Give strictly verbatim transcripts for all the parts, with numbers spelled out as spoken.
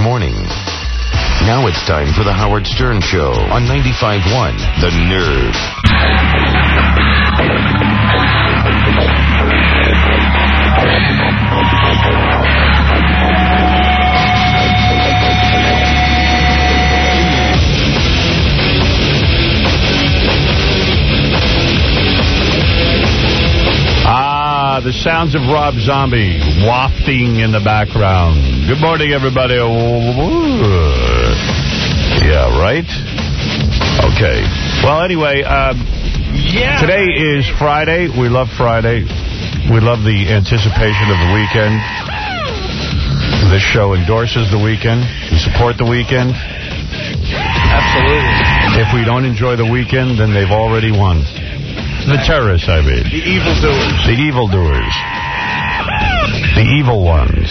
morning. Now it's time for the Howard Stern Show on ninety-five point one, The Nerve. Ah, the sounds of Rob Zombie wafting in the background. Good morning, everybody. Yeah, right? Okay. Well, anyway, uh, yeah. Today is Friday. We love Friday. We love the anticipation of the weekend. This show endorses the weekend. We support the weekend. Absolutely. If we don't enjoy the weekend, then they've already won. The terrorists, I mean. The evildoers. The evildoers. The evil ones.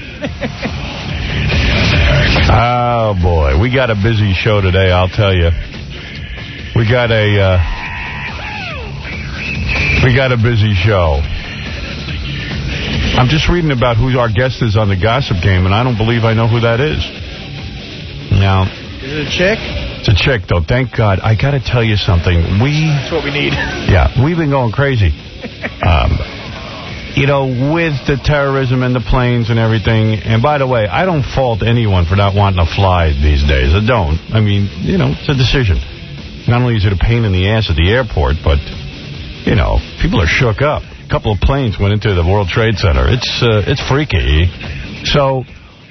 Oh, boy. We got a busy show today, I'll tell you. We got a, uh, we got a busy show. I'm just reading about who our guest is on the Gossip Game, and I don't believe I know who that is. Now. Is it a chick? It's a chick, though. Thank God. I got to tell you something. We... That's what we need. Yeah, we've been going crazy. Um... You know, with the terrorism and the planes and everything. And by the way, I don't fault anyone for not wanting to fly these days. I don't. I mean, you know, it's a decision. Not only is it a pain in the ass at the airport, but, you know, people are shook up. A couple of planes went into the World Trade Center. It's, uh, it's freaky. So,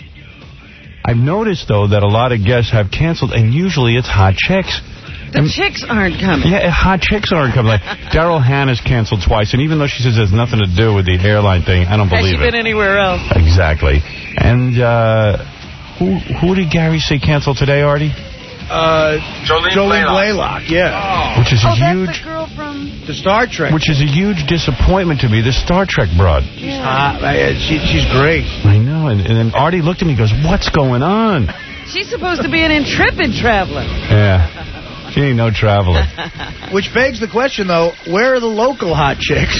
I've noticed, though, that a lot of guests have canceled, and usually it's hot chicks. The and, chicks aren't coming. Yeah, hot chicks aren't coming. Like, Daryl Hannah's canceled twice, and even though she says it has nothing to do with the airline thing, I don't believe it. Has she been anywhere else? Exactly. And uh, who who did Gary say canceled today, Artie? Uh, Jolene, Jolene Blaylock. Yeah. Oh. Which is oh, a huge... that's the girl from... The Star Trek. Which is a huge disappointment to me, the Star Trek broad. She's hot. Uh, she, she's great. I know. And, and then Artie looked at me and goes, what's going on? She's supposed to be an intrepid traveler. Yeah. She ain't no traveler. Which begs the question, though, where are the local hot chicks?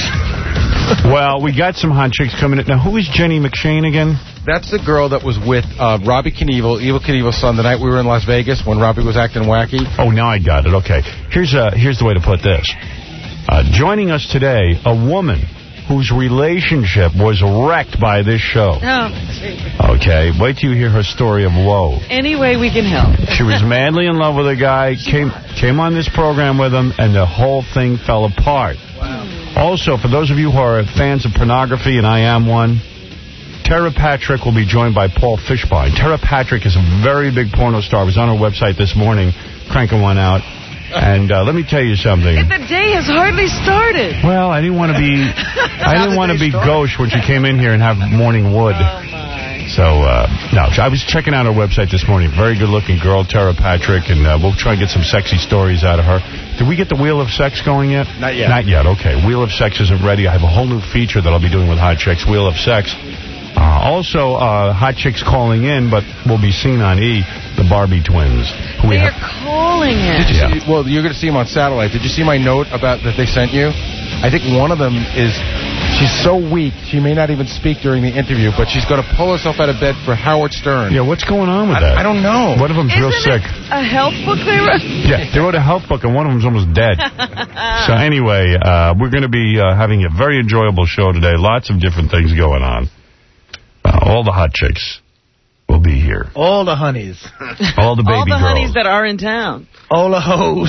Well, we got some hot chicks coming in. Now, who is Jenny McShane again? That's the girl that was with uh, Robbie Knievel, Evil Knievel's son, the night we were in Las Vegas when Robbie was acting wacky. Oh, now I got it. Okay. Here's, uh, here's the way to put this. Uh, joining us today, a woman whose relationship was wrecked by this show. Oh. Okay, wait till you hear her story of woe. Any way we can help. She was madly in love with a guy, came came on this program with him, and the whole thing fell apart. Wow. Also, for those of you who are fans of pornography, and I am one, Tara Patrick will be joined by Paul Fishbein. Tara Patrick is a very big porno star. I was on her website this morning, cranking one out. And uh, let me tell you something. And the day has hardly started. Well, I didn't want to be, I didn't want to be gauche when she came in here and have morning wood. Oh my. So uh, no, I was checking out her website this morning. Very good-looking girl, Tara Patrick, and uh, we'll try and get some sexy stories out of her. Did we get the Wheel of Sex going yet? Not yet. Not yet. Okay, Wheel of Sex isn't ready. I have a whole new feature that I'll be doing with Hot Chicks, Wheel of Sex. Uh, also, uh, Hot Chicks calling in, but will be seen on E, the Barbie twins. Who They're we have... calling in. Did you yeah. see, well, you're going to see them on satellite. Did you see my note about that they sent you? I think one of them is, she's so weak, she may not even speak during the interview, but she's going to pull herself out of bed for Howard Stern. Yeah, what's going on with I, that? I don't know. One of them's Isn't real sick. It a health book they wrote? Yeah, they wrote a health book, and one of them's almost dead. So anyway, uh, we're going to be uh, having a very enjoyable show today. Lots of different things going on. Uh, all the hot chicks will be here. All the honeys. All the baby All the girls. honeys that are in town. All the hoes.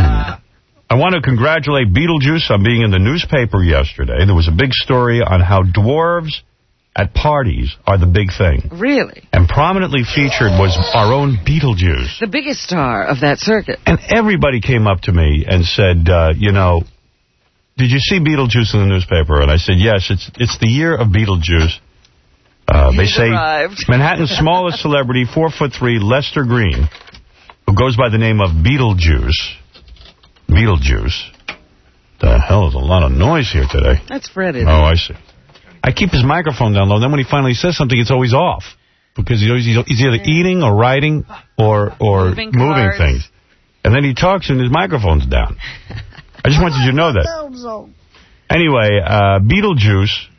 I want to congratulate Beetlejuice on being in the newspaper yesterday. There was a big story on how dwarves at parties are the big thing. Really? And prominently featured was our own Beetlejuice. The biggest star of that circuit. And everybody came up to me and said, uh, you know, did you see Beetlejuice in the newspaper? And I said, yes, it's it's the year of Beetlejuice. Uh, they say arrived. Manhattan's smallest celebrity, four foot three, Lester Green, who goes by the name of Beetlejuice. Beetlejuice. The hell is a lot of noise here today. That's Fred, isn't Oh, I see. I keep his microphone down low. Then when he finally says something, it's always off. Because he's, always, he's either eating or writing or, or moving, moving things. And then he talks and his microphone's down. I just wanted you to know that. Anyway, uh, Beetlejuice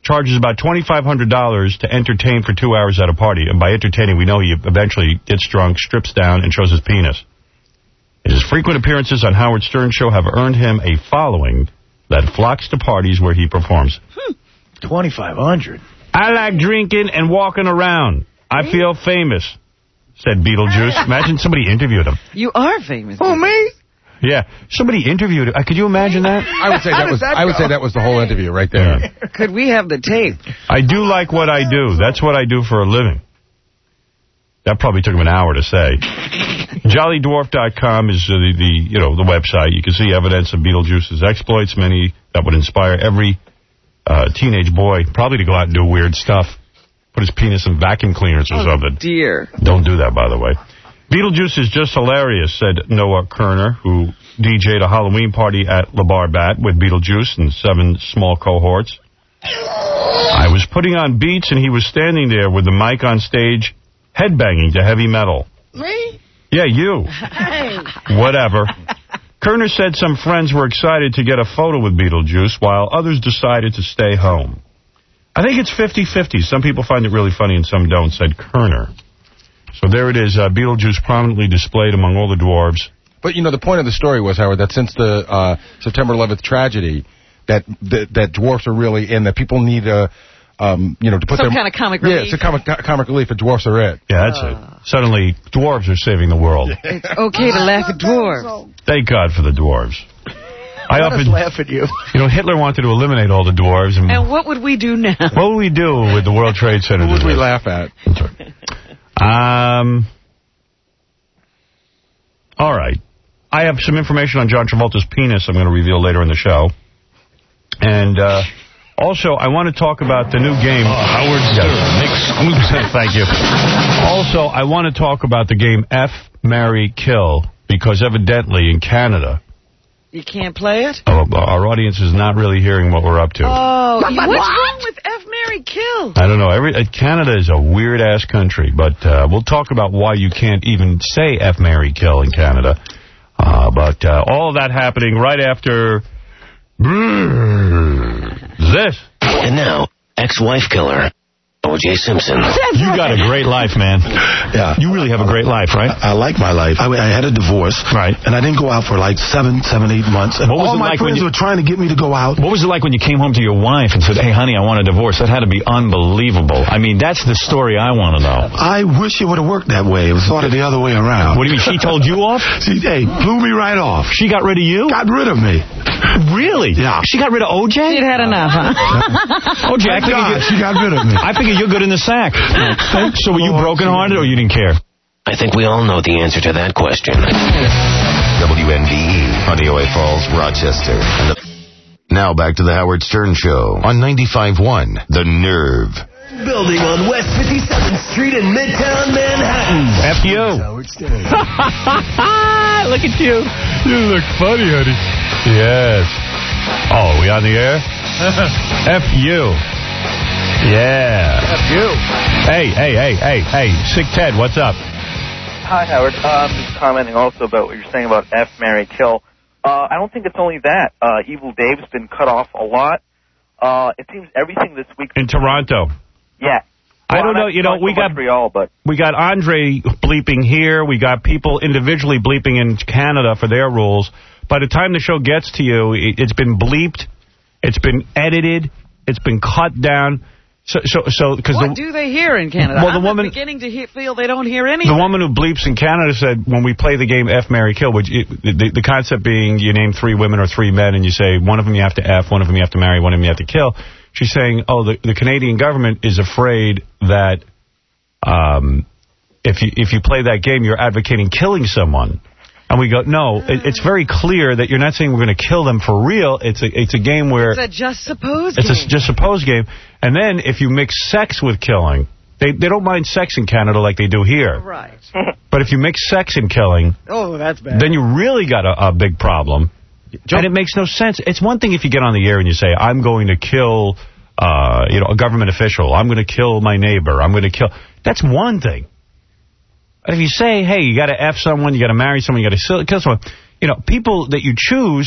charges about twenty-five hundred dollars to entertain for two hours at a party. And by entertaining, we know he eventually gets drunk, strips down, and shows his penis. His frequent appearances on Howard Stern Show have earned him a following that flocks to parties where he performs. Hmm. twenty-five hundred. I like drinking and walking around. I feel famous, said Beetlejuice. Imagine somebody interviewed him. You are famous. Oh, me? Yeah, somebody interviewed him. Uh, could you imagine that? I would say that was. that I would go? say that was the whole interview right there. Yeah. Could we have the tape? I do like what I do. That's what I do for a living. That probably took him an hour to say. Jolly Dwarf dot com is uh, the, the you know the website. You can see evidence of Beetlejuice's exploits, many that would inspire every uh, teenage boy probably to go out and do weird stuff. Put his penis in vacuum cleaners or oh, something. Dear. Don't do that, by the way. Beetlejuice is just hilarious, said Noah Kerner, who D J'd a Halloween party at La Bar Bat with Beetlejuice and seven small cohorts. I was putting on beats, and he was standing there with the mic on stage, headbanging to heavy metal. Me? Yeah, you. Hey. Whatever. Kerner said some friends were excited to get a photo with Beetlejuice, while others decided to stay home. I think it's fifty fifty. Some people find it really funny and some don't, said Kerner. So there it is, uh, Beetlejuice prominently displayed among all the dwarves. But, you know, the point of the story was, Howard, that since the uh, September eleventh tragedy, that, that that dwarfs are really in, that people need a, um, you know, to put Some their... kind of comic yeah, relief. it's a comic, comic relief, and dwarfs are it. Yeah, that's Uh. it. Suddenly, dwarves are saving the world. It's okay to laugh at dwarves. Thank God for the dwarves. I Let us often laugh at you. You know, Hitler wanted to eliminate all the dwarves. And, And what would we do now? what would we do with the World Trade Center? Who would we today? laugh at? Um... All right. I have some information on John Travolta's penis I'm going to reveal later in the show. And uh, also, I want to talk about the new game. Uh, Howard Stern. Exclusive. Thank you. Also, I want to talk about the game F, Marry, Kill, because evidently in Canada, You can't play it? uh, our audience is not really hearing what we're up to. Oh, what's wrong with F, Marry, Kill? I don't know. Every uh, Canada is a weird-ass country, but uh, we'll talk about why you can't even say F, Marry, Kill in Canada. Uh, but uh, all of that happening right after this. And now, ex-wife killer, O J Simpson. You got a great life, man. Yeah. You really have a great life, right? I, I like my life. I, I had a divorce. Right. And I didn't go out for like seven, seven, eight months. And What was all it my like when friends you- were trying to get me to go out. What was it like when you came home to your wife and said, hey, honey, I want a divorce? That had to be unbelievable. I mean, that's the story I want to know. I wish it would have worked that way. It was sort of the other way around. What do you mean, she told you off? She, hey, blew me right off. She got rid of you? Got rid of me. Really? Yeah. She got rid of O J? She'd had enough, huh? O J, I Thank figure, God, you, she got rid of me. I figure you're good in the sack. So were you Lord, brokenhearted or you didn't care? I think we all know the answer to that question. W N D E, Honeoye Falls, Rochester. Now back to the Howard Stern Show on ninety-five point one, The Nerve. Building on West fifty-seventh Street in Midtown Manhattan. F you. Howard Stern. Look at you. You look funny, honey. Yes. Oh, are we on the air? F you. Yeah. F you. Hey, hey, hey, hey, hey. Sick Ted, what's up? Hi, Howard. Uh, I'm just commenting also about what you're saying about F, Marry, Kill. Uh, I don't think it's only that. Uh, Evil Dave's been cut off a lot. Uh, it seems everything this week... In Toronto. Yeah. I Well, don't know, not- you know, not we so got... Montreal, but... We got Andre bleeping here. We got people individually bleeping in Canada for their rules. By the time the show gets to you, it, it's been bleeped. It's been edited. It's been cut down. So, so, so, because What the, do they hear in Canada? Well, the I'm woman- beginning to hear, feel they don't hear anything. the woman who bleeps in Canada said when we play the game F, Marry, Kill, which it, the, the concept being you name three women or three men and you say one of them you have to F, one of them you have to marry, one of them you have to kill. She's saying, oh, the, the Canadian government is afraid that um, if you if you play that game, you're advocating killing someone. And we go, no, it, it's very clear that you're not saying we're going to kill them for real. It's a it's a game where... It's a just suppose It's game. a just suppose game. And then if you mix sex with killing, they they don't mind sex in Canada like they do here. Right. But if you mix sex and killing, Oh, that's bad. then you really got a, a big problem. And it makes no sense. It's one thing if you get on the air and you say, I'm going to kill uh, you know, a government official. I'm going to kill my neighbor. I'm going to kill... That's one thing. But if you say, hey, you got to F someone, you got to marry someone, you got to kill someone, you know, people that you choose,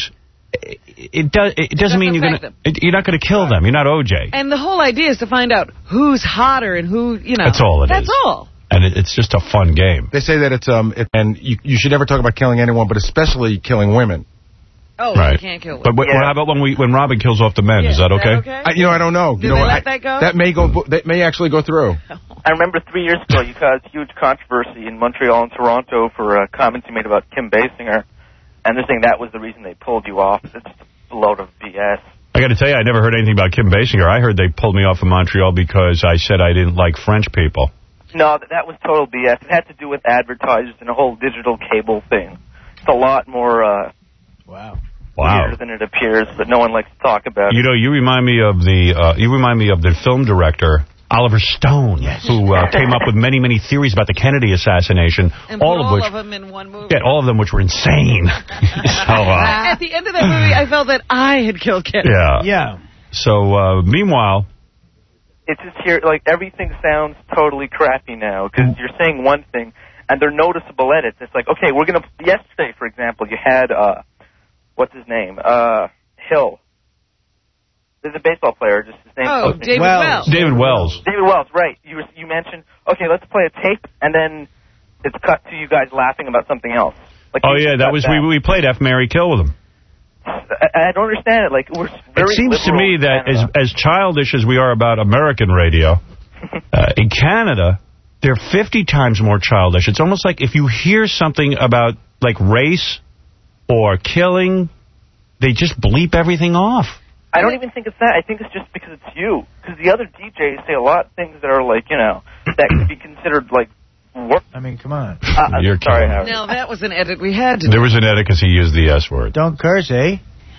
it does. It doesn't mean you're gonna. It, you're not gonna kill them. You're not O J. And the whole idea is to find out who's hotter and who, you know. That's all it that's is. That's all. And it, it's just a fun game. They say that it's um, it, and you you should never talk about killing anyone, but especially killing women. Oh, right. you can't kill them. But yeah. how about when we when Robin kills off the men? Yeah, is that is okay? That okay? I, you know, I don't know. Do you know they what? let I, that go? That may go. That may actually go through. I remember three years ago you caused huge controversy in Montreal and Toronto for uh, comments you made about Kim Basinger, and they're saying that was the reason they pulled you off. It's just a load of B S. I got to tell you, I never heard anything about Kim Basinger. I heard they pulled me off of Montreal because I said I didn't like French people. No, that was total B S. It had to do with advertisers and a whole digital cable thing. It's a lot more uh, wow. Wow. weird than it appears, but no one likes to talk about it. You know, you remind me of the uh, you remind me of the film director Oliver Stone, yes. who uh, came up with many, many theories about the Kennedy assassination, and all put of all which of them in one movie. Yeah, all of them which were insane. so, uh, At the end of that movie, I felt that I had killed Kennedy. Yeah. Yeah. So, uh, meanwhile, it's just here, like, everything sounds totally crappy now, because you're saying one thing, and they're noticeable edits. It's like, okay, we're going to, yesterday, for example, you had, uh, what's his name? Uh, Hill. There's a baseball player, just his name. Oh, David Wells. Wells. David Wells. David Wells, right. You were, you mentioned, okay, let's play a tape, and then it's cut to you guys laughing about something else. Like, oh, yeah, that was, that. we we played F, Marry, Kill with him. I, I don't understand it. Like, we're very It seems to me that as, as childish as we are about American radio, uh, in Canada, they're fifty times more childish. It's almost like if you hear something about, like, race or killing, they just bleep everything off. I don't even think it's that. I think it's just because it's you. Because the other D Js say a lot of things that are, like, you know, that could be considered, like, work. I mean, come on. Uh, You're sorry, kidding. Howard. Now, that was an edit we had to do. There was an edit because he used the S word. Don't curse, eh?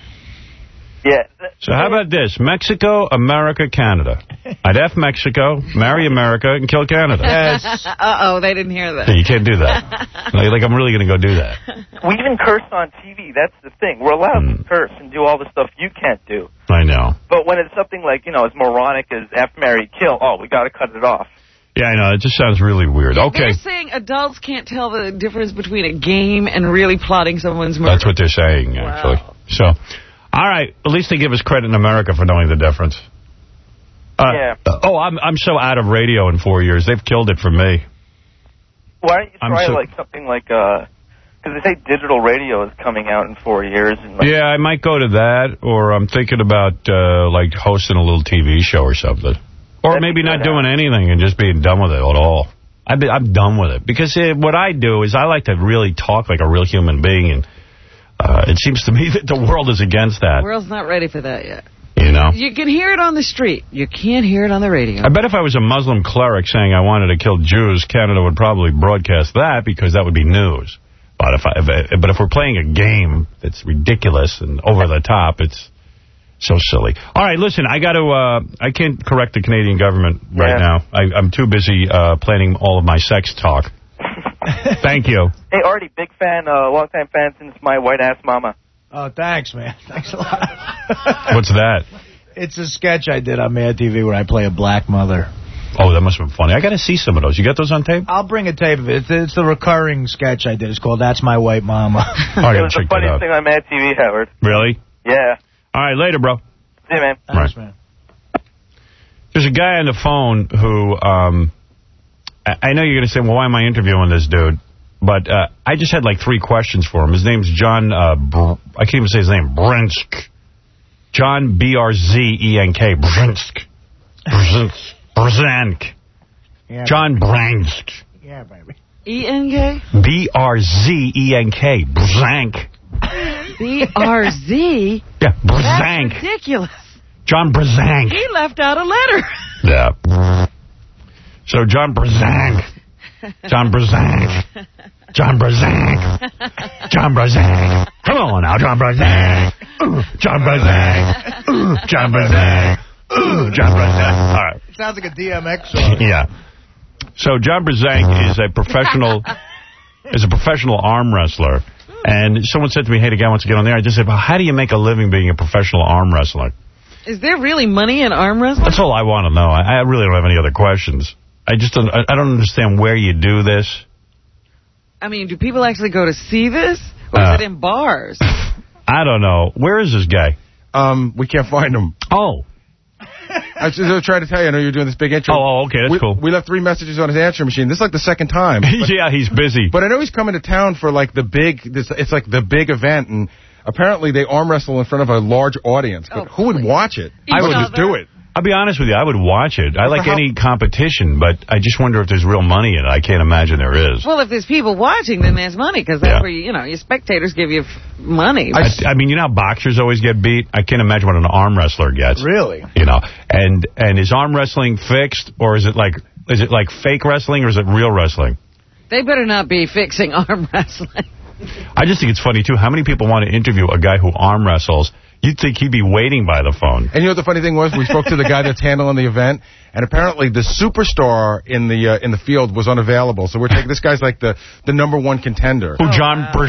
Yeah. So how about this? Mexico, America, Canada. I'd F Mexico, marry America, and kill Canada. Yes. Uh-oh, they didn't hear that. Yeah, you can't do that. like, like, I'm really going to go do that. We even curse on T V. That's the thing. We're allowed mm. to curse and do all the stuff you can't do. I know. But when it's something like, you know, as moronic as F, marry, kill, oh, we got to cut it off. Yeah, I know. It just sounds really weird. Yeah, okay. They're saying adults can't tell the difference between a game and really plotting someone's murder. That's what they're saying, actually. Wow. So, all right. At least they give us credit in America for knowing the difference. Uh, yeah. Oh, I'm I'm so out of radio in four years. They've killed it for me. Why don't you try, so, like, something like, uh, because they say digital radio is coming out in four years. And like, yeah, I might go to that, or I'm thinking about, uh, like, hosting a little T V show or something. Or maybe not doing anything and just being done with it at all. I've been, I'm done with it. Because it, what I do is I like to really talk like a real human being, and uh, it seems to me that the world is against that. The world's not ready for that yet. You know? You can hear it on the street. You can't hear it on the radio. I bet if I was a Muslim cleric saying I wanted to kill Jews, Canada would probably broadcast that because that would be news. But if, I, if, but if we're playing a game that's ridiculous and over the top, it's so silly. All right, listen, I got to, uh, I can't correct the Canadian government right yeah. now. I, I'm too busy uh, planning all of my sex talk. Thank you. Hey, Artie, big fan, uh, long-time fan since my white-ass mama. Oh, thanks, man. Thanks a lot. What's that? It's a sketch I did on Mad T V where I play a black mother. Oh, that must have been funny. I got to see some of those. You got those on tape? I'll bring a tape of it. It's, it's the recurring sketch I did. It's called That's My White Mama. Oh, I it was the funniest thing on Mad T V, Howard. Really? Yeah. All right, later, bro. See you, man. Thanks, right. man. There's a guy on the phone who, um, I, I know you're going to say, well, why am I interviewing this dude? But uh, I just had like three questions for him. His name's John, uh, Br I can't even say his name, Brzynsk. John B R Z E N K, Brzynsk. Brzynsk. Brzynsk. Yeah, John Brzynsk. Yeah, baby. E N K? B R Z E N K, Brzynsk. B R Z? Yeah, Brzynsk. That's ridiculous. John Brzynsk. He left out a letter. Yeah. So John Brzynsk. John Brzynsk. John Brzynsk. John Brzynsk. Come on now, John Brzynsk. John Brzynsk. John Brzynsk. John Brzynsk. All right. It sounds like a D M X song. Yeah. So John Brzynsk is a professional is a professional arm wrestler. And someone said to me, hey, the guy wants to get on there. I just said, well, how do you make a living being a professional arm wrestler? Is there really money in arm wrestling? That's all I want to know. I, I really don't have any other questions. I just don't, I don't understand where you do this. I mean, do people actually go to see this? Or is Uh, it in bars? I, I don't know. Where is this guy? Um, we can't find him. Oh. I was just trying to tell you, I know you're doing this big intro. Oh, okay, that's we, cool. We left three messages on his answering machine. This is like the second time. But, yeah, he's busy. But I know he's coming to town for like the big, this, it's like the big event, and apparently they arm wrestle in front of a large audience. But oh, who would watch it? Each I would other. just do it. I'll be honest with you, I would watch it. I like any competition, but I just wonder if there's real money in it. I can't imagine there is. Well, if there's people watching, then there's money, because that's Yeah. where, you, you know, your spectators give you f money. I, I mean, you know how boxers always get beat? I can't imagine what an arm wrestler gets. Really? You know, and and is arm wrestling fixed, or is it like is it like fake wrestling, or is it real wrestling? They better not be fixing arm wrestling. I just think it's funny, too. How many people want to interview a guy who arm wrestles? You'd think he'd be waiting by the phone. And you know what the funny thing was? We spoke to the guy that's handling the event, and apparently the superstar in the uh, in the field was unavailable. So we're taking this guy's like the, the number one contender. Who, John wow.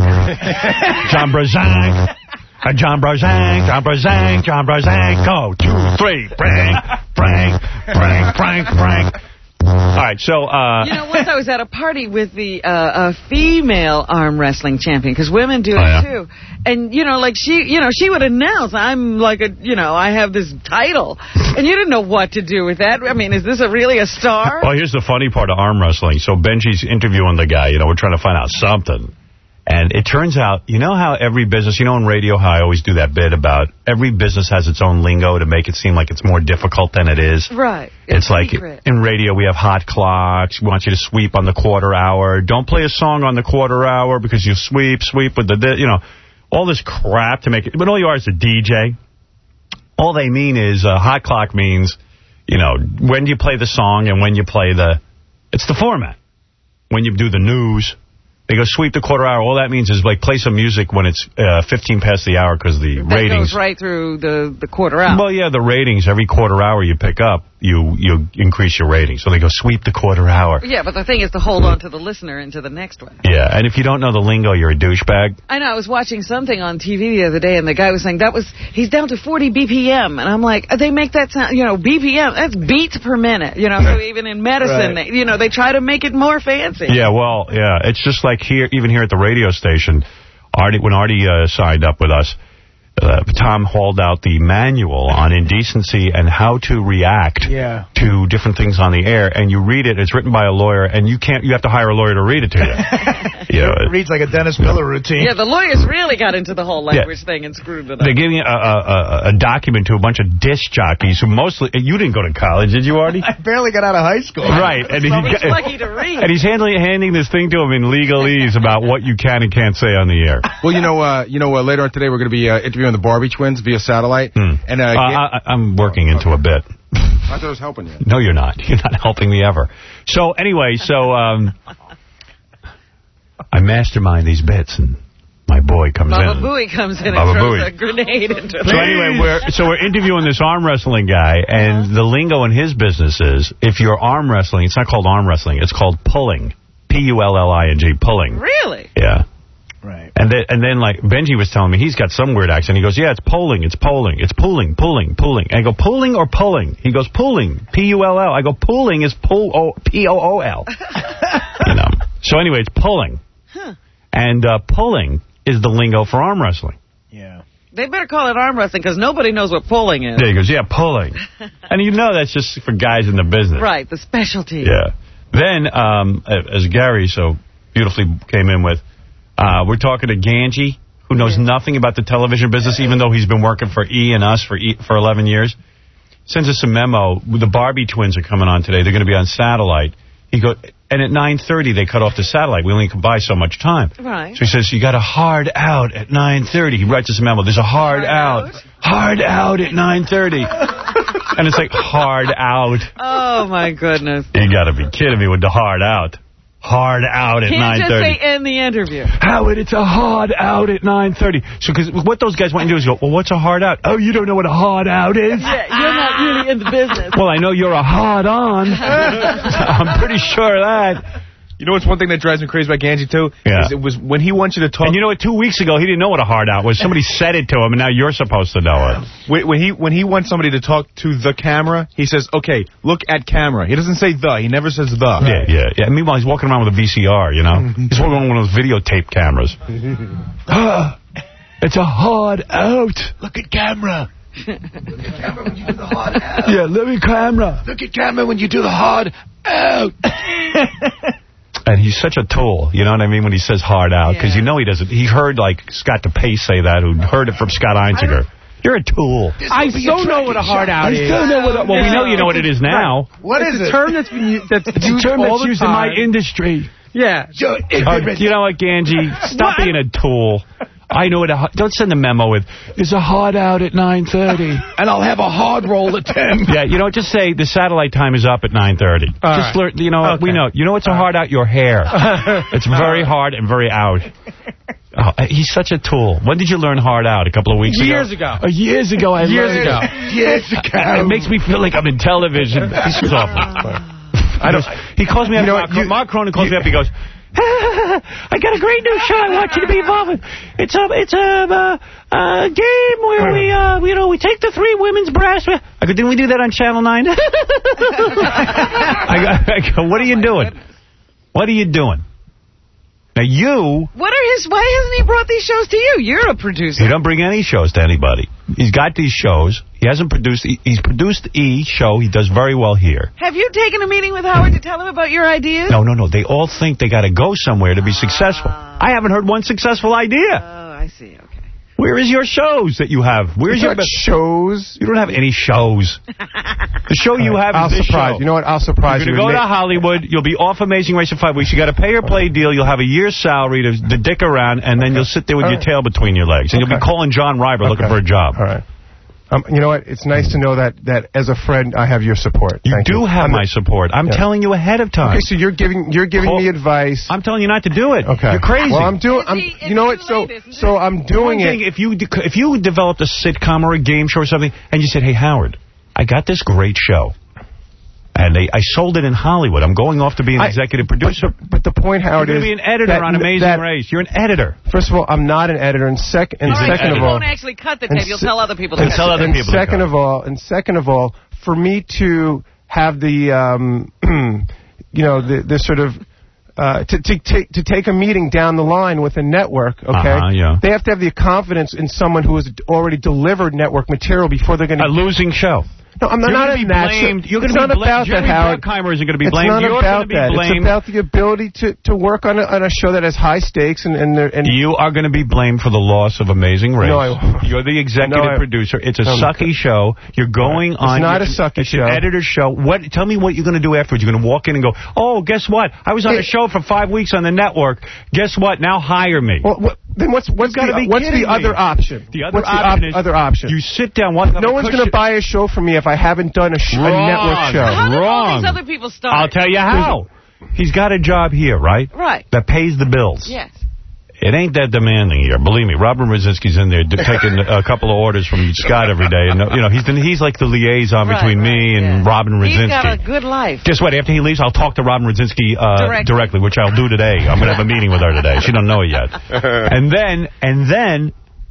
Brozank? John Brozank. Uh, John Brozank, John Brozank, John Brozank. Go, two, three. Frank, Frank, Frank, Frank, Frank. All right, so... Uh, you know, once I was at a party with the uh, a female arm wrestling champion, because women do oh, it, yeah. too. And, you know, like, she, you know, she would announce, I'm like a, you know, I have this title. And you didn't know what to do with that. I mean, is this a, really a star? Well, here's the funny part of arm wrestling. So Benji's interviewing the guy. You know, we're trying to find out something. And it turns out, you know how every business, you know in radio how I always do that bit about every business has its own lingo to make it seem like it's more difficult than it is? Right. It's, it's like secret. In radio we have hot clocks. We want you to sweep on the quarter hour. Don't play a song on the quarter hour because you sweep, sweep with the, you know, all this crap to make it. But all you are is a D J. All they mean is uh, hot clock means, you know, when you play the song and when you play the, it's the format. When you do the news. They go sweep the quarter hour. All that means is like play some music when it's uh, fifteen past the hour because the that ratings. goes right through the, the quarter hour. Well, yeah, the ratings, every quarter hour you pick up, you you increase your ratings. So they go sweep the quarter hour. Yeah, but the thing is to hold on to the listener into the next one. Yeah, and if you don't know the lingo, you're a douchebag. I know. I was watching something on T V the other day, and the guy was saying that was he's down to forty B P M, and I'm like, they make that sound, you know, B P M, that's beats per minute, you know. So even in medicine, Right. they, you know, they try to make it more fancy. Yeah, well, yeah, it's just like here, even here at the radio station, Artie, when Artie uh, signed up with us, uh, Tom hauled out the manual on indecency and how to react Yeah. to different things on the air, and you read it. It's written by a lawyer, and you can't. You have to hire a lawyer to read it to you. You know, It reads like a Dennis Miller routine. Yeah, the lawyers really got into the whole language yeah. thing and screwed it up. They're giving a, a, a, a document to a bunch of disc jockeys who mostly... You didn't go to college, did you, Artie? I barely got out of high school. Right. And, so he, he's lucky to read. And he's handling, handing this thing to him in legalese about what you can and can't say on the air. Well, you know, uh, you know, uh, later on today we're going to be uh, interviewing the Barbie twins via satellite. Hmm. And uh, uh, I, I'm working into a bit. I thought I was helping you. No, you're not. You're not helping me ever. So, anyway, so um, I mastermind these bits, and my boy comes Baba in. Baba Booey comes in Baba and throws Booey. a grenade into it. So anyway, we're so we're interviewing this arm wrestling guy, and the lingo in his business is, if you're arm wrestling, it's not called arm wrestling, it's called pulling. P U L L I N G, pulling. Really? Yeah. Right. And then, and then, like, Benji was telling me, he's got some weird accent. He goes, yeah, it's polling, it's polling, it's pulling, pulling, pulling. And I go, pulling or pulling? He goes, pulling, P U L L. I go, pulling is pull, o, P O O L. You know. So anyway, it's pulling. Huh. And uh, pulling is the lingo for arm wrestling. Yeah. They better call it arm wrestling, because nobody knows what pulling is. Yeah, he goes, yeah, pulling. And you know that's just for guys in the business. Right, the specialty. Yeah. Then, um, as Gary so beautifully came in with, Uh, we're talking to Ganji, who knows yeah. nothing about the television business, even though he's been working for E! and Us for e, for eleven years. Sends us a memo. The Barbie twins are coming on today. They're going to be on satellite. He go, and at nine thirty, they cut off the satellite. We only can buy so much time. Right. So he says, you got a hard out at nine thirty. He writes us a memo. There's a hard, hard out. out. Hard out at nine thirty. And it's like, hard out. Oh, my goodness. You got to be kidding me with the hard out. Hard out at nine thirty. Can't just say end the interview. Howard, it's a hard out at nine thirty. So, because what those guys want to do is go, well, what's a hard out? Oh, you don't know what a hard out is? Yeah, you're not really in the business. Well, I know you're a hard on. I'm pretty sure of that. You know what's one thing that drives me crazy about Ganji, too? Yeah. Is it was when he wants you to talk... And you know what? Two weeks ago, he didn't know what a hard out was. Somebody said it to him, and now you're supposed to know it. When, when he when he wants somebody to talk to the camera, he says, okay, look at camera. He doesn't say the. He never says the. Yeah, yeah, yeah. And meanwhile, he's walking around with a V C R, you know? He's walking around with one of those videotape cameras. It's a hard out. Look at camera. Look at camera when you do the hard out. Yeah, look at camera. Look at camera when you do the hard out. And he's such a tool, you know what I mean, when he says hard out, because yeah. you know he doesn't. He heard, like, Scott DePace say that, who heard it from Scott Einziger. You're a tool. I so know what a hard out is. I still know what a, well, yeah. we know you know what it is now. Right. What it's is it? It's a term that's been used, that's it's used a term all that's the used time. in my industry. Yeah. Uh, you know what, Ganji? Stop being a tool. I know it. A, don't send a memo with, there's a hard out at nine thirty. And I'll have a hard roll at ten. Yeah, you know, just say the satellite time is up at nine thirty. Just right. learn, you know, okay. we know. You know what's a hard out? Your hair. It's very hard and very out. Oh, he's such a tool. When did you learn hard out? A couple of weeks years ago? ago. Uh, years ago, I years learned ago. it. Years ago. It makes me feel like I'm in television. This is awful. I don't. He calls me up. Mark, you, Mark Cronin calls you, me up. He goes, I got a great new show I want you to be involved with. It's a it's a, uh, a game where we uh you know we take the three women's brass. I go, didn't we do that on Channel nine? I, go, I go, what are you doing? What are you doing? Now you... What are his... Why hasn't he brought these shows to you? You're a producer. He don't bring any shows to anybody. He's got these shows. He hasn't produced... He, he's produced E! show. He does very well here. Have you taken a meeting with Howard to tell him about your ideas? No, no, no. They all think they got to go somewhere to be uh, successful. I haven't heard one successful idea. Oh, I see. Okay. Where is your shows that you have? Where's you your shows? You don't have any shows. The show you have I'll is this surprise. show. You know what? I'll surprise You're you. You're going to go to Hollywood. You'll be off Amazing Race in five weeks. You got a pay or play deal. You'll have a year's salary to, to dick around, and then okay. you'll sit there with All your right. tail between your legs, and okay. you'll be calling John Riber okay. looking for a job. All right. Um, you know what? It's nice to know that, that as a friend, I have your support. You Thank do you. have I'm my support. I'm yeah. telling you ahead of time. Okay, so you're giving you're giving Call, me advice. I'm telling you not to do it. Okay. You're crazy. Well, I'm doing. I'm. He, you know what? So late, so I'm doing One it. Thing, if you if you developed a sitcom or a game show or something, and you said, "Hey, Howard, I got this great show." And they, I sold it in Hollywood. I'm going off to be an I, executive producer. But, but the point, Howard, You're is... You're going to be an editor that, on Amazing that, Race. You're an editor. First of all, I'm not an editor. And, sec and all right, second so of all... you won't actually cut the tape. You'll tell other people to and cut tell the other tape. people second of all, And second of all, for me to have the, um, you know, the, the sort of... Uh, to, to, to, to take a meeting down the line with a network, okay? Uh-huh, yeah. They have to have the confidence in someone who has already delivered network material before they're going to... A losing show. No, I'm not, you're not gonna be that. blamed. You're it's going to be not about Jerry that, Howard. Bruckheimer isn't going to be it's blamed. Not you're about be that. blamed. It's about the ability to, to work on a, on a show that has high stakes. And, and, and You are going to be blamed for the loss of Amazing Race. No, I won't. You're the executive no, I, producer. It's a no, sucky show. You're going it's on... It's not a sucky it's show. It's an editor's show. What? Tell me what you're going to do afterwards. You're going to walk in and go, oh, guess what? I was on hey, a show for five weeks on the network. Guess what? Now hire me. Well, what, then what's, what's the, what's the other option? The other what's option the op is... other option? You sit down... One, no one's going to buy a show from me if I haven't done a, sh Wrong. a network show. How did Wrong. all these other people start? I'll tell you how. He's got a job here, right? Right. That pays the bills. Yes. It ain't that demanding here. Believe me, Robin Brzezinski's in there taking a couple of orders from Scott every day. And you know, he's the, he's like the liaison right, between right, me and yeah. Robin Brzezinski. He's got a good life. Guess what? After he leaves, I'll talk to Robin Brzezinski uh, directly. directly, which I'll do today. I'm going to have a meeting with her today. She don't know it yet. And then, and then,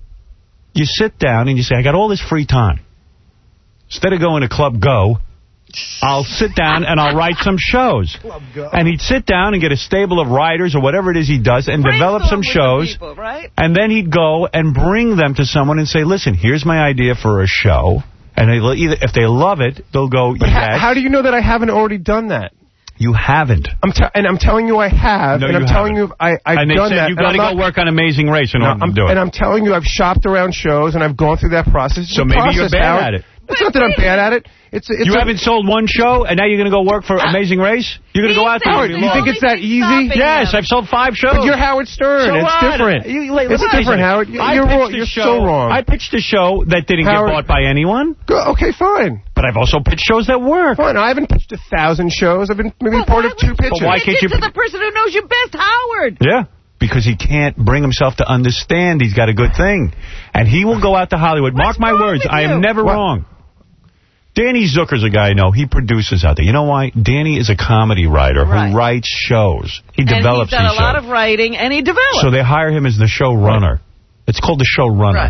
you sit down and you say, I got all this free time. Instead of going to Club Go, I'll sit down and I'll write some shows. And he'd sit down and get a stable of writers or whatever it is he does and develop some shows. People, right? And then he'd go and bring them to someone and say, listen, here's my idea for a show. And they either, if they love it, they'll go, but yes. How do you know that I haven't already done that? You haven't. I'm t and I'm telling you I have. No, and I'm you telling haven't. you I, I've and they done said that. you got to go work on Amazing Race in no, order I'm, to do it. And I'm telling you I've shopped around shows and I've gone through that process. It's so maybe process, you're bad Howard. at it. It's not that I'm bad at it. It's, it's you a, haven't sold one show, and now you're going to go work for Amazing Race? You're going to go out there. Howard, you think it's that easy? Yes, I've sold five shows. But you're Howard Stern. So it's what? different. You, like, it's different, Howard. You're, you're, wrong. you're show, so wrong. I pitched a show that didn't Howard, get bought by anyone. Go, okay, fine. But I've also pitched shows that work. Fine. I haven't pitched a thousand shows. I've been maybe part of two pitches. But why can't you pitch to the person who knows you best, Howard? Yeah. Because he can't bring himself to understand he's got a good thing. And he will go out to Hollywood. What's Mark my words, I am never what? wrong. Danny Zucker's a guy I know. He produces out there. You know why? Danny is a comedy writer right. who writes shows. He and develops he's done these a lot shows. of writing, and he develops. So they hire him as the showrunner. It's called the showrunner. Right. right.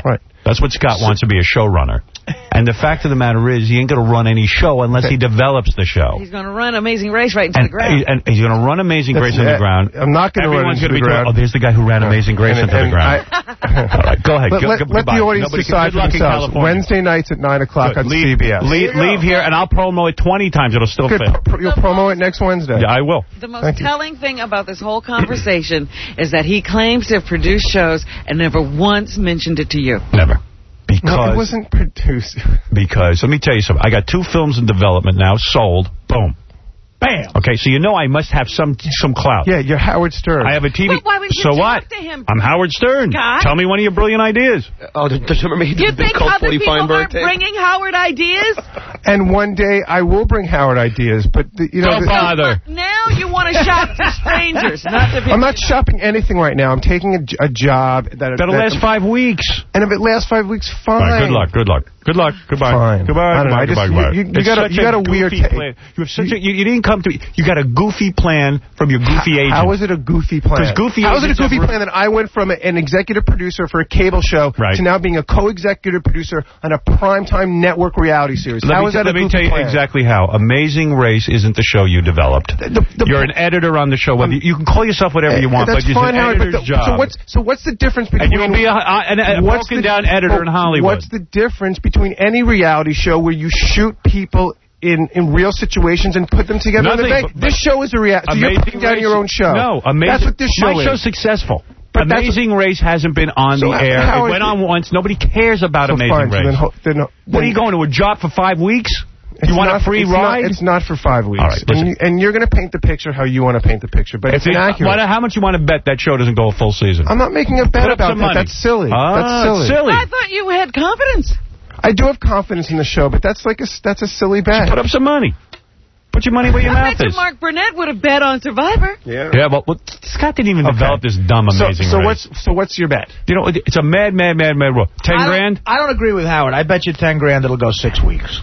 That's what Scott wants to be, a showrunner. And the fact of the matter is, he ain't going to run any show unless he develops the show. He's going to run Amazing Race right into and, the ground. And he's going to run Amazing That's, Grace into uh, the ground. I'm not going to run into the ground. Told, oh, there's the guy who ran Amazing Grace and, into and the ground. I, All right, go ahead. Let, go, let, go, let the audience Nobody decide for themselves. Wednesday nights at nine o'clock on leave, C B S. Leave, leave here, and I'll promo it twenty times. It'll still Good. fit. Pro you'll promo it next Wednesday. Yeah, I will. The most telling thing about this whole conversation is that he claims to have produced shows and never once mentioned it to you. Never. Because no, it wasn't produced. Because, let me tell you something. I got two films in development now, sold. Boom. Bam. Okay, so you know I must have some some clout. Yeah, you're Howard Stern. I have a T V. But why would you so talk what? to him? I'm Howard Stern. God? Tell me one of your brilliant ideas. Oh, does you remember he did You the big think Colt other people aren't Feinberg tape? bringing Howard ideas? And one day I will bring Howard ideas, but the, you know. Don't the, bother. Now you want to shop to strangers, not to people. I'm not shopping anything right now. I'm taking a, a job that That'll that, last five weeks. And if it lasts five weeks, fine. All right, good luck. Good luck. Good luck. Goodbye. Fine. Goodbye. I don't know. Goodbye. I just, goodbye, you, you, you it's got a, you got a weird goofy take. plan. You have such a. You, you didn't come to. You got a goofy plan from your goofy agent. How is it a goofy plan? Goofy How is it a goofy have... plan that I went from an executive producer for a cable show right. to now being a co-executive producer on a primetime network reality series? Let how me is that let a me goofy tell you plan? exactly how. Amazing Race isn't the show you developed. The, the, You're an editor on the show. Whether you, you can call yourself whatever you want, that's but it's fine, an Howard, editor's but the, job. So what's so what's the difference between? And you'll be a, a, a broken the, down editor in Hollywood. What's the difference between any reality show where you shoot people in, in real situations and put them together Nothing, in the bank? but, This show is a reality. So you're putting down Race, your own show. No, Amazing. That's what this show my is. show's successful. But Amazing Race hasn't been on so the air. It went on once. Nobody cares about so Amazing fine, Race. So then, then, what are you going to a job for five weeks? You want not, a free it's ride? Not, it's not for five weeks. All right, and, you, and you're going to paint the picture how you want to paint the picture, but it's, it's inaccurate. How much you want to bet that show doesn't go a full season? I'm not making a bet Put up about some that. money. That's silly. Ah, that's silly. silly. I thought you had confidence. I do have confidence in the show, but that's like a that's a silly bet. Just put up some money. Put your money where your I mouth bet you is. Mark Burnett would have bet on Survivor. Yeah. Yeah, but well, Scott didn't even okay. develop this dumb Amazing so, so Race. what's so what's your bet? You know, it's a mad, mad, mad, mad rule. Ten I grand? I don't agree with Howard. I bet you ten grand it'll go six weeks.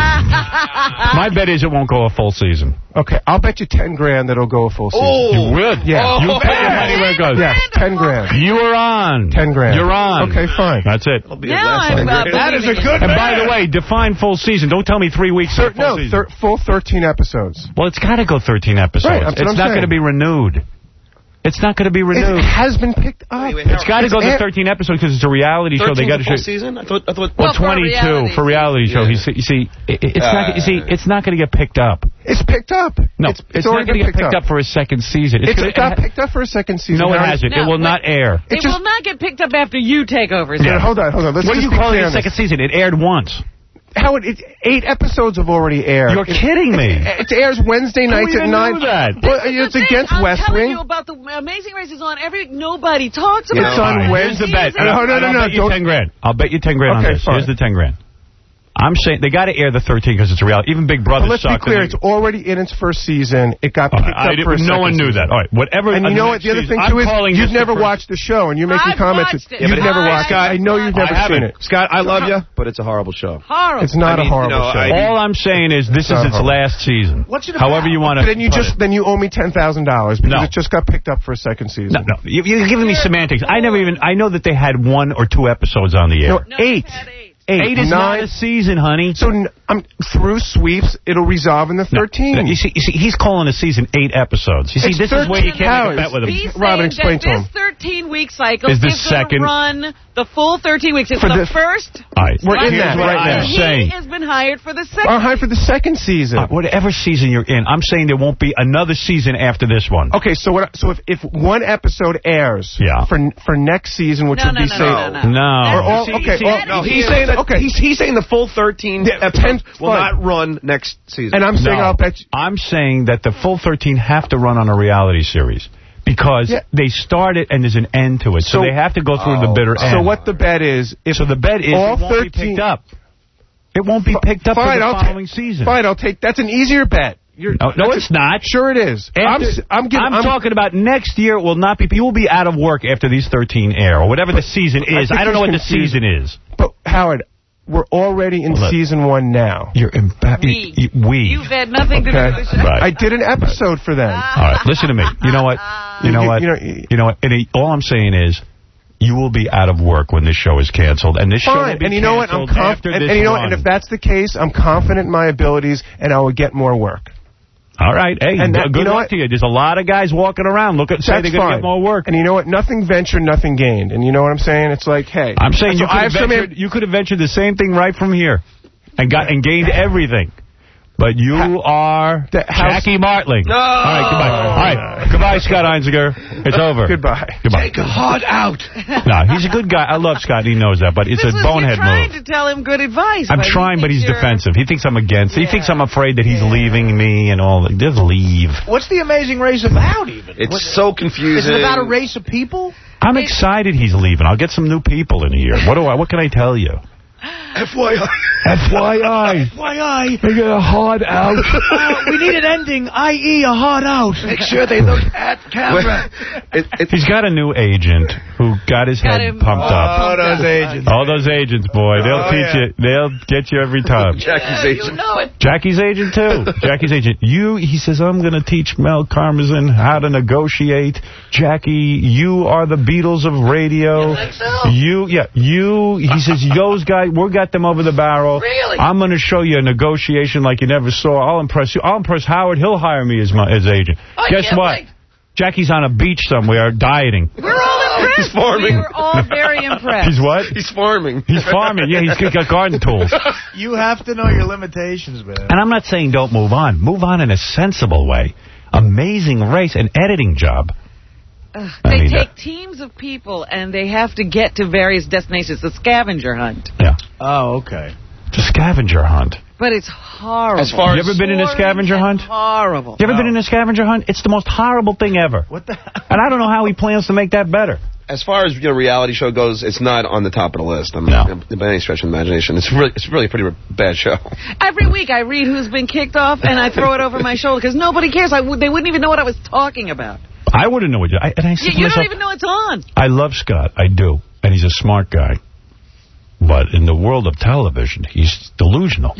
My bet is it won't go a full season. Okay, I'll bet you ten grand that'll go a full season. Oh, you would? Yeah. Oh, you put your money where it goes. Yes, ten grand. You are on. Ten grand. You're on. Okay, fine. That's it. Now I'm uh, That is a good And bet. by the way, define full season. Don't tell me three weeks. Thir full no, season. thir full thirteen episodes. Well, it's got to go thirteen episodes. Right, that's what it's I'm not saying. going to be renewed. It's not going to be renewed. It has been picked up. Wait, wait, It's got to go to It's thirteen episodes because it's a reality show. They got to full shoot. season? I thought. I thought. Well, Well, for a twenty-two reality for reality show. Yeah. You see, you see it, it's Uh, not. You see, it's not going to get picked up. It's picked up. No, it's, it's, it's not already going to been get picked up. for a second season. It's gonna, it got it ha- picked up for a second season. No, it Howard. hasn't. No, it will wait. not air. It It just- will not get picked up after you take over. Yeah, hold on, hold on. Let's What are just you be calling clear it a on this. second season? It aired once. Howard, it, eight episodes have already aired. You're it, kidding me. It, it airs Wednesday nights even at nine. knew that? Well, This is it's the thing. against I'm West telling Wing. you about the Amazing Race is on every. Nobody talks It's about on it. All right, here's the bet. No, no, no, I'll no, bet you don't- ten grand. I'll bet you ten grand Okay, on this. fine. Here's the ten grand. I'm saying they got to air the thirteen because it's a reality. Even Big Brother Well, let's be sucked. clear. and It's already in its first season. It got they- picked I up didn't- for a no second one knew season. that. All right, whatever. And you know what? The other thing, too, is you've never watched the show, and you're making I've comments. watched it. You've Yeah, never but watched it. I- I know you've I never haven't. seen it. Scott, I love you, but it's a horrible show. Horrible. It's not I mean, a horrible you know, show. I- All I'm saying is this It's not is its horrible. last season. What's it However about? you want to. Then you just then you owe me ten thousand dollars because No. it just got picked up for a second season. No, no. You, you're giving me semantics. I never even. I know that they had one or two episodes on the air. No, No, eight. it had eight. Eight, Eight is nine. not a season, honey. So n- I'm through sweeps. It'll resolve in the No, thirteen. no, you see, you see, he's calling a season eight episodes. You see, It's this is where you thirteen can't make a hours. bet with him. He's Robin, saying explain that to him. this thirteen-week cycle Is the is going to second- run the full thirteen weeks. It's For the, the- first. All right, We're in here's that what right I'm now. saying. He has been hired for the second. I'll hire for the second season. Uh, whatever season you're in, I'm saying there won't be another season after this one. Okay, so what? So if, if one episode airs Yeah. for for next season, which No, would no, be no, say, no, no, no. No. Or all- See, okay, see, all- No, he's Yeah. saying that. Okay. He's, he's saying the full thirteen Yeah, episodes ten- will fine. not run next season. and I'm saying No. I'll bet you. I'm saying that the full thirteen have to run on a reality series because Yeah. they start it and there's an end to it. So, So- they have to go through the Oh. bitter end. So what the bet is? If So the bet is all it won't thirteen be picked up. It won't be picked up fine, for the I'll ta- following season. Fine, I'll take. That's an easier bet. You're, No, no that's it's a- not. Sure, it is. I'm, After- s- I'm, giving, I'm, I'm talking about next year. It will not be. You will be out of work after these thirteen air or whatever the season I is. think I don't know what there's the season is. But Howard, we're already in Look. season one now. You're imba- We. you- you- we. You've had nothing to do Okay. with the show. Right. I did an episode for them. All right, listen to me. You know what? You know You- what? you know- You know what? And he- all I'm saying is, you will be out of work when this show is canceled. And this Fine. show will be and you know what? I'm after confident. this And, and you know what? run. And if that's the case, I'm confident in my abilities, and I will get more work. All right. Hey, and that, good you know luck what? to you. There's a lot of guys walking around. Look at say That's they're going to fine. get more work. And you know what? Nothing ventured, nothing gained. And you know what I'm saying? It's like, hey. I'm saying so you could, I have have some ventured, you could have ventured the same thing right from here and got and gained everything. But you are Jackie Martling. No. All right, goodbye. All right, goodbye, Scott Einziger. It's over. Goodbye. Goodbye. Take a heart out. No, he's a good guy. I love Scott. He knows that, but it's this a was bonehead you trying move. to tell him good advice. I'm but trying, he but he's thinks you're- defensive. He thinks I'm against. He Yeah. thinks I'm afraid that he's leaving me and all. Just leave. What's the Amazing Race about, even? It's What- so confusing. Is it about a race of people? I'm excited he's leaving. I'll get some new people in here. What do I? What can I tell you? F Y I. F Y I. F Y I. They get a hard out. Uh, we need an ending, that is a hard out. Make sure they look at camera. It, it, He's got a new agent who got his Got head him pumped up. Oh, those agents. All those agents, boy. They'll Oh, teach yeah. you. They'll get you every time. Jackie's agent. Jackie's agent, too. Jackie's agent. You, he says, I'm going to teach Mel Karmazin how to negotiate. Jackie, you are the Beatles of radio. You think so? You, yeah, you, he says, those guys, we got them over the barrel. Really? I'm going to show you a negotiation like you never saw. I'll impress you. I'll impress Howard. He'll hire me as my as agent. I Guess can't what? wait. Jackie's on a beach somewhere dieting. We're all impressed. He's farming. We're all very impressed. He's what? He's farming. He's farming. Yeah, he's got garden tools. You have to know your limitations, man. And I'm not saying don't move on. Move on in a sensible way. Amazing race, an editing job. Ugh, I they mean, take uh, teams of people and they have to get to various destinations. The scavenger hunt. Yeah. Oh, okay. The scavenger hunt. But it's horrible. As far You as ever been in a Boring scavenger and hunt? Horrible. You ever been in a scavenger hunt? It's the most horrible thing ever. What the? And I don't know how he plans to make that better. As far as, you know, reality show goes, it's not on the top of the list. I mean, No. by any stretch of the imagination. It's really, it's really a pretty bad show. Every week I read who's been kicked off and I throw it over my shoulder because nobody cares. I w- they wouldn't even know what I was talking about. I wouldn't know what you... I, and I said You, to you myself, don't even know it's on. I love Scott. I do. And he's a smart guy. But in the world of television, he's delusional.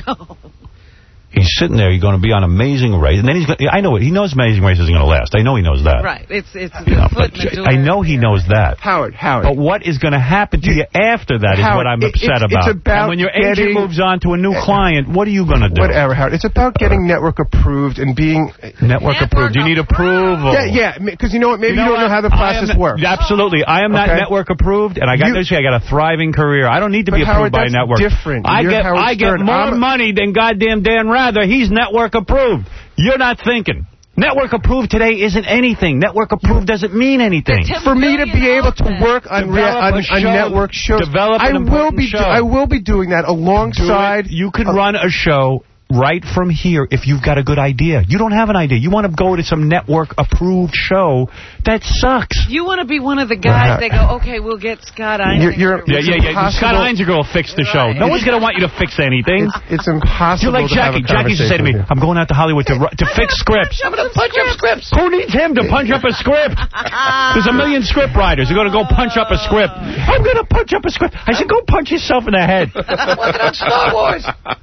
He's sitting there. He's going to be on Amazing Race, and then he's. Going, I know it. He knows Amazing Race isn't going to last. I know he knows that. Right. It's it's You the know, foot but in the door. I know he knows that. Howard, Howard. But what is going to happen to you after that is Howard, what I'm it- upset it's- about. it's about And when your agent getting- moves on to a new client, what are you going to do? Whatever, Howard. It's about getting network approved and being... Network approved. You need approval. Yeah, yeah, because you know what? Maybe you, know don't know what? how the I am process not- works. Absolutely. I am not Okay. network approved, and I got You- this. I got a thriving career. I don't need to But be Howard, approved by a that's network. different. I You're get Howard I get Stern. more I'm- money than goddamn Dan Rather. He's network approved. You're not thinking. Network approved today isn't anything. Network approved doesn't mean anything. For me to be able to work on, rea- Develop on, a on show. network shows, Develop an I will important be. show. I will be doing that alongside. Do it. You could run a show right from here if you've got a good idea. You don't have an idea. You want to go to some network-approved show. That sucks. You want to be one of the guys that go, okay, we'll get Scott Einziger. You're- Yeah, yeah, yeah. impossible. Scott Einziger will fix the show. No one's going to want you to fix anything. It's, it's impossible. You're like to have Jackie. a Jackie used to say to me, conversation with I'm going out to Hollywood to ru- to fix scripts. I'm gonna punch up scripts. Who needs him to punch up a script? There's a million script writers. You're going to go punch up a script. I'm going to punch up a script. I said, go punch yourself in the head. I'm working on Star Wars.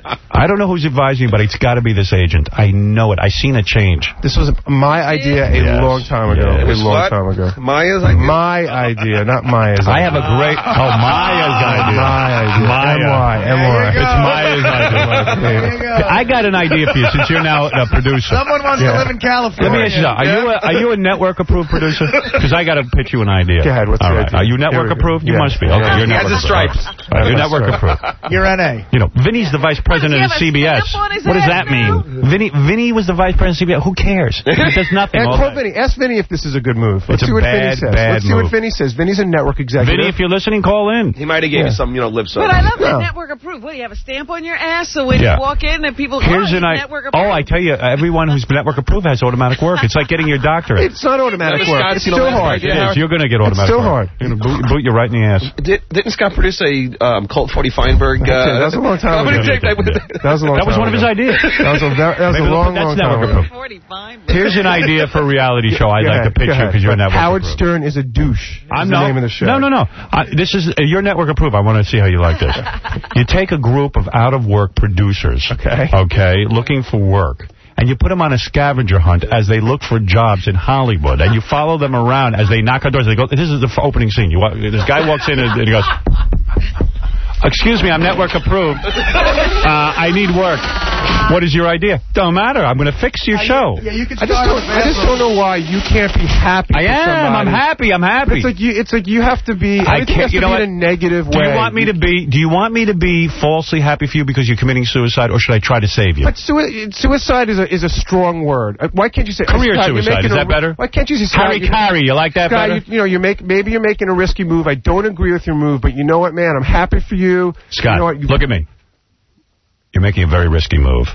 I don't know who's advising me, but it's got to be this agent. I know it. I seen a change. you. This was my idea a Yes. long time ago. Yes. A It was long what? time ago. Maya's idea? My idea, not Maya's. I have a great... Oh, Maya's idea. My idea. Maya. M Y. M Y. It's Maya's idea. There you go. I got an idea for you since you're now a producer. Someone wants Yeah. to live in California. Let me ask you something. Are you a, are you a network-approved producer? Because I got to pitch you an idea. Go ahead. What's All the right. idea? Are you Here we go. network-approved? You Yeah. must be. Okay, Yeah. you're He has the network-approved. stripes. All right, you're network-approved. You're N A. You know, Vinny's the vice president Does of he C B have a S. stamp on his What does head that mean? Vinny Vinny was the vice president of C B S. Who cares? He does nothing. And all call day. Vinny. Ask Vinny if this is a good move. Let's It's a see what Vinny bad, says. bad Let's see move. what Vinny says. Vinny's a network executive. Vinny, if you're listening, call in. He might have gave Yeah. you some, you know, lip service. But I love that No. network approved. What, do you have a stamp on your ass so when Yeah. you walk in that people go, Here's oh, an he's I. network approved? Oh, I tell you, everyone who's network approved has automatic work. It's like getting your doctorate. It's not automatic It's work. Scott's It's still automatic hard. idea. It is. You're going to get It's automatic still work. hard. You're going to boot, boot you right in the ass. Did, didn't Scott produce a um, Colt forty Feinberg? Uh, That was a long time comedy ago. tape that was- That was a long That was time one of his ago. ideas. That was a, very, that was a Maybe long, that's long network time ago. approved. forty-five. Here's an idea for a reality show I'd Go like ahead, to pitch go you ahead. because you're But network Howard approved. Stern is a douche. I'm is no, the name of the show. No, no, no. I, this is uh, you're network approved. I want to see how you like this. You take a group of out of work producers, Okay. okay, looking for work, and you put them on a scavenger hunt as they look for jobs in Hollywood, and you follow them around as they knock on doors. They go, this is the opening scene. You walk, this guy walks in and, and he goes, excuse me, I'm network approved. Uh, I need work. What is your idea? Don't matter. I'm going to fix your show. Yeah, you can I, just don't, I just don't know why you can't be happy. I am. Somebody. I'm happy. I'm happy. It's like you. It's like you have to be. I can't. You know what? In a negative way. Do you want me to be? Do you want me to be falsely happy for you because you're committing suicide, or should I try to save you? But sui suicide is a is a strong word. Why can't you say career Scott, suicide? Is that better? Why can't you say Harry Carey? You like that Scott, better? You, you know, you make maybe you're making a risky move. I don't agree with your move, but you know what, man? I'm happy for you. Scott, you know what, you, look at me. You're making a very risky move.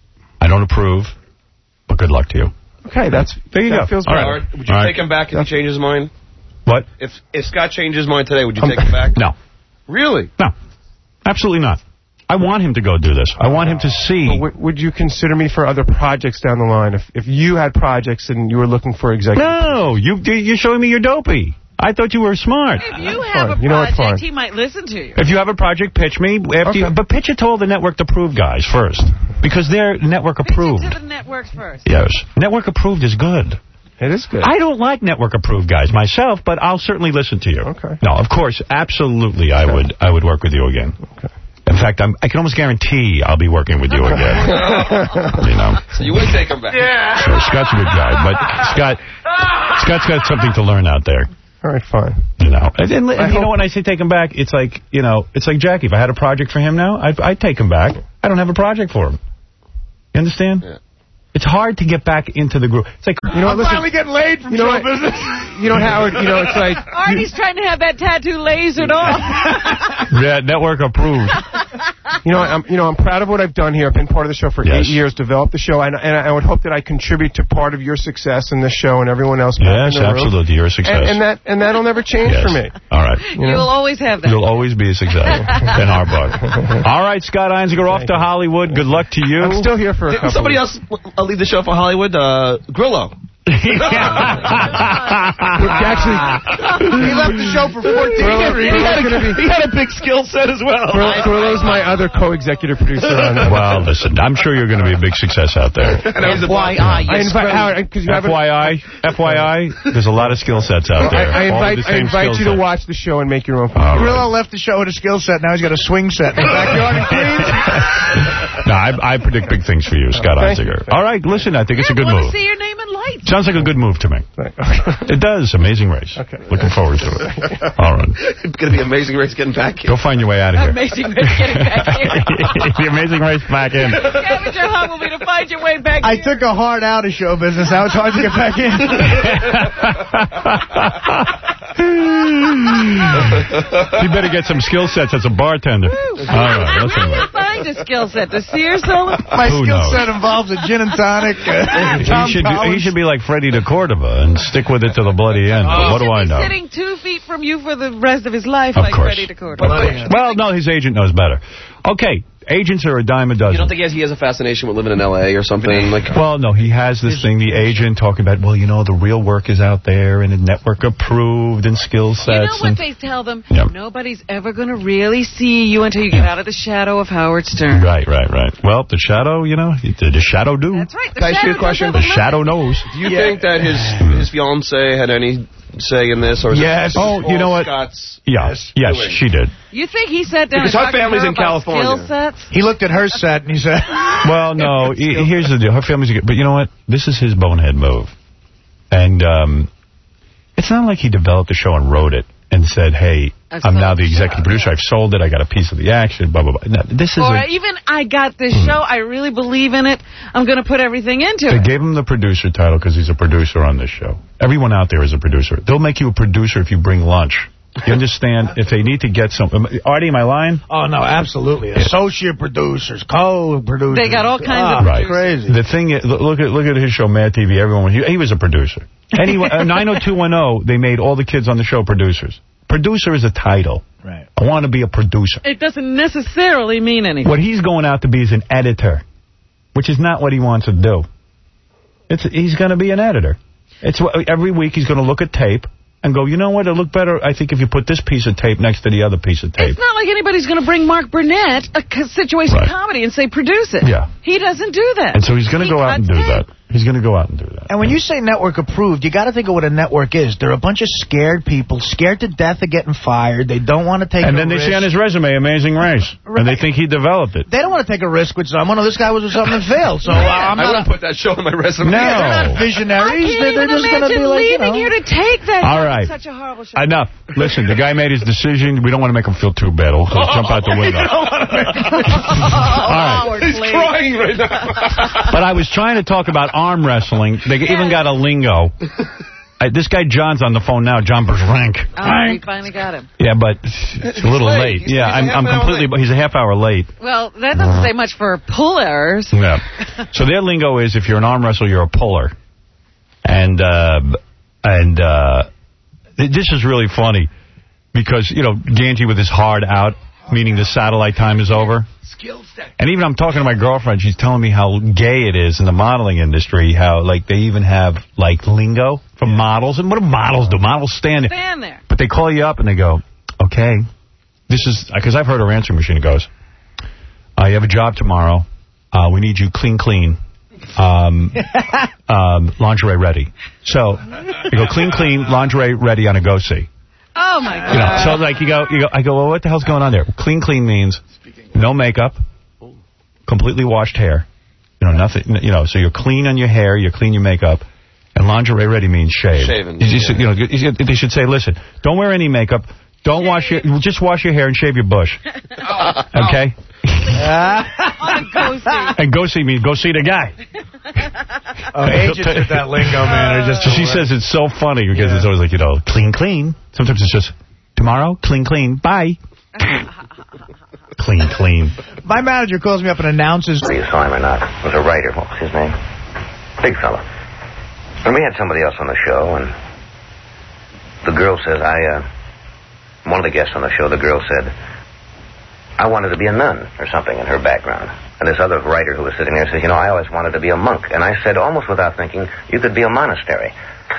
I don't approve, but good luck to you. Okay, that's there you that go. Feels All right. right. Would you All take right. him back if he changes his mind? What? If if Scott changes his mind today, would you take him back? No. Really? No. Absolutely not. I want him to go do this. I want him to see. But would you consider me for other projects down the line? If if you had projects and you were looking for executive? No, you you're showing me you're dopey. I thought you were smart. If you have Fine. a You know what, fine. project, he might listen to you. If you have a project, pitch me. After Okay. you, but pitch it to all the network approved guys first, because they're network approved. Pitch it to the networks first. Yes, network approved is good. It is good. I don't like network approved guys myself, but I'll certainly listen to you. Okay. No, of course, absolutely, I would I would work with you again. Okay. In fact, I'm, I can almost guarantee I'll be working with you again. You know. So you would take him back? Yeah. So Scott's a good guy, but Scott, Scott's got something to learn out there. All right, fine. You know, and, and, and you hope- know when I say take him back, it's like, you know, it's like Jackie. If I had a project for him now, I'd, I'd take him back. I don't have a project for him. You understand? Yeah. It's hard to get back into the group. It's like, You know what? I'm Listen, finally getting laid from you know show what? business. You know, Howard. You know, it's like Artie's trying to have that tattoo lasered off. yeah, network approved. You know, I'm you know I'm proud of what I've done here. I've been part of the show for Yes. eight years, developed the show, and, and I would hope that I contribute to part of your success in this show and everyone else. back Yes, in the room. absolutely. You're a success. And, and that and that'll never change yes. for me. All right. You know? You'll always have that. You'll always be a success in our book. All right, Scott Einziger, off to Hollywood. Good luck to you. I'm still here for a Didn't couple somebody weeks. else uh, leave the show for Hollywood? Uh, Grillo. Actually, He left the show for fourteen Grillo- years. Grillo's gonna be- He had a big skill set as well. Grillo- Grillo's my other co-executive producer on that. Well, listen, I'm sure you're going to be a big success out there. F Y I. I invite Howard because you F haven't. Y I, F Y I, there's a lot of skill sets out there. I, I All invite, with the I same invite skill you to set. watch the show and make your own. All right. Grillo left the show with a skill set. Now he's got a swing set in the backyard in Queens. No, I, I predict big things for you, Scott Thank Einziger. All right, listen, I think it's a good I want move. to see your name in lights. Sounds like a good move to me. It does. Amazing Race. Okay. Looking forward to it. All right. It's going to be amazing race getting back here. Go find your way out of here. Amazing Race getting back here. The Amazing Race back in. Scavenger hunt will be to find your way back I here. took a hard out of show business. Now it's hard to get back in. You better get some skill sets as a bartender. All right. Listen. How do you find a skill set? The Sears cellar? My Who skill knows? set involves a gin and tonic. Uh, He Tom should, do, he Collins. should be like Freddie de Cordova and stick with it to the bloody end. But what do I know? Sitting two feet from you for the rest of his life, Of like course. Freddie Dakota. Well, no, his agent knows better. Okay, agents are a dime a dozen. You don't think he has, he has a fascination with living in L A or something? Like, Well, no, he has this thing, the agent talking about, well, you know, the real work is out there and network approved and skill sets. You know what and, they tell them? Yep. Nobody's ever going to really see you until you get out of the shadow of Howard Stern. Right, right, right. Well, the shadow, you know, the, the shadow do. That's right. The Can I ask you a shadow question? does The have a shadow knows. do you think that his his fiancée had any say in this? Or is Yes. it Oh, you know what? Scott's Yes, yes, doing? she did. You think he sat down Because and her talked to family's her in about California. skill sets? He looked at her set and he said, Well, no, he- here's the deal. Her family's good. But you know what? This is his bonehead move. And um, it's not like he developed the show and wrote it and said, hey, I've I'm sold now the the show. executive producer. I've sold it. I got a piece of the action, blah, blah, blah. No, this is Or a, even, I got this show, I really believe in it, I'm going to put everything into They it. gave him the producer title because he's a producer on this show. Everyone out there is a producer. They'll make you a producer if you bring lunch. You understand? If they need to get some... Artie, am I lying? oh, no, absolutely. Associate producers, co-producers. They got all kinds Ah, of Right. crazy. The thing is, look at look at his show, Mad T V. Everyone, he, he was a producer. Anyway, uh, nine oh two one oh, they made all the kids on the show producers. Producer is a title. Right. I want to be a producer. It doesn't necessarily mean anything. What he's going out to be is an editor, which is not what he wants to do. It's He's going to be an editor. It's what- Every week he's going to look at tape, and go, you know what, it'll look better, I think, if you put this piece of tape next to the other piece of tape. It's not like anybody's going to bring Mark Burnett a situation Right. comedy and say, produce it. Yeah. He doesn't do that. And so he's going to He go out and do cuts that. He's going to go out and do that. And when you say network approved, you got to think of what a network is. They're a bunch of scared people, scared to death of getting fired. They don't want to take And a then they risk. see on his resume, Amazing Race. And they think he developed it. They don't want to take a risk with someone. Oh, this guy was with something that failed. So uh, I'm I not. wouldn't put that show on my resume. No. Yeah, they're not visionaries. They're, they're just going to be like, you leaving know. here to take that. All right. Such a horrible show. Enough. Listen, the guy made his decision. We don't want to make him feel too bad. He'll he'll jump out the window. All right. He's crying right now. But I was trying to talk about arm wrestling. They even got a lingo. I, this guy John's on the phone now, John Bergrank. Oh, we finally got him. Yeah, but it's a little late. He's- Yeah, he's a I'm, I'm half an hour completely... late. He's a half hour late. Well, that doesn't say much for pull errors. Yeah. So their lingo is if you're an arm wrestler, you're a puller. And, uh, and uh, th- this is really funny because, you know, Ganji with his hard out, meaning the satellite time is over. And even I'm talking to my girlfriend, she's telling me how gay it is in the modeling industry, how, like, they even have, like, lingo for models. And what do models do? Models stand there. Stand there. But they call you up and they go, okay, this is, because I've heard her answering machine. It goes, uh, you have a job tomorrow. Uh, we need you clean, clean. Um, um, lingerie ready. So you go clean, clean, lingerie ready on a go-see. Oh, my God. You know, so like you go, you go, I go, well, what the hell's going on there? Clean, clean means no makeup, completely washed hair. You know, nothing, you know, so you're clean on your hair, you're clean your makeup, and lingerie ready means shave. Shaven. You, just, you know, you, they should say, listen, don't wear any makeup, don't wash your, just wash your hair and shave your bush. Okay? On a go-see. And go see me, go see the guy. Oh, agents with that lingo, man, are just... So she says it's so funny because Yeah. it's always like, you know, clean, clean. Sometimes it's just, tomorrow, clean, clean, bye. Clean, clean. My manager calls me up and announces... Whether you saw him or not, was a writer. What was his name? Big fella. And we had somebody else on the show, and the girl says, I, uh, one of the guests on the show, the girl said, I wanted to be a nun or something in her background. And this other writer who was sitting there says, you know, I always wanted to be a monk. And I said, almost without thinking, you could be a monastery.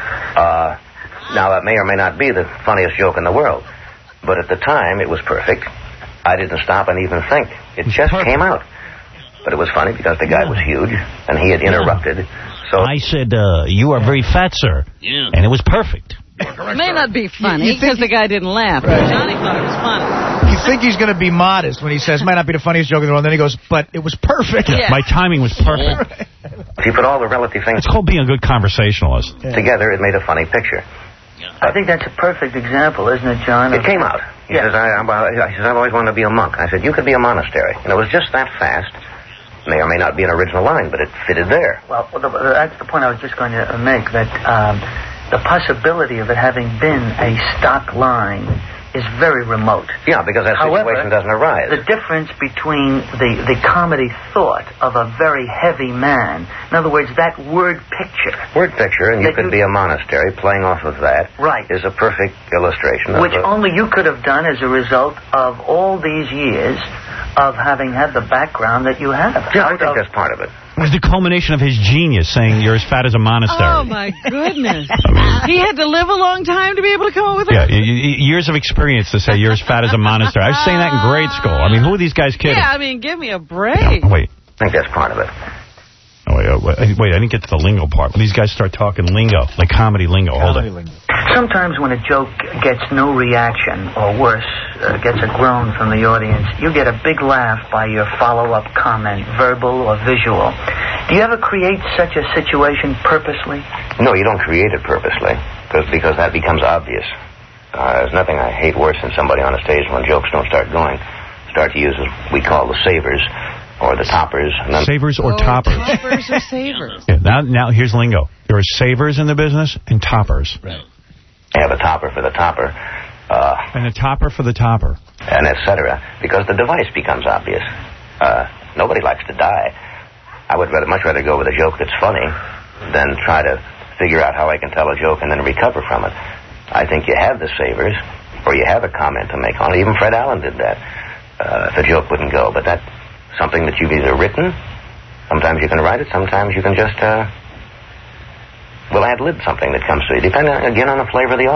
Uh, now, that may or may not be the funniest joke in the world. But at the time, it was perfect. I didn't stop and even think. It just came out. But it was funny because the guy was huge, and he had interrupted. So I said, uh, you are very fat, sir. Yeah. And it was perfect. It may not be funny You- you think because the guy didn't laugh. Right. But Johnny thought it was funny. You think he's going to be modest when he says, might not be the funniest joke in the world, and then he goes, but it was perfect. Yeah. My timing was perfect. if you put all the relative things It's called being a good conversationalist. together, it made a funny picture. I think that's a perfect example, isn't it, John? It came out. He Yeah. says, I, I, he says, I've always wanted to be a monk. I said, you could be a monastery. And it was just that fast. May or may not be an original line, but it fitted there. Well, the, that's the point I was just going to make, that um, the possibility of it having been a stock line is very remote. Yeah, because that However, situation doesn't arise. The difference between the, the comedy thought of a very heavy man, in other words, that word picture. Word picture, and you That could you- be a monastery playing off of that. Right. Is a perfect illustration of Which a- only you could have done as a result of all these years of having had the background that you have. Yeah, I Out think of- that's part of it. It was the culmination of his genius saying you're as fat as a monastery. Oh, my goodness. He had to live a long time to be able to come up with Yeah, that. y- y- years of experience to say you're as fat as a monastery. I was saying that in grade school. I mean, who are these guys kidding? Yeah, I mean, give me a break. Oh, wait. I think that's part of it. Oh, wait, uh, wait, wait, I didn't get to the lingo part. When these guys start talking lingo, like comedy lingo. Hold it. Sometimes when a joke gets no reaction, or worse, uh, gets a groan from the audience, you get a big laugh by your follow-up comment, verbal or visual. Do you ever create such a situation purposely? No, you don't create it purposely, cause, because that becomes obvious. Uh, there's nothing I hate worse than somebody on a stage when jokes don't start going. Start to use what we call the savers, or the toppers. And then Savers or Oh, toppers? Toppers or savers? Yeah, now, now, here's lingo. There are savers in the business and toppers. Right. You have a topper for the topper. Uh, and a topper for the topper. And et cetera, because the device becomes obvious. Uh, nobody likes to die. I would rather, much rather go with a joke that's funny than try to figure out how I can tell a joke and then recover from it. I think you have the savers, or you have a comment to make on it. Even Fred Allen did that. Uh, if a joke wouldn't go, but that's something that you've either written, sometimes you can write it, sometimes you can just, uh, well, ad-lib something that comes to you, depending, again, on the flavor of the audience.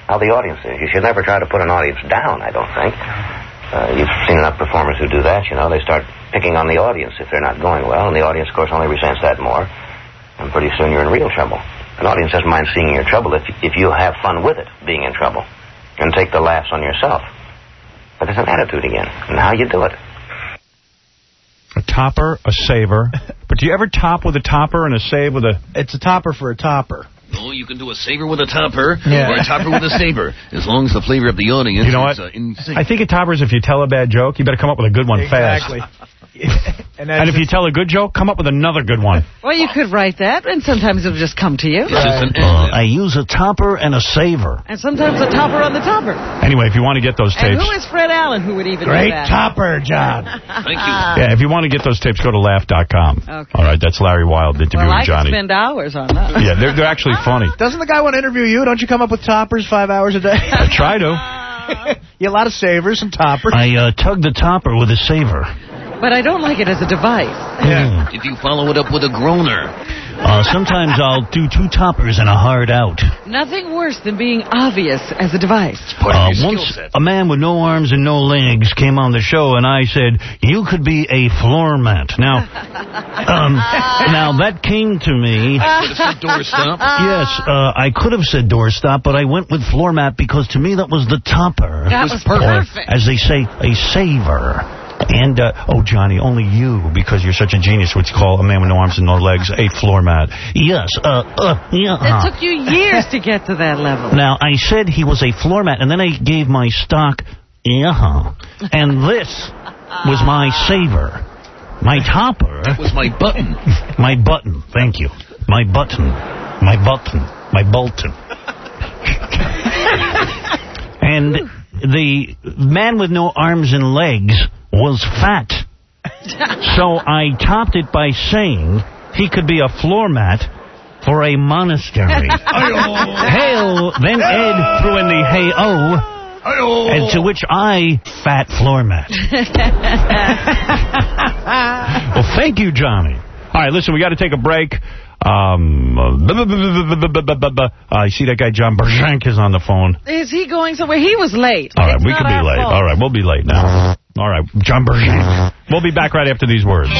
how the audience is. You should never try to put an audience down, I don't think. Uh, you've seen enough performers who do that, you know. They start picking on the audience if they're not going well, and the audience, of course, only resents that more. And pretty soon you're in real trouble. An audience doesn't mind seeing your trouble if, if you have fun with it, being in trouble, and take the laughs on yourself. But there's an attitude again, and how you do it. A topper, a saver. But do you ever top with a topper and a save with a... It's a topper for a topper. Oh, you can do a saver with a topper yeah. or a topper with a saver, as long as the flavor of the audience you know is what? uh, in sync. I think a topper is if you tell a bad joke, you better come up with a good one exactly. fast. and, and if you tell a good joke, come up with another good one. Well, you could write that, and sometimes it'll just come to you. Right. Uh, I use a topper and a saver. And sometimes a topper on the topper. Anyway, if you want to get those tapes... And who is Fred Allen who would even Great do that? topper, John. Thank you. Yeah, if you want to get those tapes, go to laugh dot com. Okay. All right, that's Larry Wilde interviewing well, I Johnny. could spend hours on that. Yeah, they're, they're actually funny. Doesn't the guy want to interview you? Don't you come up with toppers five hours a day? I try to. Yeah, a lot of savers, some toppers. I uh, tug the topper with a saver. But I don't like it as a device. Yeah. If you follow it up with a groaner. Uh, sometimes I'll do two toppers and a hard out. Nothing worse than being obvious as a device. Uh, once a man with no arms and no legs came on the show, and I said, you could be a floor mat. Now, um, now that came to me. I could have said doorstop. Yes, uh, I could have said doorstop, but I went with floor mat because to me that was the topper. That was perfect. Or, as they say, a saver. And, uh, oh, Johnny, only you, because you're such a genius, would call a man with no arms and no legs a floor mat. Yes, uh, uh, yeah. It took you years to get to that level. Now, I said he was a floor mat, and then I gave my stock, yeah. And this was my saver. My topper. That was my button. My button, thank you. My button. My button. My Bolton. And the man with no arms and legs was fat. So I topped it by saying he could be a floor mat for a monastery. Hail! Then Ed threw in the hey-oh, and to which I, fat floor mat. Well, thank you, Johnny. All right, listen, we got to take a break. Um, uh, I see that guy John Berjank is on the phone. Is he going somewhere? He was late. All right, it's we could be late. Fault. All right, we'll be late now. All right, John Berjank. We'll be back right after these words.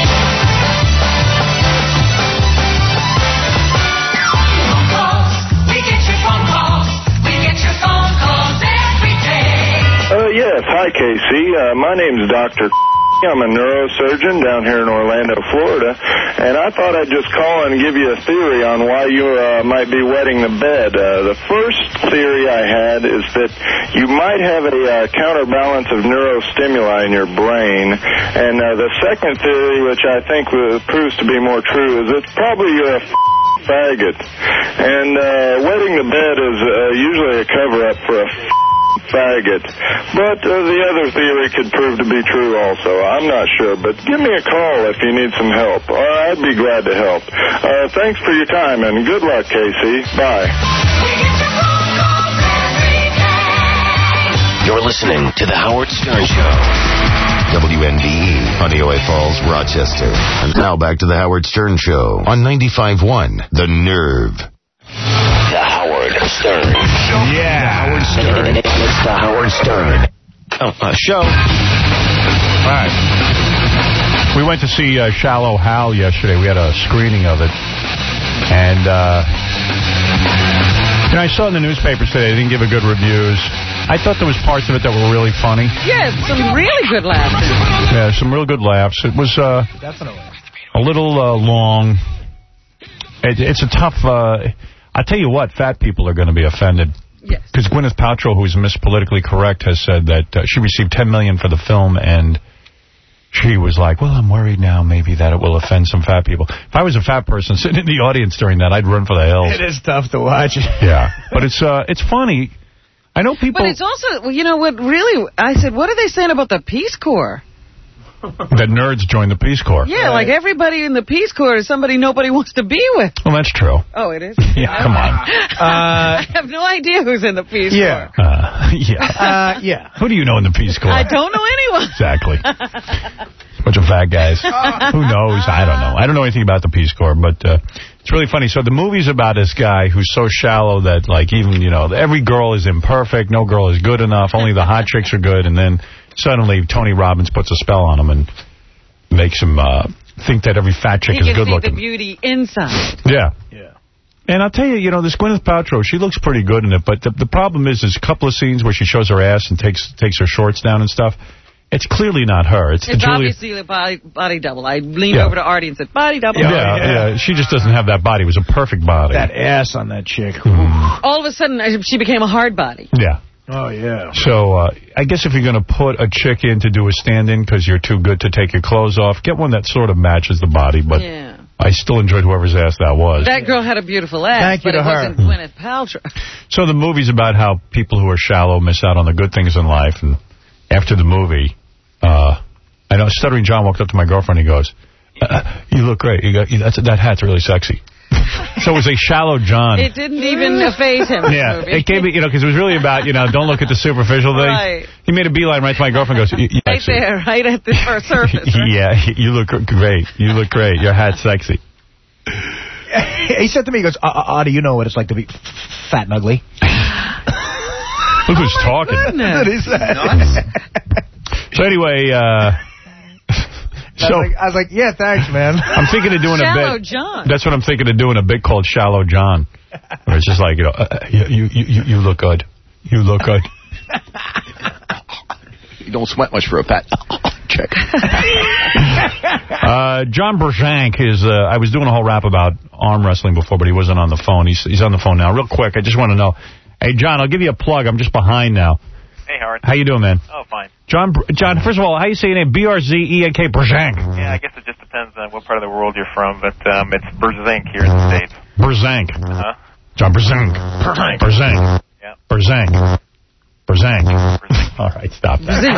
Uh, yes, hi, Casey. Uh, my name's Doctor I'm a neurosurgeon down here in Orlando, Florida, and I thought I'd just call and give you a theory on why you uh, might be wetting the bed. Uh, the first theory I had is that you might have a uh, counterbalance of neurostimuli in your brain, and uh, the second theory, which I think uh, proves to be more true, is it's probably you're a f- faggot. And uh, wetting the bed is uh, usually a cover-up for a f- faggot. But uh, the other theory could prove to be true also. I'm not sure, but give me a call if you need some help. Uh, I'd be glad to help. Uh, thanks for your time, and good luck, Casey. Bye. You're listening to The Howard Stern Show. W N D E, Honeyaway Falls, Rochester. And now back to The Howard Stern Show on ninety-five point one, The Nerve. The Howard Stern Show. Yeah. The Howard Stern. It's The Howard Stern oh, uh, Show. All right. We went to see uh, Shallow Hal yesterday. We had a screening of it. And, uh, you know, I saw in the newspapers today they didn't give a good reviews. I thought there was parts of it that were really funny. Yeah, some really good laughs. Yeah, some real good laughs. It was uh, Definitely. a little uh, long. It, it's a tough... Uh, I'll tell you what, fat people are going to be offended. Yes. Because Gwyneth Paltrow, who's Miss Politically Correct, has said that uh, she received ten million dollars for the film, and she was like, well, I'm worried now maybe that it will offend some fat people. If I was a fat person sitting in the audience during that, I'd run for the hills. It is tough to watch. Yeah. But it's uh, it's funny. I know people... But it's also, you know, what really... I said, what are they saying about the Peace Corps? That nerds join the Peace Corps. Yeah, right. Like everybody in the Peace Corps is somebody nobody wants to be with. Well, that's true. Oh, it is? Yeah, come on. Uh, I have no idea who's in the Peace yeah. Corps. Uh, yeah. Uh, yeah. Who do you know in the Peace Corps? I don't know anyone. Exactly. Bunch of fat guys. Who knows? I don't know. I don't know anything about the Peace Corps, but uh, it's really funny. So the movie's about this guy who's so shallow that, like, even, you know, every girl is imperfect. No girl is good enough. Only the hot chicks are good. And then suddenly Tony Robbins puts a spell on him and makes him uh, think that every fat chick he is good looking. He can see the beauty inside. Yeah. Yeah. And I'll tell you, you know, this Gwyneth Paltrow, she looks pretty good in it, but the, the problem is there's a couple of scenes where she shows her ass and takes takes her shorts down and stuff. It's clearly not her. It's, It's the Julia... obviously a body, body double. I leaned Yeah. over to Artie and said, body double. Yeah, yeah, yeah. She just doesn't have that body. It was a perfect body. That ass on that chick. Mm. All of a sudden, uh, she became a hard body. Yeah. Oh, yeah. So uh, I guess if you're going to put a chick in to do a stand-in because you're too good to take your clothes off, get one that sort of matches the body. But Yeah. I still enjoyed whoever's ass that was. That girl had a beautiful ass, Thank you but to it her. wasn't Gwyneth Paltrow. So the movie's about how people who are shallow miss out on the good things in life. And after the movie, uh, I know Stuttering John walked up to my girlfriend and he goes, uh, you look great. You got, you, that's, that hat's really sexy. So it was a shallow John. It didn't even phase him. Yeah, it gave me, you know, because it was really about, you know, don't look at the superficial things. Right. He made a beeline right to my girlfriend and goes, "Y- yeah, Right there, right at the first surface. Right? yeah, you look great. You look great. Your hat's sexy. He said to me, he goes, uh, uh, do you know what it's like to be f fat and ugly? Look who's talking. That's what he said. So anyway, uh... I, was like, I was like, yeah, thanks, man. I'm thinking of doing Shallow a bit. John. That's what I'm thinking of doing, a bit called Shallow John. Where it's just like, you know, uh, you, you, you, you look good. You look good. You don't sweat much for a fat chick. uh, John Berjank is, uh, I was doing a whole rap about arm wrestling before, but he wasn't on the phone. He's, he's on the phone now. Real quick, I just want to know. Hey, John, I'll give you a plug. I'm just behind now. Hey, Howard. How you doing, man? Oh, fine. John, John. First of all, how you say your name? B R Z E N K, Berjank. Yeah, I guess it just depends on what part of the world you're from, but um, it's Berzink here in the States. Berzank. Uh-huh. John Berzank. Berzank. Berzank. Yeah. Berzank. Berzank. All right, stop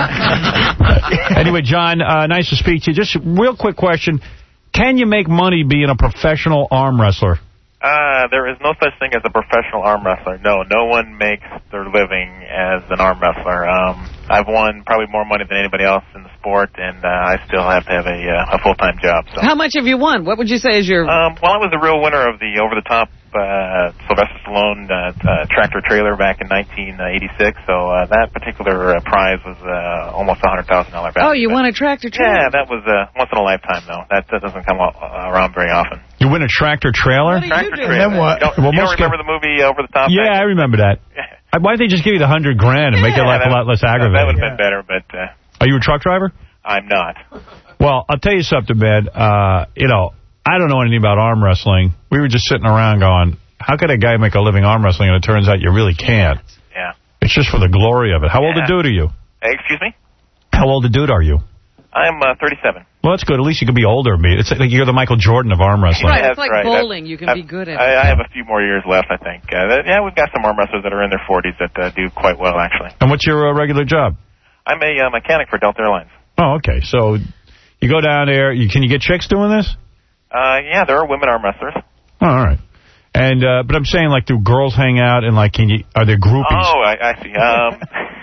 that. Anyway, John, uh, nice to speak to you. Just a real quick question. Can you make money being a professional arm wrestler? Uh, there is no such thing as a professional arm wrestler. No, no one makes their living as an arm wrestler. Um, I've won probably more money than anybody else in the sport, and uh, I still have to have a, uh, a full-time job. So. How much have you won? What would you say is your... Um, well, I was the real winner of the over-the-top uh, Sylvester Stallone uh, uh, tractor-trailer back in nineteen eighty-six, so uh, that particular uh, prize was uh, almost a one hundred thousand dollars value. Oh, you won a tractor-trailer? Yeah, that was uh, once in a lifetime, though. That, that doesn't come uh, around very often. You win a tractor-trailer? Tractor And then what? You don't, Well, you don't most remember the movie uh, Over the Top? Yeah, I remember that. Uh, Why didn't they just give you the hundred grand and make your Yeah, life that- a lot less That aggravating? would have been better, but uh, Are you a truck driver? I'm not. Well, I'll tell you something, man. Uh, you know, I don't know anything about arm wrestling. We were just sitting around going, how could a guy make a living arm wrestling? And it turns out you really can't. Yeah. It's just for the glory of it. How old Yeah. a dude are you? Hey, excuse me? How old a dude are you? I'm uh, thirty-seven. Well, that's good. At least you could be older than me. It's like you're the Michael Jordan of arm wrestling. Right, it's That's like right. bowling. That- You can I- be good at it. I, I have a few more years left, I think. Uh, that- yeah, we've got some arm wrestlers that are in their forties that uh, do quite well, actually. And what's your uh, regular job? I'm a uh, mechanic for Delta Airlines. Oh, okay. So you go down there. You, can you get chicks doing this? Uh, yeah, there are women arm wrestlers. Oh, all right. And uh, but I'm saying, like, do girls hang out and like, can you? Are there groupies? Oh, I, I see. Um,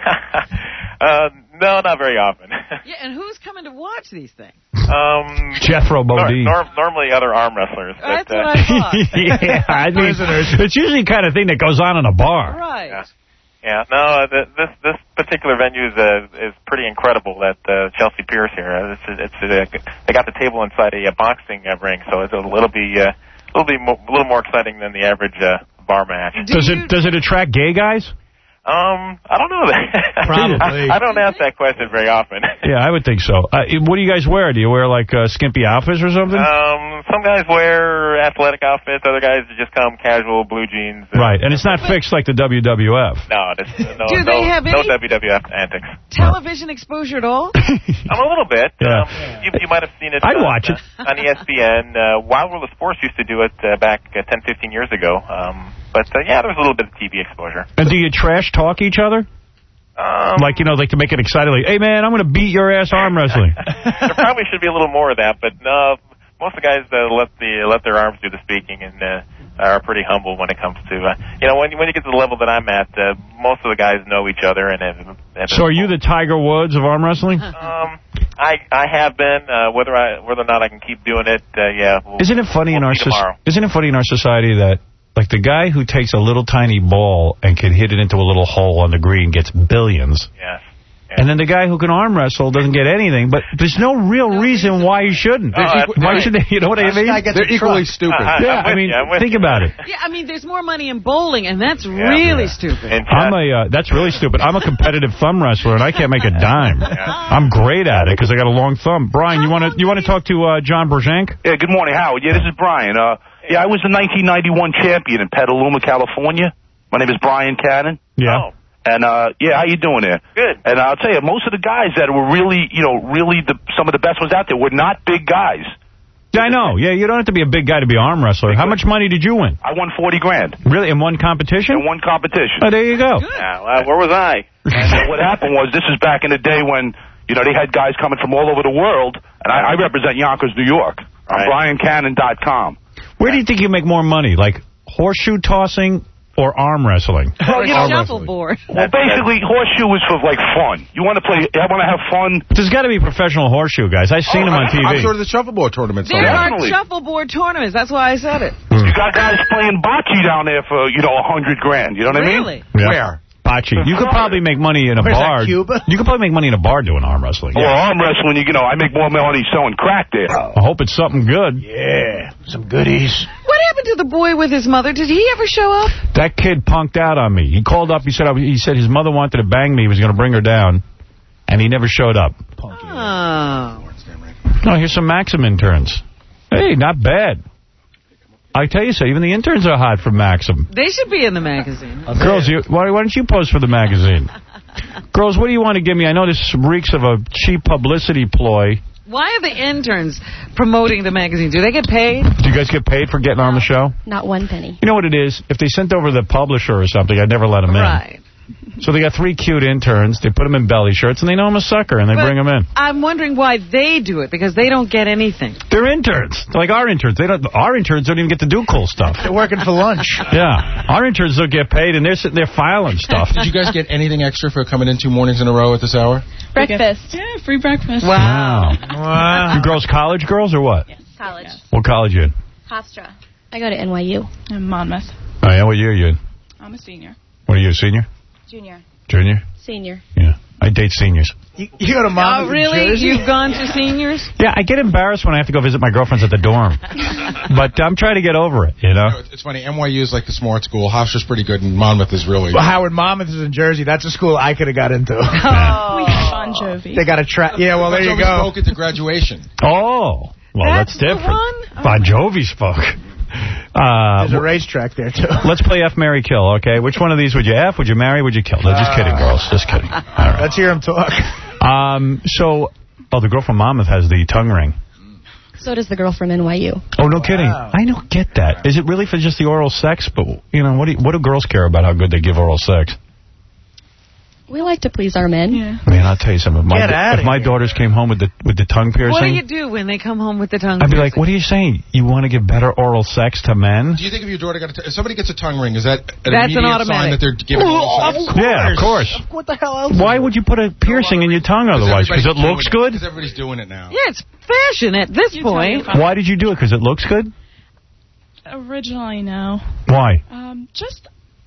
uh, no, not very often. Yeah, and who's coming to watch these things? Um, Jethro Bodine. nor, nor, normally other arm wrestlers. That's but, uh, what I thought. yeah, I mean, it's usually the kind of thing that goes on in a bar. Right. Yeah. Yeah, no, uh, th this this particular venue is uh, is pretty incredible. That uh, Chelsea Piers here, uh, it's it's uh, they got the table inside a, uh boxing uh, ring, so it's a little be uh, a little be mo a little more exciting than the average uh, bar match. Does it does it attract gay guys? Um, I don't know that. Probably. I, I don't ask that question very often. Yeah, I would think so. Uh, what do you guys wear? Do you wear like uh, skimpy outfits or something? Um, some guys wear athletic outfits. Other guys just come casual blue jeans. And, right, and it's not fixed like the W W F. No, this, no, Do no, they have no any- W W F antics. Television exposure at all? I'm a little bit. Yeah. Um, you, you might have seen it. I'd on, watch it. uh, on E S P N. Uh, Wild World of Sports used to do it uh, back uh, ten, fifteen years ago. Um, but uh, yeah, there was a little bit of T V exposure. And do you trash talk each other? Um, like, you know, like to make it exciting. Like, hey, man, I'm going to beat your ass arm wrestling. There probably should be a little more of that, but no, most of the guys uh, let the let their arms do the speaking and uh, are pretty humble when it comes to uh, you know when when you get to the level that I'm at. Uh, most of the guys know each other. And, and, and So are you the Tiger Woods of arm wrestling? Um, I I have been. Uh, whether I whether or not I can keep doing it, uh, yeah. We'll, Isn't it funny we'll in our see tomorrow. Isn't it funny in our society that like the guy who takes a little tiny ball and can hit it into a little hole on the green gets billions? Yeah. And then the guy who can arm wrestle doesn't get anything, but there's no real reason why he shouldn't. Oh, why should they, you know what I mean? They're equally stupid. Uh, yeah, I mean, think about it. Yeah, I mean, there's more money in bowling, and that's really yeah. stupid. I'm a, uh, that's really stupid. I'm a competitive thumb wrestler, and I can't make a dime. I'm great at it because I got a long thumb. Brian, you want to you want to talk to uh, John Berjank? Yeah, good morning, Howard. Yeah, this is Brian. Uh, yeah, I was the nineteen ninety-one champion in Petaluma, California. My name is Brian Cannon. Yeah. And, uh, yeah, how you doing there? Good. And I'll tell you, most of the guys that were really, you know, really the, some of the best ones out there were not big guys. Yeah, I know. Yeah, you don't have to be a big guy to be an arm wrestler. How much money did you win? I won forty grand. Really? In one competition? In one competition. Oh, there you go. Yeah, well, where was I? And what happened was, this is back in the day when, you know, they had guys coming from all over the world, and I, I represent Yonkers, New York. I'm Right. Brian Cannon dot com. Where do you think you make more money? Like horseshoe tossing or arm wrestling? Well, you know, shuffleboard. Well, basically, horseshoe is for, like, fun. You want to play, I want to have fun. There's got to be professional horseshoe guys. I've seen Oh, them on T V. I'm sure the shuffleboard tournaments. There Yeah, are definitely. shuffleboard tournaments. That's why I said it. You got guys playing bocce down there for, you know, a hundred grand. You know what Really? I mean? Yeah. Bocce. You could probably make money in a Where's that, bar. Cuba? You could probably make money in a bar doing arm wrestling. Well, Yeah. arm wrestling, you know, I make more money selling crack there. I hope it's something good. Yeah, some goodies. What happened to the boy with his mother? Did he ever show up? That kid punked out on me. He called up. He said I was, he said his mother wanted to bang me. He was going to bring her down, and he never showed up. Oh. No, here's some Maxim interns. Hey, not bad. I tell you so. Even the interns are hot for Maxim. They should be in the magazine. Girls, you, why, why don't you post for the magazine? Girls, what do you want to give me? I know this reeks of a cheap publicity ploy. Why are the interns promoting the magazine? Do they get paid? Do you guys get paid for getting on the show? Not one penny. You know what it is? If they sent over the publisher or something, I'd never let them in. Right. So they got three cute interns. They put them in belly shirts, and they know I'm a sucker, and they But bring them in. I'm wondering why they do it, because they don't get anything. They're interns. They're like our interns. They don't. Our interns don't even get to do cool stuff. They're working for lunch. Yeah. Our interns don't get paid, and they're sitting there filing stuff. Did you guys get anything extra for coming in two mornings in a row at this hour? Breakfast. Yeah, free breakfast. Wow. Wow. You girls college girls or what? Yes. College. What college you in? Hofstra. I go to N Y U. In Monmouth. Oh, yeah, what year are you in? I'm a senior. What are you, a senior? Junior. Junior? Senior. Yeah. I date seniors. You, you go to Monmouth, Oh, really? Jersey? You've gone to seniors? Yeah, I get embarrassed when I have to go visit my girlfriends at the dorm. But I'm trying to get over it, you know? No, it's funny. N Y U is like the smart school. Hofstra's pretty good, and Monmouth is really... Well, Howard, Monmouth is in Jersey. That's a school I could have got into. Oh. We have Bon Jovi. They got a track. Yeah, well, there you Bon Jovi go. spoke at the graduation. Oh. Well, that's, That's the different. one? Bon Jovi spoke. Uh, There's a racetrack there, too. let's play F, Marry, Kill, okay? Which one of these would you F, would you marry, would you kill? No, just kidding, girls. Just kidding. All right. Let's hear him talk. Um, so, oh, the girl from Monmouth has the tongue ring. So does the girl from N Y U. Oh, no kidding. I don't get that. Is it really for just the oral sex? But, you know, what do, you, what do girls care about how good they give oral sex? We like to please our men. Yeah. Man, I'll tell you something. If my, Get outta if my here. daughters came home with the with the tongue piercing, What do you do when they come home with the tongue I'd be piercing? like, what are you saying? You want to give better oral sex to men? Do you think if your daughter got a t- if somebody gets a tongue ring, is that an That's an immediate sign automatic. that they're giving oral sex? Yeah, of course. What the hell else? Why would you put a piercing in your tongue otherwise? Because it looks good? Because everybody's doing it now. Yeah, it's fashion at this You tell me point. if I'm- Why did you do it? Because it looks good? Originally, no. Why? Um, just...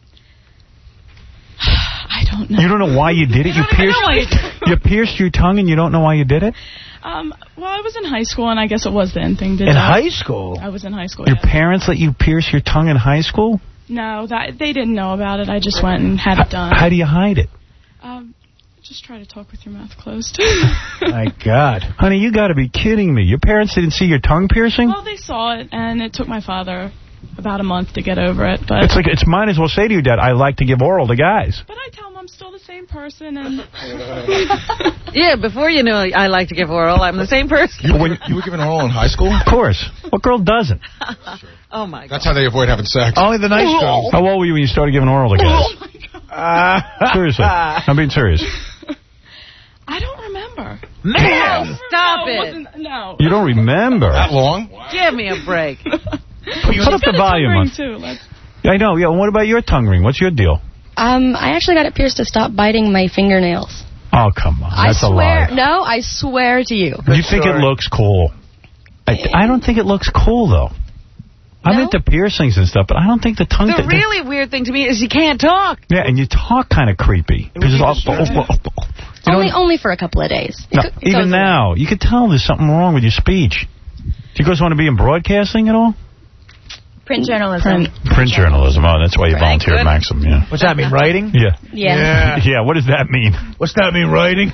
I don't know. You don't know why you did it? You I don't pierced know why I did you pierced your tongue and you don't know why you did it? Um, well, I was in high school, and I guess it was the end thing. Did In I? high school? I was in high school, Your yeah. parents let you pierce your tongue in high school? No, that they didn't know about it. I just went and had it done. How do you hide it? Um, just try to talk with your mouth closed. My God. Honey, you got to be kidding me. Your parents didn't see your tongue piercing? Well, they saw it, and it took my father about a month to get over it. But It's like, it's might as well say to you, Dad, I like to give oral to guys. But I tell him I'm still the same person, and Yeah, before you know I like to give oral, I'm the same person. You, when, you were giving oral in high school? Of course. What girl doesn't? Oh, my God. That's how they avoid having sex. Only the nice girls. How old were you when you started giving oral to guys? Uh, Seriously. I'm being serious. I don't remember. Man! Stop no, it. wasn't- No. You don't remember? That long? Give me a break. Put up the volume on. Too. Let's... I know. Yeah. What about your tongue ring? What's your deal? Um, I actually got it pierced to stop biting my fingernails. Oh, come on. That's I a swear, lie. No, I swear to you. You think it looks cool? I, I don't think it looks cool, though. I'm into piercings and stuff, but I don't think the tongue... The th really weird thing to me is you can't talk. Yeah, and you talk kind of creepy. It's all- You know, Only, only for a couple of days. It no, go- it even goes now, you could tell there's something wrong with your speech. Do you guys want to be in broadcasting at all? Print journalism. Print journalism. Oh, that's why you volunteer at Maxim, yeah. What's that mean, writing? Yeah. Yeah. Yeah. Yeah, what does that mean? What's that mean, writing?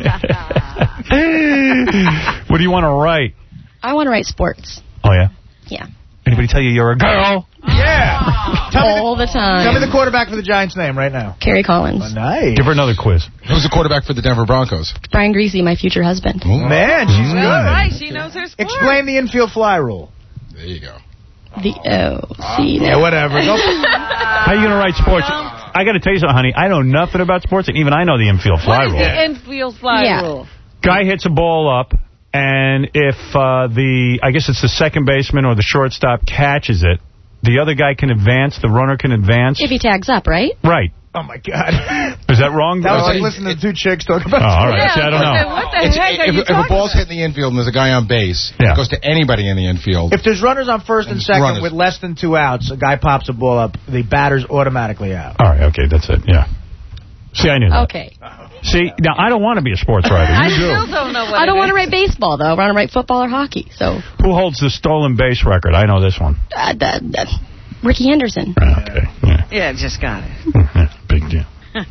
What do you want to write? I want to write sports. Oh, yeah? Yeah. Anybody tell you you're a girl? Yeah. Tell All the, the time. Tell me the quarterback for the Giants' name right now. Kerry Collins. Oh, nice. Give her another quiz. Who's the quarterback for the Denver Broncos? Brian Greasy, my future husband. Man, she's Mm. good. Right, she knows her sport. Explain the infield fly rule. There you go. The oh, see Yeah, whatever. Go How are you going to write sports? I got to tell you something, honey. I know nothing about sports, and even I know the infield fly What is rule. the infield fly Yeah. rule? Guy hits a ball up, and if uh, the, I guess it's the second baseman or the shortstop catches it, the other guy can advance, the runner can advance. If he tags up, right? Right. Oh, my God. Is that wrong? That was like listening to two chicks talk about Oh, all right. Yeah, See, I don't know. What the It's, heck are if, you if a talking ball's about? hitting the infield and there's a guy on base, Yeah. it goes to anybody in the infield. If there's runners on first and And second runners. with less than two outs, a guy pops a ball up, the batter's automatically out. All right, okay, that's it, yeah. See, I knew that. Okay. See, now, I don't want to be a sports writer. You I do. still don't know what I don't it want to is. write baseball, though. I want to write football or hockey. So, Who holds the stolen base record? I know this one. uh, the, the, Ricky Henderson. Okay, yeah. Yeah, just got it. Yeah, big deal.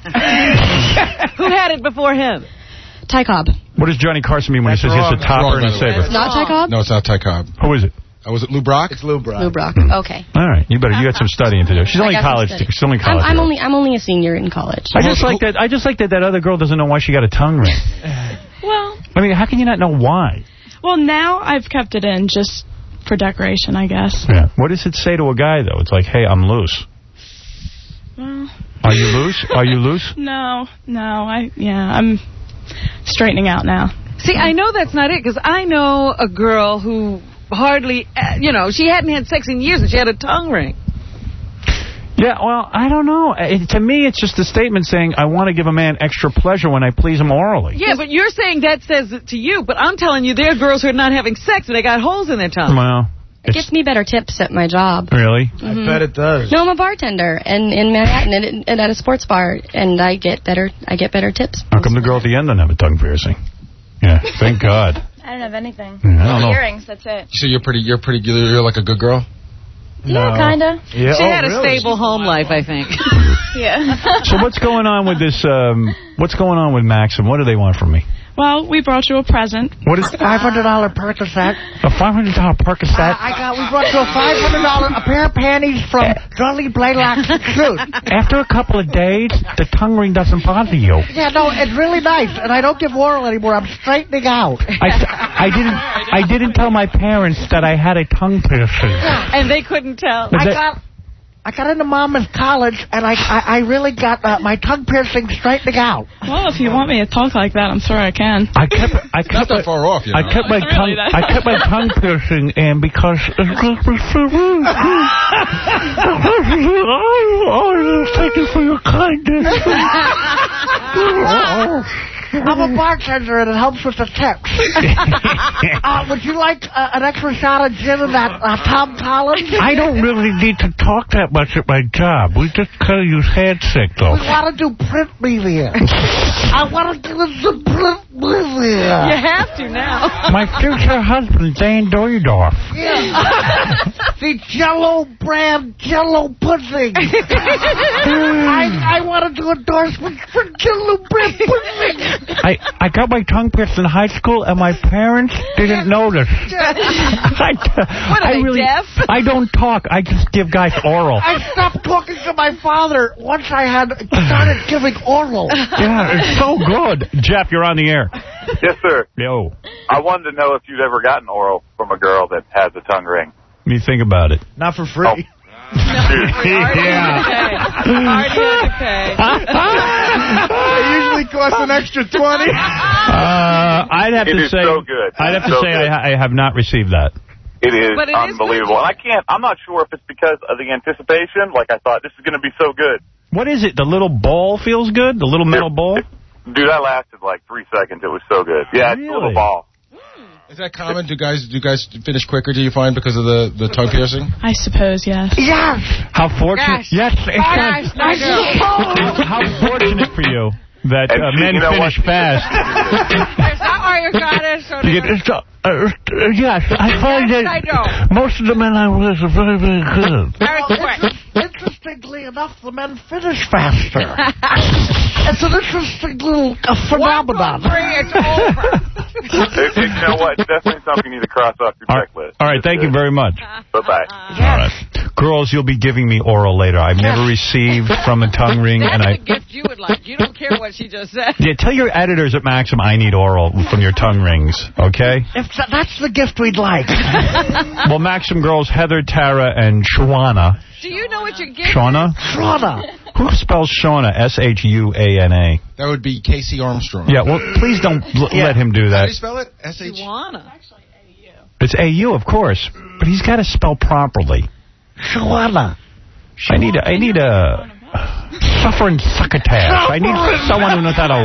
Who had it before him? Ty Cobb. What does Johnny Carson mean when That's he says wrong. he's a topper Wrong, and a by the way. saver? It's not Ty Cobb? No, it's not Ty Cobb. Who is it? Uh, was it Lou Brock? It's Lou Brock. Lou Brock. Okay. All right, you better. You got some studying to do. She's I only got some college. study. She's only I'm, college. I'm girl. only I'm only a senior in college. I just like that. I just like that that other girl doesn't know why she got a tongue ring. Well, I mean, how can you not know why? well, now I've kept it in just for decoration, I guess. Yeah. What does it say to a guy though? It's like, hey, I'm loose. Well, Are you loose? Are you loose? no, no, I yeah, I'm straightening out now. See, I know that's not it, because I know a girl who hardly, uh, you know, she hadn't had sex in years, and she had a tongue ring. Yeah, well, I don't know. It, to me, it's just a statement saying, I want to give a man extra pleasure when I please him orally. Yeah, but you're saying that says it to you, but I'm telling you there are girls who are not having sex, and they got holes in their tongue. Well, It gets me better tips at my job. really? Mhm. I bet it does. No, I'm a bartender and in Manhattan and, and at a sports bar, and I get better. I get better tips. How come the girl at the end doesn't have a tongue piercing? Yeah, thank God. I don't have anything. Yeah, I don't know. Earrings. That's it. So you're pretty, you're pretty, you're like a good girl? Yeah, kinda. Yeah. She oh, had a really? stable home life, I think. Yeah. So what's going on with this, um, what's going on with Maxim? What do they want from me? Well, we brought you a present. What is five hundred dollar Percocet. a five hundred dollar Percocet? I got, we brought you a five hundred dollar a pair of panties from Johnny Blaylock's suit. After a couple of days, the tongue ring doesn't bother you. Yeah, no, it's really nice, and I don't give oral anymore. I'm straightening out. I, I didn't I didn't tell my parents that I had a tongue piercing. And they couldn't tell. But I that- got, I got into Mama's college, and I, I, I really got uh, my tongue piercing straightening out. Well, if you want me to talk like that, I'm sure I can. I kept I kept Not that my, far off, you know. I kept my It's tongue really that I kept my tongue piercing, and because oh, thank you for your kindness. I'm a bartender, and it helps with the tips. uh, would you like uh, an extra shot of gin and that uh, Tom Collins? I don't really need to talk that much at my job. We just kind of use handshake, though. We want to do print media. I want to do some print media. You have to now. My future husband, Dan Doydorf. The Jello brand Jello pudding. I, I want to do endorsements for Jello brand pudding. I, I got my tongue pierced in high school, and my parents didn't notice. I, What are I they, really, deaf? I don't talk. I just give guys oral. I stopped talking to my father once I had started giving oral. Yeah, it's so good. Jeff, you're on the air. Yes, sir. Yo. I wanted to know if you'd ever gotten oral from a girl that has a tongue ring. Let me think about it. Not for free. Oh. Yeah. It usually costs an extra twenty. Uh, I'd have It to is say, so good. I'd have to So say good. I, I have not received that. It is But it is unbelievable. And I can't, I'm not sure if it's because of the anticipation. Like, I thought, this is going to be so good. What is it? The little ball feels good? The little metal ball? Dude, that lasted like three seconds. It was so good. Yeah, really? It's a little ball. Is that common? Do guys do guys finish quicker, do you find, because of the, the tongue piercing? I suppose, yes. Yes! How fortunate. Yes, it's Yes, not, I suppose. How fortunate for you that uh, And men you know finish what? fast. Is that why you got it? So You get- it's, uh, uh, yes, I find Yes, that I know. most of the men I was are very, very good. Very quick. Interestingly enough, the men finish faster. It's an interesting little uh, phenomenon. It's over. It- it- you know what? It's definitely something you need to cross off your All right, checklist. all right, thank you very much. Bye-bye. All right. Girls, you'll be giving me oral later. I've never received from a tongue ring, and I... That's a gift you would like. You don't care what she just said. Yeah, tell your editors at Maxim I need oral from your tongue rings, okay? If th- that's the gift we'd like. Well, Maxim girls, Heather, Tara, and Shawana. Do you know what you're getting? Shauna? Shauna. Who spells Shauna? S H U A N A. That would be Casey Armstrong. Yeah, well, please don't l- Yeah. let him do How that. do you spell it? S H. Shawana. It's A U, of course, but he's got to spell properly. Shawana. I need a, I need a suffering succotash. I need someone who knows how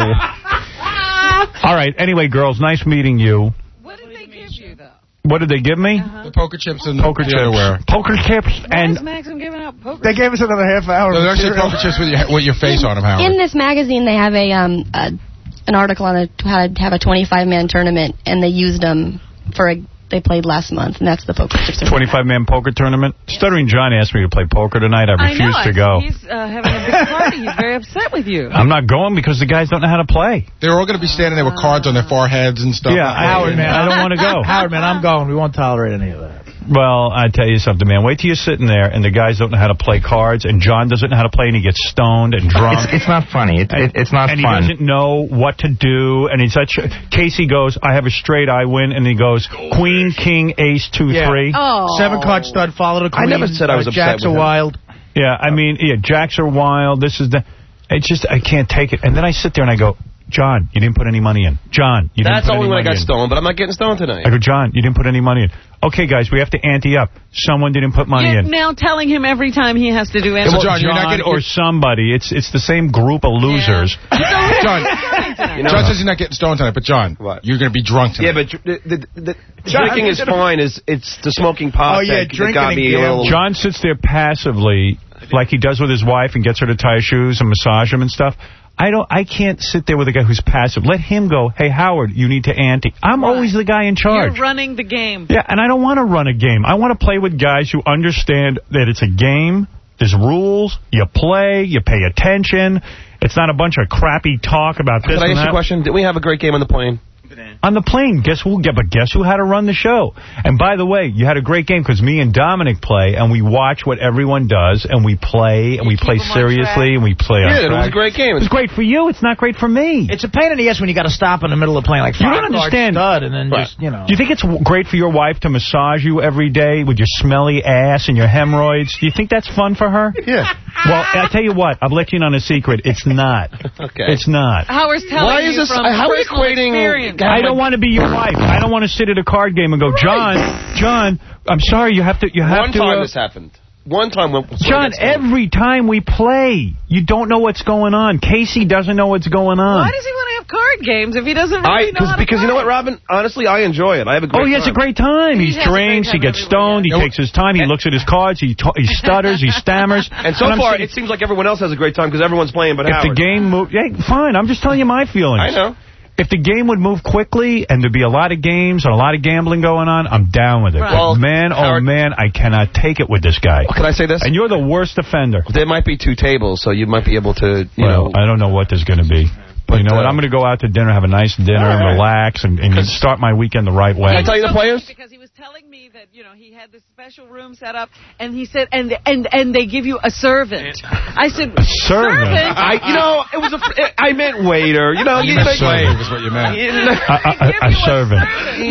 to... All right, anyway, girls, nice meeting you. What did they give you, though? What did they give me? The poker chips and Poker the chips. underwear. Poker chips Why and... is Maxim giving out poker? They gave us another half hour. No, of they're actually material. poker chips with your, with your face on them, Howard. In this magazine, they have a um a, an article on a, how to have a twenty-five man tournament, and they used them for a... They played last month, and that's the poker chips. twenty-five man poker tournament. Stuttering John asked me to play poker tonight. I I refused know. to go. He's uh, having a big party. He's very upset with you. I'm not going because the guys don't know how to play. They're all going to be standing there with cards on their foreheads and stuff. Yeah, Howard, man, I don't want to go. Howard, man, I'm going. We won't tolerate any of that. Well, I tell you something, man. Wait till you're sitting there and the guys don't know how to play cards, and John doesn't know how to play, and he gets stoned and drunk. It's, it's not funny. It, it, it's not and fun. And he doesn't know what to do, and he's such. Casey goes, I have a straight, I win, and he goes, Queen, King, Ace, two, Yeah. three. Oh. Seven card stud, follow the queen. I never said I was uh, upset Jacks with are him. wild. Yeah, I mean, yeah, Jacks are wild. This is the. It's just I can't take it. And then I sit there and I go, John, you didn't put any money in. John, you That's didn't put only any when I money got in. stoned, but I'm not getting stoned tonight. I go, John, you didn't put any money in. Okay, guys, we have to ante up. Someone didn't put money You're in. now telling him every time he has to do anything. Well, John, John, you're not getting- or somebody. It's it's the same group of losers. John, You know, John says he's not getting stoned tonight, but John, What? you're going to be drunk yeah, tonight. but the, the, the, drinking is fine. Is It's the smoking pot Oh, yeah, that, that drinking got me and a little... John sits there passively, like he does with his wife, and gets her to tie shoes and massage him and stuff. I don't. I can't sit there with a guy who's passive. Let him go, hey, Howard, you need to ante. I'm always the guy in charge. You're running the game. Yeah, and I don't want to run a game. I want to play with guys who understand that it's a game, there's rules, you play, you pay attention. It's not a bunch of crappy talk about this Can I and ask you that. a question? Did we have a great game on the plane? On the plane, guess who? But guess who had to run the show? And by the way, you had a great game because me and Dominic play, and we watch what everyone does, and we play, and we play seriously, and we play on Yeah, it was track. a great game. It was great for you. It's not great for me. It's a pain in the ass when you got to stop in the middle of playing like You five don't card understand. stud and then Right. just, you know. Do you think it's w- great for your wife to massage you every day with your smelly ass and your hemorrhoids? Do you think that's fun for her? Yeah. Well, I'll tell you what. I'll let you in on a secret. It's not. Okay. It's not. Howard's telling Why is you this- from how are you personal equating- experience. I don't want to be your wife. I don't want to sit at a card game and go, John, John, I'm sorry, you have to, you have One to. time uh, this happened. One time when... John, every time we play, you don't know what's going on. Casey doesn't know what's going on. Why does he want to have card games if he doesn't I, really know how to because you know play? what, Robin? Honestly, I enjoy it. I have a great Oh, he has time. a great time. He, He has a great drinks, he time gets everywhere, stoned, he yeah. takes his time, he looks at his cards, he ta- he stutters, he stammers. And so I'm far, sitting- it seems like everyone else has a great time because everyone's playing but if Howard. the game move, yeah, fine. I'm just telling you my feelings. I know. If the game would move quickly and there'd be a lot of games and a lot of gambling going on, I'm down with it. Right. But Well, man, oh Howard- man, I cannot take it with this guy. Can I say this? And you're the worst offender. There might be two tables, so you might be able to, you Well, know... I don't know what there's going to be. But you know what? uh, I'm going to go out to dinner, have a nice dinner, All and right. relax, and, and start my weekend the right way. Can I tell you the players? Because he was telling me that, you know, he had this special room set up, and he said, and and and they give you a servant. I said, A servant? I, you know, it was a... I meant waiter. You know, you meant think... servant is what you meant. You A, know, a, a, a servant.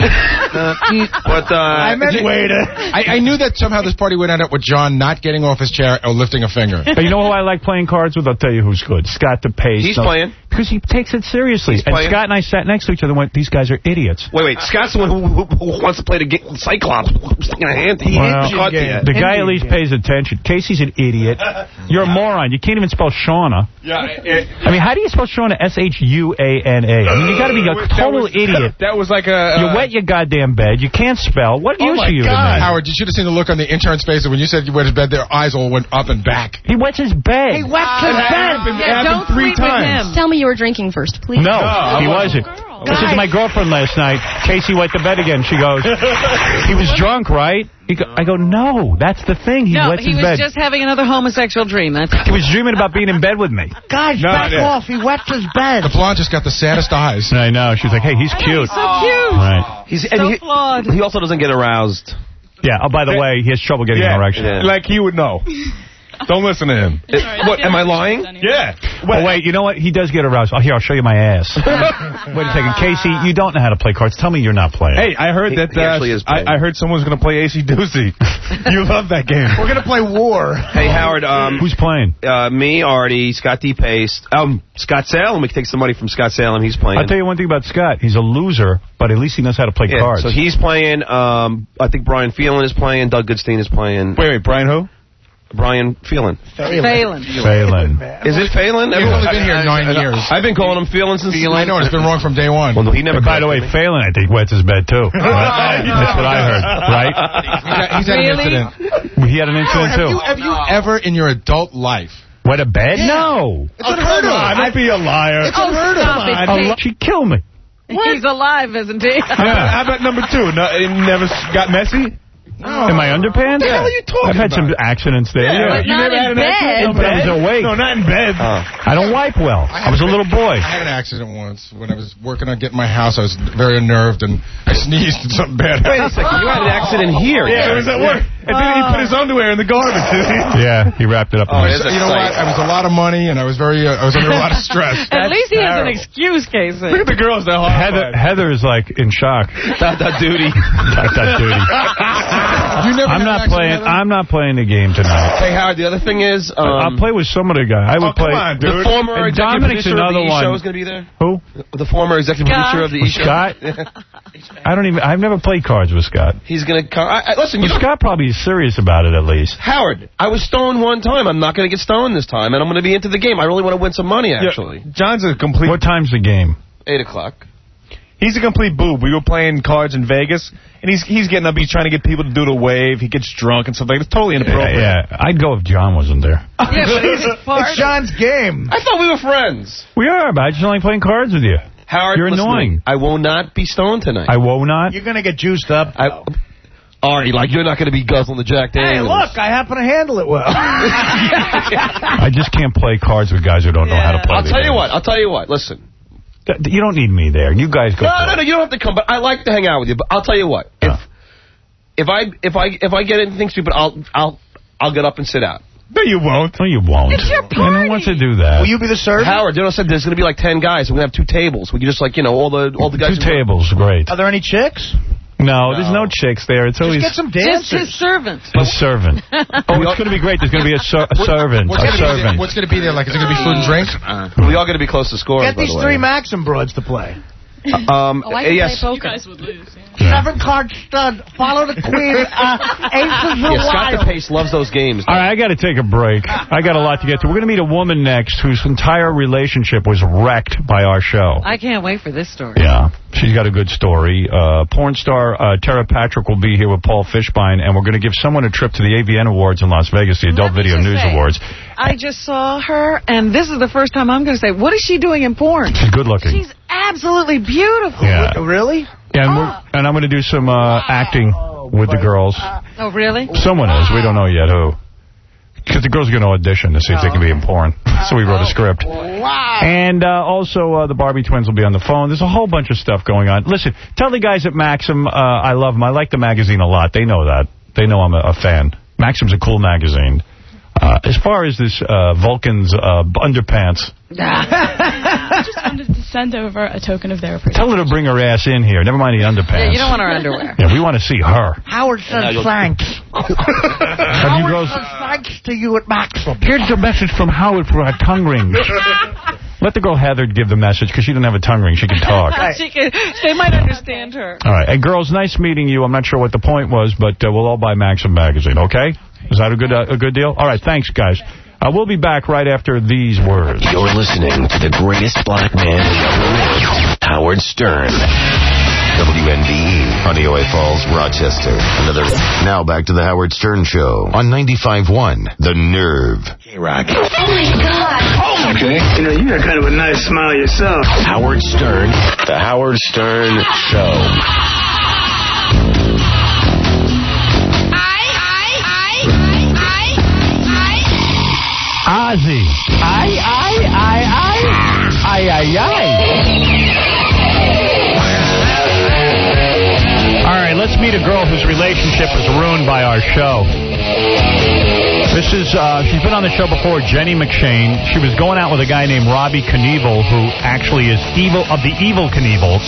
but, uh... I meant waiter. I, I knew that somehow this party would end up with John not getting off his chair or lifting a finger. But you know who I like playing cards with? I'll tell you who's good. Scott DePace. He's No, playing. Because he takes it seriously. He's And playing- Scott and I sat next to each other and went, these guys are idiots. Wait, wait. Scott's the one who, who, who wants to play the game, Cyclops. Sticking a hand. He Well, ain't caught yet. the guy at least pays attention. Casey's an idiot. You're a moron. You can't even spell Shauna. Yeah, it, I mean, how do you spell Shauna? S H U A N A. I mean, you got to be a That total was- idiot. That was like a... You Uh, wet your goddamn bed. You can't spell. What Oh use my are you to God. me? Howard, you should have seen the look on the intern's face when you said you wet his bed. Their eyes all went up and back. He wets his bed. He wets his bed. happened, it Yeah, happened don't three sleep with times. him. Tell me you were drinking first, please. No, I he wasn't. This is my girlfriend last night. Casey wet the bed again. She goes, he was drunk, right? He go, I go, no, that's the thing. He No, wets he his was bed. just having another homosexual dream. That's He was dreaming about being in bed with me. Guys, No, back no. off. He wets his bed. The blonde just got the saddest eyes. I know. She was like, hey, he's cute. so cute. Right. He's, So and he, flawed. he also doesn't get aroused. Yeah. Oh, by the way, he has trouble getting Yeah. an erection. Yeah. Like he would know. Don't listen to him. It- what, am I lying? Yeah. Oh, wait, you know what? He does get aroused. Oh, here, I'll show you my ass. Wait a second. Casey, you don't know how to play cards. Tell me you're not playing. Hey, I heard He- that. he actually Uh, is playing. I, I heard someone's going to play A C Doozy. You love that game. We're going to play War. Hey, Howard. Um, Who's playing? uh, me, Artie, Scott D. Pace, um, Scott Salem. We can take some money from Scott Salem. He's playing. I'll tell you one thing about Scott. He's a loser, but at least he knows how to play Yeah, cards. so he's playing. Um, I think Brian Phelan is playing. Doug Goodstein is playing. Wait, wait, Brian who? Brian Phelan. Phelan. Phelan. Is it Phelan? He's only been here nine years. I've been calling him Phelan since. I know, it's been wrong from day one. Well, no, he never. And by the way, corrected me. Phelan, I think, wets his bed, too. That's what I heard, right? He's had, he's had Really? an incident. He had an incident, have, too. you, have you ever in your adult life... Wet a bed? Yeah. No. It's unheard of. Don't be a liar. It's unheard of. Stop it, I Casey. lo- She'd kill me. He's alive, isn't he? Yeah. How about number two? No, it never s- got messy? In my underpants? What the hell are you talking I've had some about? accidents there. Yeah, Yeah. But you not never in had an bed. accident? No, but I was awake. No, not in bed. I don't wipe well. I was a little boy. I had an accident once when I was working on getting my house. I was very unnerved and I sneezed and something bad Wait a happened. second. You had an accident here. Yeah, it was at work. And then he put his underwear in the garbage. Yeah, he wrapped it up. Oh, in it is my- a You know what? sight. I was a lot of money and I was very, uh, I was under a lot of stress. At least he has an terrible. excuse, Casey. Look at the girls. They're Heather, horrified. Heather is like in shock. Dot, dot, duty. Dot, dot, duty. You never I'm had not an playing. accident, I'm not playing the game tonight. Hey, Howard, the other thing is... Um, I'll play with some of the guys. I would Oh, play. come on, The dude. former And executive Dominic's producer of another the E! one. Show is going to be there. Who? The former executive Scott. producer of the E! Show. Scott? I don't even. I've never played cards with Scott. He's going to come. I, I, listen, you Well, don't- Scott probably is serious about it at least. Howard, I was stoned one time. I'm not going to get stoned this time, and I'm going to be into the game. I really want to win some money, actually. Yeah, John's a complete... What time's the game? Eight o'clock. He's a complete boob. We were playing cards in Vegas, and he's he's getting up. He's trying to get people to do the wave. He gets drunk and stuff like that. It's totally inappropriate. Yeah, yeah. I'd go if John wasn't there. Yeah, but he's part It's John's game. I thought we were friends. We are, but I just don't like playing cards with you. Howard, You're listen to annoying. me. I will not be stoned tonight. I will not. You're going to get juiced up. I, Artie, like, you're not going to be guzzling the Jack Hey, Daniels. look, I happen to handle it well. I just can't play cards with guys who don't know how to play. I'll the tell you game. what. I'll tell you what. Listen. Th- You don't need me there. You guys go. No, play. no, no. You don't have to come. But I like to hang out with you. But I'll tell you what. If if I if I if I get anything stupid, I'll I'll I'll get up and sit out. No, you won't. No, you won't. It's your And who wants to do that? Will you be the servant? Howard, you know, said there's going to be like ten guys. We're going to have two tables. We can just like you know all the all the guys. Two who- tables, great. Are there any chicks? No, there's no chicks there. It's Just always get some Just dancers. his servant. a servant. Oh, it's going to be great. There's going to be a, ser- a servant. What's A gonna be there- servant. What's going to be there? Like, is it going to be food and drink? We all going to be close to scoring. Get by these the three way. Maxim broads to play. Um, Oh, I can yes. play You poker. guys would lose. Yeah. Seven card stud. Follow the queen. Uh, aces are Yeah, Scott the wild. Pace loves those games. All right, I got to take a break. I got a lot to get to. We're going to meet a woman next whose entire relationship was wrecked by our show. I can't wait for this story. Yeah, she's got a good story. Uh, porn star uh, Tara Patrick will be here with Paul Fishbein, and we're going to give someone a trip to the A V N Awards in Las Vegas, the Adult Let me Video just News say, Awards. I just saw her, and this is the first time I'm going to say, what is she doing in porn? She's good looking. She's absolutely beautiful. Yeah. Really? And, we're, and I'm going to do some uh, acting with the girls. Oh, really? Someone is. We don't know yet who. Because the girls are going to audition to see if they can be in porn. So we wrote a script. Wow. And uh, also, uh, the Barbie twins will be on the phone. There's a whole bunch of stuff going on. Listen, tell the guys at Maxim uh, I love them. I like the magazine a lot. They know that. They know I'm a, a fan. Maxim's a cool magazine. Uh, as far as this uh, Vulcan's uh, underpants, I just wanted to send over a token of their appreciation. tell her to bring her ass in here. Never mind the underpants. Yeah, you don't want her underwear. Yeah, we want to see her. Howard says thanks. Have you Howard girls... says thanks to you at Maxim. Here's a message from Howard for our tongue rings. Let the girl Heather give the message, because she doesn't have a tongue ring. She can talk. she can, they might understand her. All right. Hey, girls, nice meeting you. I'm not sure what the point was, but uh, we'll all buy Maxim magazine, okay? Is that a good uh, a good deal? All right, thanks, guys. Uh, we'll be back right after these words. You're listening to the greatest black man ever, Howard Stern. W N D E, Honeoye Falls, Rochester. Another. Now back to the Howard Stern Show on ninety-five point one, The Nerve. K-Rock. Oh, my God. Oh, okay. You know, you got kind of a nice smile yourself. Howard Stern. The Howard Stern Show. Ozzy. I, I, I, I. I, I, I. All right, let's meet a girl whose relationship was ruined by our show. This is, uh, she's been on the show before, Jenny McShane. She was going out with a guy named Robbie Knievel, who actually is evil of the evil Knievels.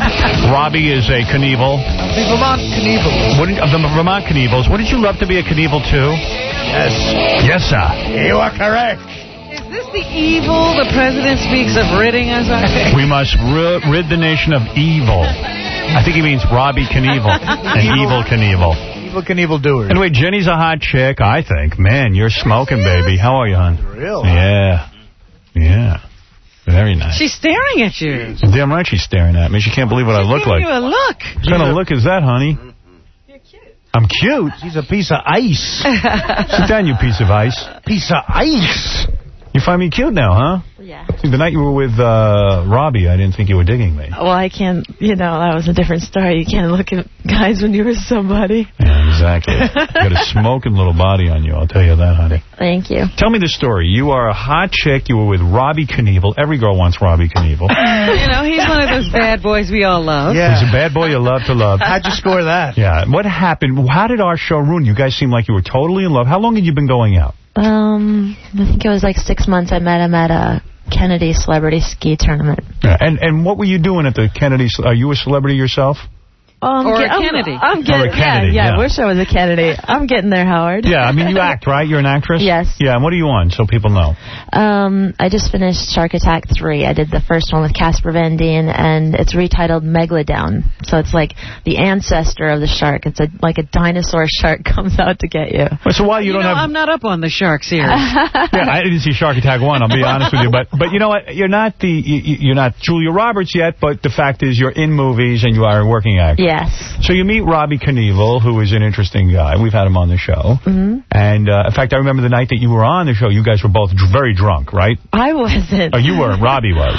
Robbie is a Knievel. Of the Vermont Knievels. Wouldn't, of the Vermont Knievels. Wouldn't you love to be a Knievel, too? Yes. Yes, sir. You are correct. Is this the evil the president speaks of ridding us of? We must ri rid the nation of evil. I think he means Robbie Knievel and Evil Knievel. Evil Knievel doers. Anyway, Jenny's a hot chick, I think. Man, you're smoking, baby. How are you, hon? Real. Yeah. Yeah. Very nice. She's staring at you. Damn right she's staring at me. She can't believe what I look like. Give you a look. What kind of look is that, honey? You're cute. I'm cute? She's a piece of ice. Sit down, you piece of ice. Piece of ice. You find me cute now, huh? Yeah. See, the night you were with uh, Robbie, I didn't think you were digging me. Well, I can't, you know, that was a different story. You can't look at guys when you're with somebody. Yeah, exactly. You got a smoking little body on you, I'll tell you that, honey. Thank you. Tell me the story. You are a hot chick. You were with Robbie Knievel. Every girl wants Robbie Knievel. You know, he's one of those bad boys we all love. Yeah. He's a bad boy you love to love. How'd you score that? Yeah. What happened? How did our show ruin? You guys seem like you were totally in love. How long had you been going out? Um, I think it was like six months. I met him at a Kennedy Celebrity Ski Tournament. Yeah. And and what were you doing at the Kennedy? Are you a celebrity yourself? Um, or a I'm, Kennedy. I'm getting, or a Kennedy, yeah, yeah, yeah. I wish I was a Kennedy. I'm getting there, Howard. Yeah, I mean, you act, right? You're an actress? Yes. Yeah, and what are you on, so people know? Um, I just finished Shark Attack three. I did the first one with Casper Van Dien, and it's retitled Megalodon. So it's like the ancestor of the shark. It's a, like a dinosaur shark comes out to get you. So while you, you don't know, have... I'm not up on the shark series. Yeah, I didn't see Shark Attack one, I'll be honest with you. But but you know what? You're not the you, you're not Julia Roberts yet, but the fact is you're in movies and you are a working actor. Yes. So you meet Robbie Knievel, who is an interesting guy. We've had him on the show. Mm-hmm. And, uh, in fact, I remember the night that you were on the show, you guys were both dr very drunk, right? I wasn't. Oh, you were. Robbie was.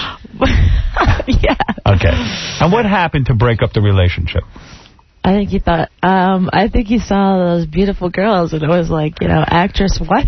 Yeah. Okay. And what happened to break up the relationship? I think he thought, um, I think he saw those beautiful girls, and it was like, you know, actress what?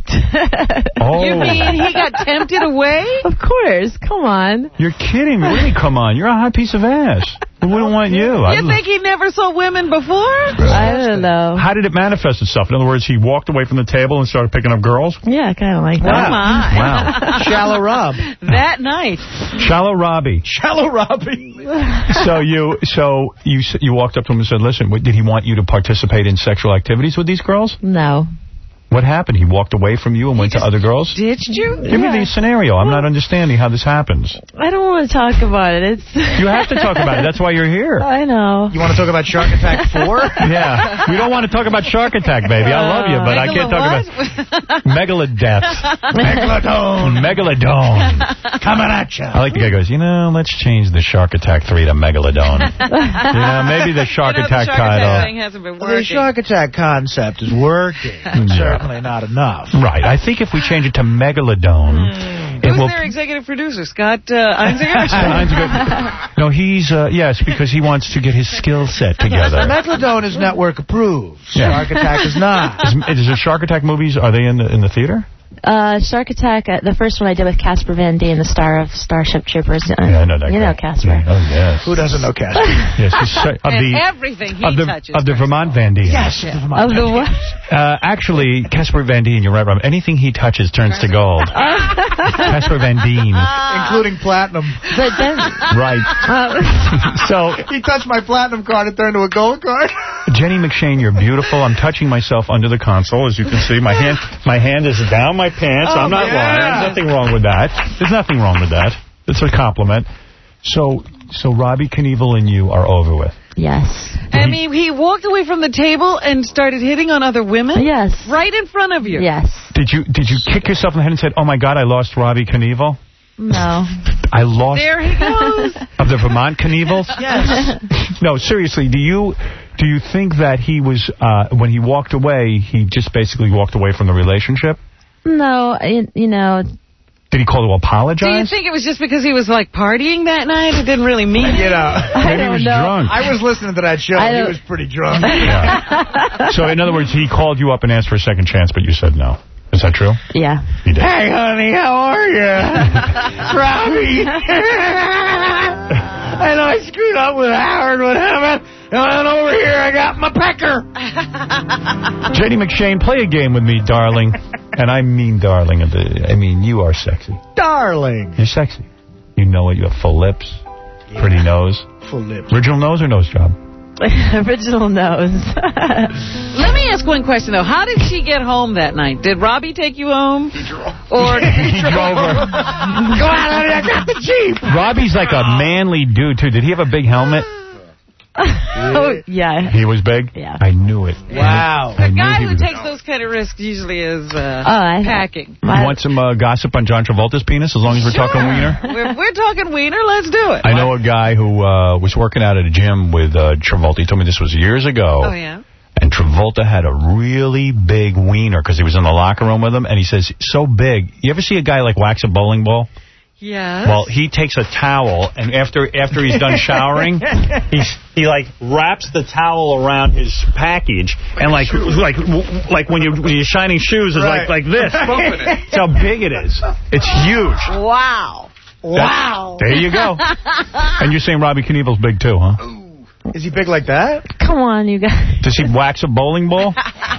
Oh. You mean he got tempted away? Of course. Come on. You're kidding me. What do you mean, come on? You're a hot piece of ass. Who wouldn't want you? You think he never saw women before? I don't know. How did it manifest itself? In other words, he walked away from the table and started picking up girls? Yeah, kind of like that. Oh, my. Wow. Shallow Rob. That night. Shallow Robbie. Shallow Robbie. So you so you you walked up to him and said, listen, did he want you to participate in sexual activities with these girls? No. What happened? He walked away from you and went to other girls? Ditched you? Give yeah. me the scenario. I'm not understanding how this happens. I don't want to talk about it. It's You have to talk about it. That's why you're here. I know. You want to talk about Shark Attack four? Yeah. We don't want to talk about Shark Attack, baby. I love you, but I can't talk about Megalodeath. Megalodon. Megalodon. Coming at you. I like the guy who goes, you know, let's change the Shark Attack three to Megalodon. You know, maybe the Shark you know, Attack the Shark title. Attack thing hasn't been working. The Shark Attack concept is working. Yeah. Certainly not enough. Right. I think if we change it to Megalodon, mm. it Who's will... their executive producer? Scott uh, Einziger? Einziger. No, he's, uh, yes, because he wants to get his skill set together. Megalodon is network approved. Yeah. Shark Attack is not. Is, is the Shark Attack movies, are they in the in the theater? Uh, Shark Attack, uh, the first one I did with Casper Van Dien, the star of Starship Troopers. Uh, yeah, I know that You guy. know Casper. Yeah. Oh, yes. Who doesn't know Casper? Yes, he's, of and the, everything he of the, touches. Of the Vermont Van Dien. Yes, yeah. Of the what? Uh, actually, Casper Van Dien, you're right, Rob. Anything he touches turns to gold. Casper Van Dien. Including platinum. But then... Right. So... He touched my platinum card and turned to a gold card. Jenny McShane, you're beautiful. I'm touching myself under the console, as you can see. My hand my hand is down my pants. Oh, I'm not yeah. lying. There's nothing wrong with that. There's nothing wrong with that. It's a compliment. So, so Robbie Knievel and you are over with. Yes. I mean, he walked away from the table and started hitting on other women? Yes. Right in front of you? Yes. Did you did you kick yourself in the head and said, oh, my God, I lost Robbie Knievel? No. I lost... There he goes. Of the Vermont Knievels? Yes. No, seriously, do you do you think that he was, uh, when he walked away, he just basically walked away from the relationship? No, you, you know... Did he call to apologize? Do you think it was just because he was, like, partying that night? It didn't really mean You know, maybe he was know. drunk. I was listening to that show. I He was pretty drunk. Yeah. So, in other words, he called you up and asked for a second chance, but you said no. Is that true? Yeah. He did. Hey, honey, how are you? Robbie. I know I screwed up with Howard. What happened? And over here, I got my pecker. Jenny McShane, play a game with me, darling. And I mean darling. I mean, you are sexy. Darling. You're sexy. You know it. You have full lips, yeah. Pretty nose. Full lips. Original nose or nose job? Original nose. Let me ask one question, though. How did she get home that night? Did Robbie take you home? He drove. Or he drove her. Go out, honey, I got the Jeep. Robbie's like a manly dude, too. Did he have a big helmet? Oh, yeah. He was big? Yeah. I knew it. Wow. I The knew guy he who was takes those kind of risks usually is uh, oh, I packing. You want some uh, gossip on John Travolta's penis, as long as we're Sure. talking wiener? We're, we're talking wiener. Let's do it. I know a guy who uh, was working out at a gym with uh, Travolta. He told me this was years ago. Oh, yeah? And Travolta had a really big wiener because he was in the locker room with him. And he says, so big. You ever see a guy like wax a bowling ball? Yes. Well, he takes a towel, and after after he's done showering, he's, he, like, wraps the towel around his package, and, like, like like when, you, when you're shining shoes, it's Right. like, like this. That's how big it is. It's huge. Wow. Wow. There you go. And you're saying Robbie Knievel's big, too, huh? Is he big like that? Come on, you guys. Does he wax a bowling ball?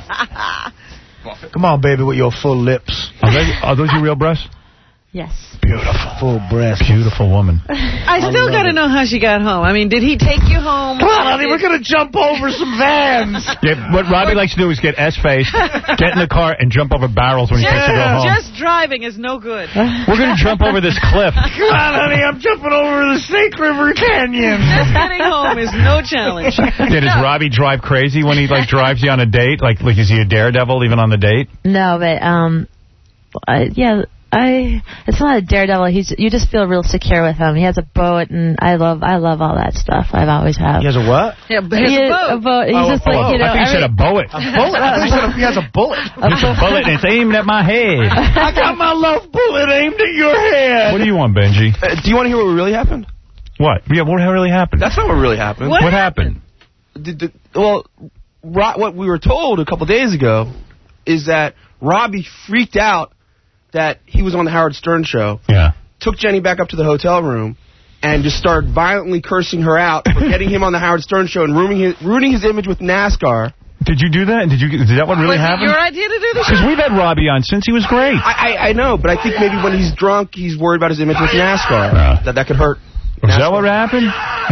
Come on, baby, with your full lips. Are, they, are those your real breasts? Yes. Beautiful. Full breast. Beautiful woman. I still got to know how she got home. I mean, did he take you home? Come on, honey, we're going to jump over some vans. Yeah, what Robbie likes to do is get S-faced, get in the car, and jump over barrels when he just, takes to go home. just driving is no good. We're going to jump over this cliff. Come on, honey, I'm jumping over the Snake River Canyon. Just getting home is no challenge. Yeah, does Robbie drive crazy when he, like, drives you on a date? Like, like is he a daredevil even on the date? No, but, um, uh, yeah... I, it's not a daredevil. He's, you just feel real secure with him. He has a boat, and I love I love all that stuff. I've always had. He has a what? Yeah, but he has He a has boat. a boat. He's Oh, just a like, boat. you know. I think you said a bullet. A bullet? I thought you said he has a bullet. It's a bullet, and it's aimed at my head. I got my love bullet aimed at your head. What do you want, Benji? Uh, do you want to hear what really happened? What? Yeah, what really happened? That's not what really happened. What What happened? The, the, well, Ro what we were told a couple days ago is that Robbie freaked out that he was on the Howard Stern show. Yeah. Took Jenny back up to the hotel room and just started violently cursing her out for getting him on the Howard Stern show and ruining his, ruining his image with NASCAR. Did you do that? Did you? Is that what really Was it happened? your idea to do this? Because we've had Robbie on since he was great. I, I, I know, but I think maybe when he's drunk, he's worried about his image with NASCAR. Yeah. That that could hurt. Was that what happened?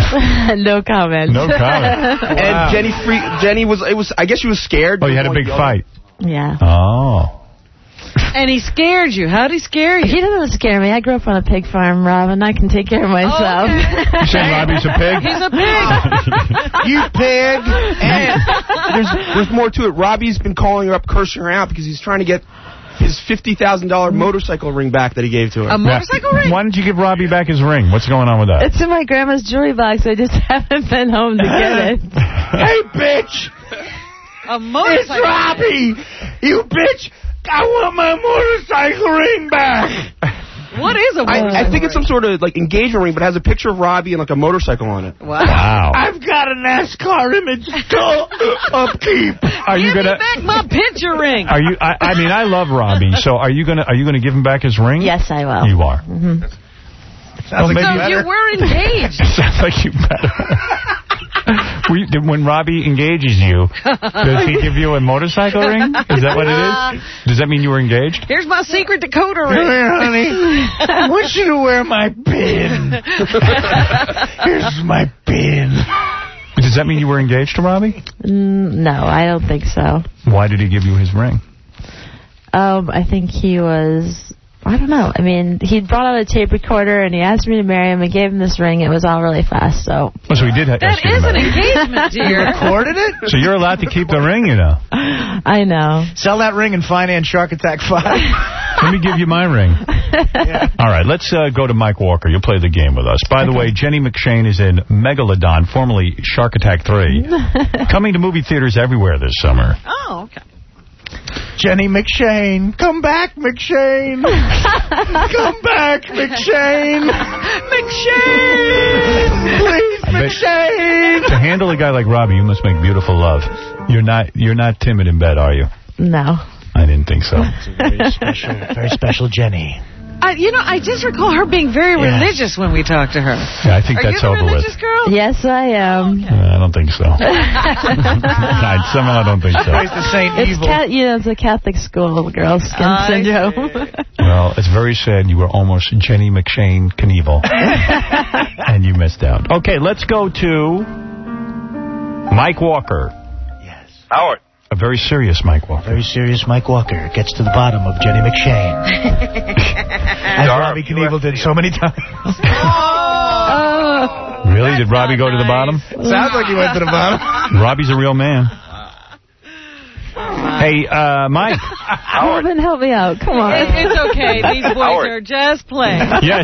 No comment. No comment. And Wow. Jenny free, Jenny was, it was, I guess she was scared. Oh, you had a big fight. Yeah. Oh. And he scared you. How'd he scare you? He doesn't scare me. I grew up on a pig farm, Robin. I can take care of myself. Okay. You saying Robbie's a pig? He's a pig. You pig! And there's, there's more to it. Robbie's been calling her up, cursing her out, because he's trying to get his fifty thousand dollar motorcycle ring back that he gave to her. A motorcycle ring? Why don't you give Robbie back his ring? What's going on with that? It's in my grandma's jewelry box. I just haven't been home to get it. Hey, bitch! A It's motorcycle Robbie! You bitch! I want my motorcycle ring back! What is a motorcycle I, I think it's some ring? sort of like engagement ring, but it has a picture of Robbie and like a motorcycle on it. Wow. Wow. I've got a NASCAR image to upkeep. Are you Give gonna? me back my picture ring. Are you? I, I mean, I love Robbie. So, are you gonna? Are you gonna give him back his ring? Yes, I will. You are. Mm-hmm. Well, like maybe So you were engaged. Sounds like you better. We, when Robbie engages you, does he give you a motorcycle ring? Is that what it is? Does that mean you were engaged? Here's my secret Dakota Come ring. here, honey. I want you to wear my pin. Here's my pin. Does that mean you were engaged to Robbie? Mm, no, I don't think so. Why did he give you his ring? Um, I think he was I don't know. I mean, he brought out a tape recorder, and he asked me to marry him. I gave him this ring. It was all really fast, so... Oh, so he did That ask you to is an marry him. engagement, You dear. recorded it? So you're allowed to keep the ring, you know. I know. Sell that ring and finance Shark Attack five. Let me give you my ring. All right, let's uh, go to Mike Walker. You'll play the game with us. By the way, Jenny McShane is in Megalodon, formerly Shark Attack three, coming to movie theaters everywhere this summer. Oh, okay. Jenny McShane. Come back, McShane. Come back, McShane. McShane. Please, McShane. To handle a guy like Robbie, you must make beautiful love. You're not you're not timid in bed, are you? No. I didn't think so. It's a very special, very special Jenny. I, you know, I just recall her being very Yes. religious when we talked to her. Yeah, I think Are that's you the over with. religious girl? Yes, I am. Uh, I don't think so. I somehow don't think so. Praise the Saint It's Evil. cat, you know, it's a Catholic school, girl skin I syndrome. Well, it's very sad you were almost Jenny McShane Knievel. And you missed out. Okay, let's go to Mike Walker. Howard. A very serious Mike Walker. Very serious Mike Walker gets to the bottom of Jenny McShane. As Robbie Knievel did so many times. Oh. Really? Did Robbie go to the bottom? Sounds like he went to the bottom. Robbie's a real man. Hey, uh, Mike. Robin, help me out. Come on. It, it's okay. These boys Howard. are just playing. Yes.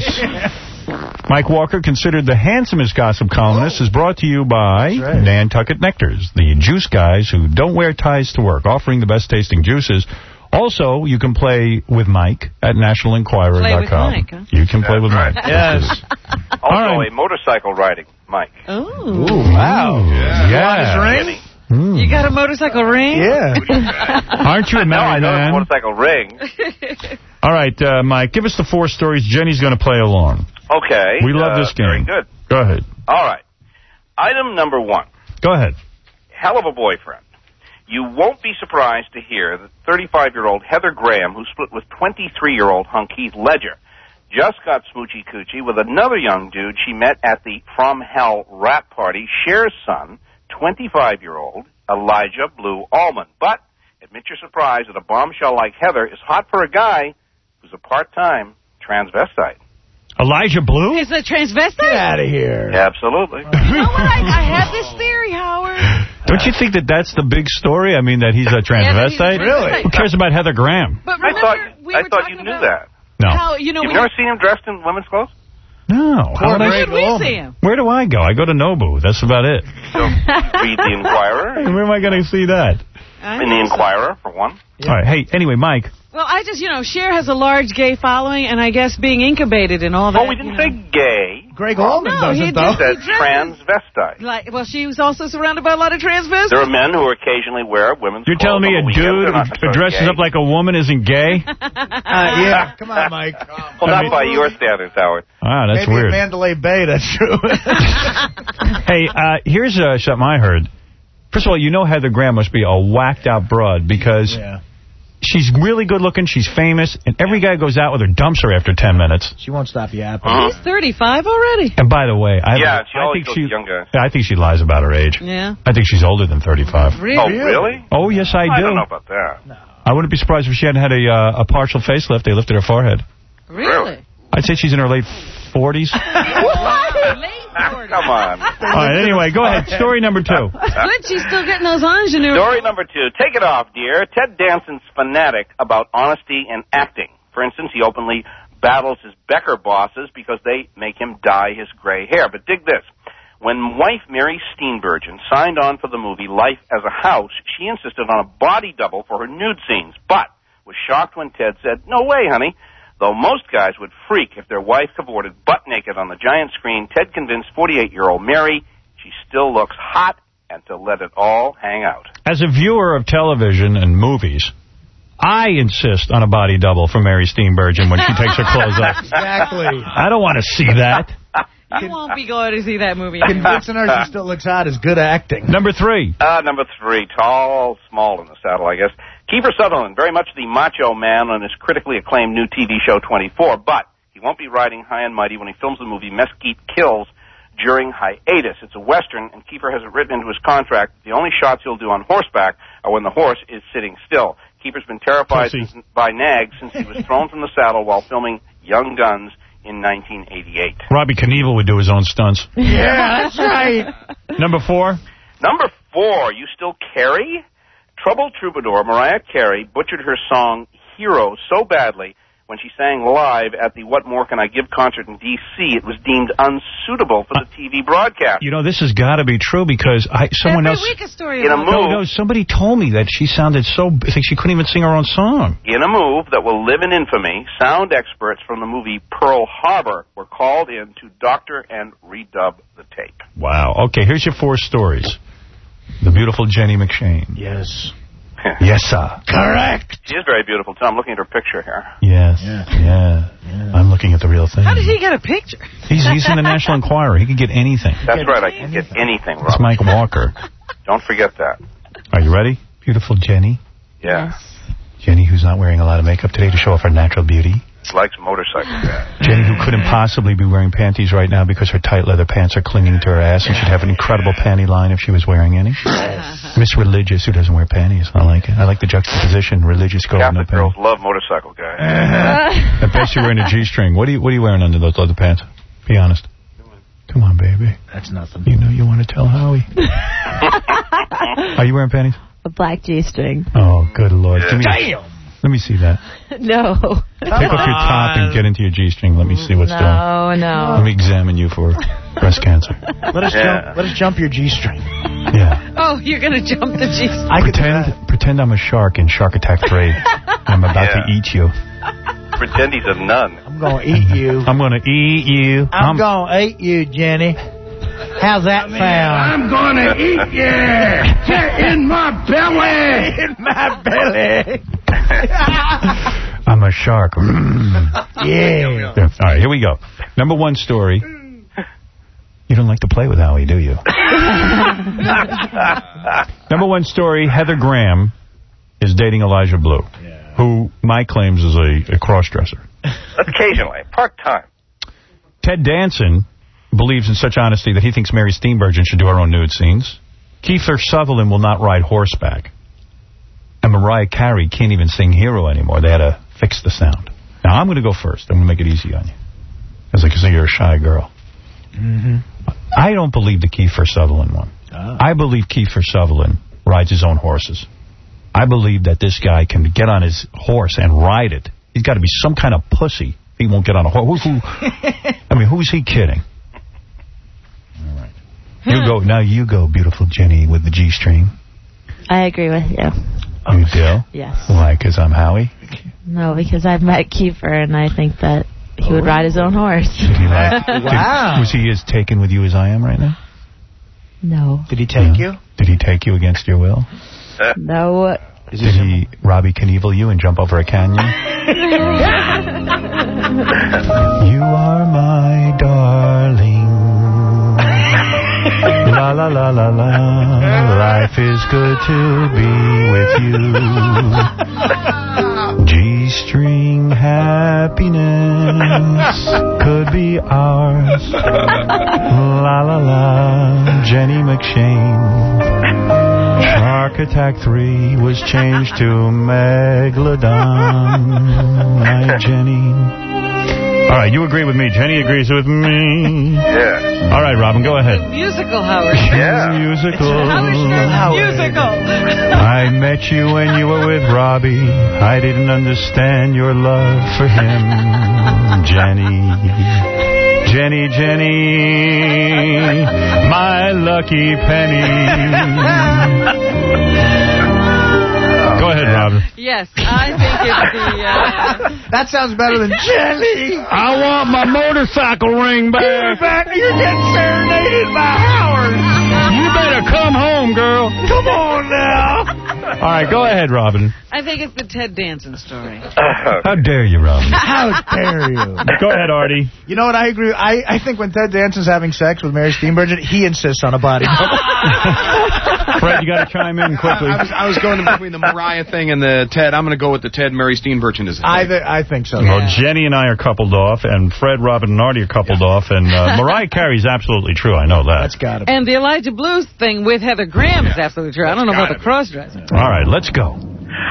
Mike Walker, considered the handsomest gossip columnist, is brought to you by right. Nantucket Nectars, the juice guys who don't wear ties to work, offering the best tasting juices. Also, you can play with Mike at national enquirer dot com. Play with Mike, huh? You can play with That's Mike. Yes. Also, right. a motorcycle riding, Mike. Oh. Ooh, wow. Yeah. You want his ring? Mm. You got a motorcycle ring? Yeah. Aren't you a No, I married know it's a man? motorcycle ring. All right, uh, Mike, give us the four stories. Jenny's going to play along. Okay. We love uh, this game. Very good. Go ahead. All right. Item number one. Go ahead. Hell of a boyfriend. You won't be surprised to hear that thirty-five-year-old Heather Graham, who split with twenty-three-year-old hunk Heath Ledger, just got smoochy coochie with another young dude she met at the From Hell rap party, Cher's son, twenty-five-year-old Elijah Blue Allman. But admit your surprise that a bombshell like Heather is hot for a guy who's a part-time transvestite. Elijah Blue? Is it transvestite? Get out of here. Absolutely. You know what? I, I have this theory, Howard. Don't you think that that's the big story? I mean, that he's a transvestite? Really? Who cares about Heather Graham? But I remember, thought, we I were thought talking you knew about that. No. How, you know, You've we never seen him dressed in women's clothes? No. How would I- Where did we see him? Where do I go? I go to Nobu. That's about it. So, read the Inquirer. Where am I going to see that? I In the know so. Inquirer, for one. All right. Hey, anyway, Mike. Well, I just, you know, Cher has a large gay following, and I guess being incubated and all that. Oh, we didn't say gay. Greg Allman No, he doesn't, though. just- We said he dresses- transvestite. Like, well, she was also surrounded by a lot of transvestites. There are men who occasionally wear women's You're clothes telling me on a the weekend. dude They're not who necessarily dresses gay. up like a woman isn't gay? Uh, yeah. Come on, Mike. Well, not by your standards, Howard. Wow, that's Maybe weird. in Mandalay Bay, that's true. Hey, uh, here's uh, something I heard. First of all, you know Heather Graham must be a whacked-out broad because Yeah. she's really good-looking, she's famous, and every guy goes out with her dumps her after ten minutes. She won't stop yapping. Uh-huh. He's thirty-five already. And by the way, I, Yeah, she I always think goes she, young guys. I think she lies about her age. Yeah. I think she's older than thirty-five. Really? Oh, really? Oh, yes, I I do. don't know about that. I wouldn't be surprised if she hadn't had a uh, a partial facelift. They lifted her forehead. Really? I'd say she's in her late forties. Come on. All right, anyway, go ahead. Story number two. Good, she's still getting those ingenue. Story number two. Take it off, dear. Ted Danson's fanatic about honesty and acting. For instance, he openly battles his Becker bosses because they make him dye his gray hair. But dig this. When wife Mary Steenburgen signed on for the movie Life as a House, she insisted on a body double for her nude scenes, but was shocked when Ted said, "No way, honey." Though most guys would freak if their wife cavorted butt naked on the giant screen, Ted convinced forty-eight-year-old Mary she still looks hot and to let it all hang out. As a viewer of television and movies, I insist on a body double for Mary Steenburgen when she takes her clothes off. Exactly. I don't want to see that. You won't be going to see that movie. Convincing her she still looks hot is good acting. Number three. Uh, number three, tall, small in the saddle, I guess. Kiefer Sutherland, very much the macho man on his critically acclaimed new T V show twenty-four, but he won't be riding high and mighty when he films the movie Mesquite Kills during hiatus. It's a Western, and Kiefer has it written into his contract that the only shots he'll do on horseback are when the horse is sitting still. Keefer's been terrified since, by nags since he was thrown from the saddle while filming Young Guns in nineteen eighty-eight. Robbie Knievel would do his own stunts. Yeah, that's right. Number four? Number four, you still Carrie? Troubled troubadour Mariah Carey butchered her song Hero so badly when she sang live at the What More Can I Give concert in D C it was deemed unsuitable for the T V broadcast. You know, this has got to be true because I someone Every else... week a story in a about move, No, no, somebody told me that she sounded so... I think she couldn't even sing her own song. In a move that will live in infamy, sound experts from the movie Pearl Harbor were called in to doctor and redub the tape. Wow. Okay, here's your four stories. The beautiful Jenny McShane. Yes. Yes, sir. Correct. She is very beautiful, too. I'm looking at her picture here. Yes. Yeah. yeah. yeah. I'm looking at the real thing. How did he get a picture? He's, he's in the National Enquirer. He could get anything. That's right. I can get anything, Rob. It's Mike Walker. Don't forget that. Are you ready? Beautiful Jenny. Yeah. Jenny, who's not wearing a lot of makeup today to show off her natural beauty. She likes motorcycles. Jenny, who couldn't possibly be wearing panties right now because her tight leather pants are clinging to her ass, and she'd have an incredible panty line if she was wearing any. Yes. Miss Religious, who doesn't wear panties. I like it. I like the juxtaposition. Religious girl with no Catholic girls panties. love motorcycle guys. I bet you're wearing a G-string. What are you What are you wearing under those leather pants? Be honest. Come on, baby. That's nothing. You know you want to tell Howie. Are you wearing panties? A black G-string. Oh, good Lord. Yeah. Give me Damn. Let me see that. No. Take off your top and get into your G-string. Let me see what's no, doing. No, no. Let me examine you for breast cancer. Let us Yeah. jump. Let us jump your G-string. Yeah. Oh, you're going to jump the G. I pretend, pretend I'm a shark in Shark Attack three. I'm about Yeah. to eat you. Pretend he's a nun. I'm going to eat you. I'm going to eat you. I'm, I'm going to eat you, Jenny. How's that sound? I'm gonna eat you. Get in my belly. In my belly. I'm a shark. Yeah. Yeah. All right, here we go. Number one story. You don't like to play with Howie, do you? Number one story, Heather Graham is dating Elijah Blue, yeah. who Mike claims is a, a cross-dresser. Occasionally, part-time. Ted Danson believes in such honesty that he thinks Mary Steenburgen should do her own nude scenes. Kiefer Sutherland will not ride horseback. And Mariah Carey can't even sing Hero anymore. They had to fix the sound. Now, I'm going to go first. I'm going to make it easy on you. Because I can say you're a shy girl. Mm-hmm. I don't believe the Kiefer Sutherland one. Oh. I believe Kiefer Sutherland rides his own horses. I believe that this guy can get on his horse and ride it. He's got to be some kind of pussy if he won't get on a horse. Who, who, I mean, who's he kidding? All right. You go. Now you go, beautiful Jenny, with the G-string. I agree with you. You do? Yes. Why, because I'm Howie? No, because I've met Kiefer, and I think that he would ride his own horse. Did he like, Wow. Did, was he as taken with you as I am right now? No. Did he take you? Did he take you against your will? No. Did he Robbie Knievel you and jump over a canyon? You are my darling. La la la la la. Life is good to be with you. G-string happiness could be ours. La la la. Jenny McShane. Shark Attack three was changed to Megalodon. My Jenny. All right, you agree with me. Jenny agrees with me. Yeah. All right, Robin, go ahead. Musical, Howard. Yeah. Musical. Musical. I met you when you were with Robbie. I didn't understand your love for him. Jenny. Jenny, Jenny, my lucky penny. Go ahead, Robin. Yes, I think it's the... Uh... That sounds better than Jenny. I want my motorcycle ring back. You're back. You're getting serenaded by Howard. You better come home, girl. Come on now. All right, go ahead, Robin. I think it's the Ted Danson story. How dare you, Robin? How dare you? Go ahead, Artie. You know what? I agree. I, I think when Ted Danson's having sex with Mary Steenburgen, he insists on a body double. Fred, you got to chime in quickly. I was, I was going between the Mariah thing and the Ted. I'm going to go with the Ted Mary Steenburgen is. I, th I think so. Well, Yeah. Jenny and I are coupled off, and Fred, Robin, and Artie are coupled yeah. off, and uh, Mariah Carey's absolutely true. I know that. That's got to be. And the Elijah Blues thing with Heather Graham yeah. is absolutely true. I don't know about the cross-dressing. All right, let's go.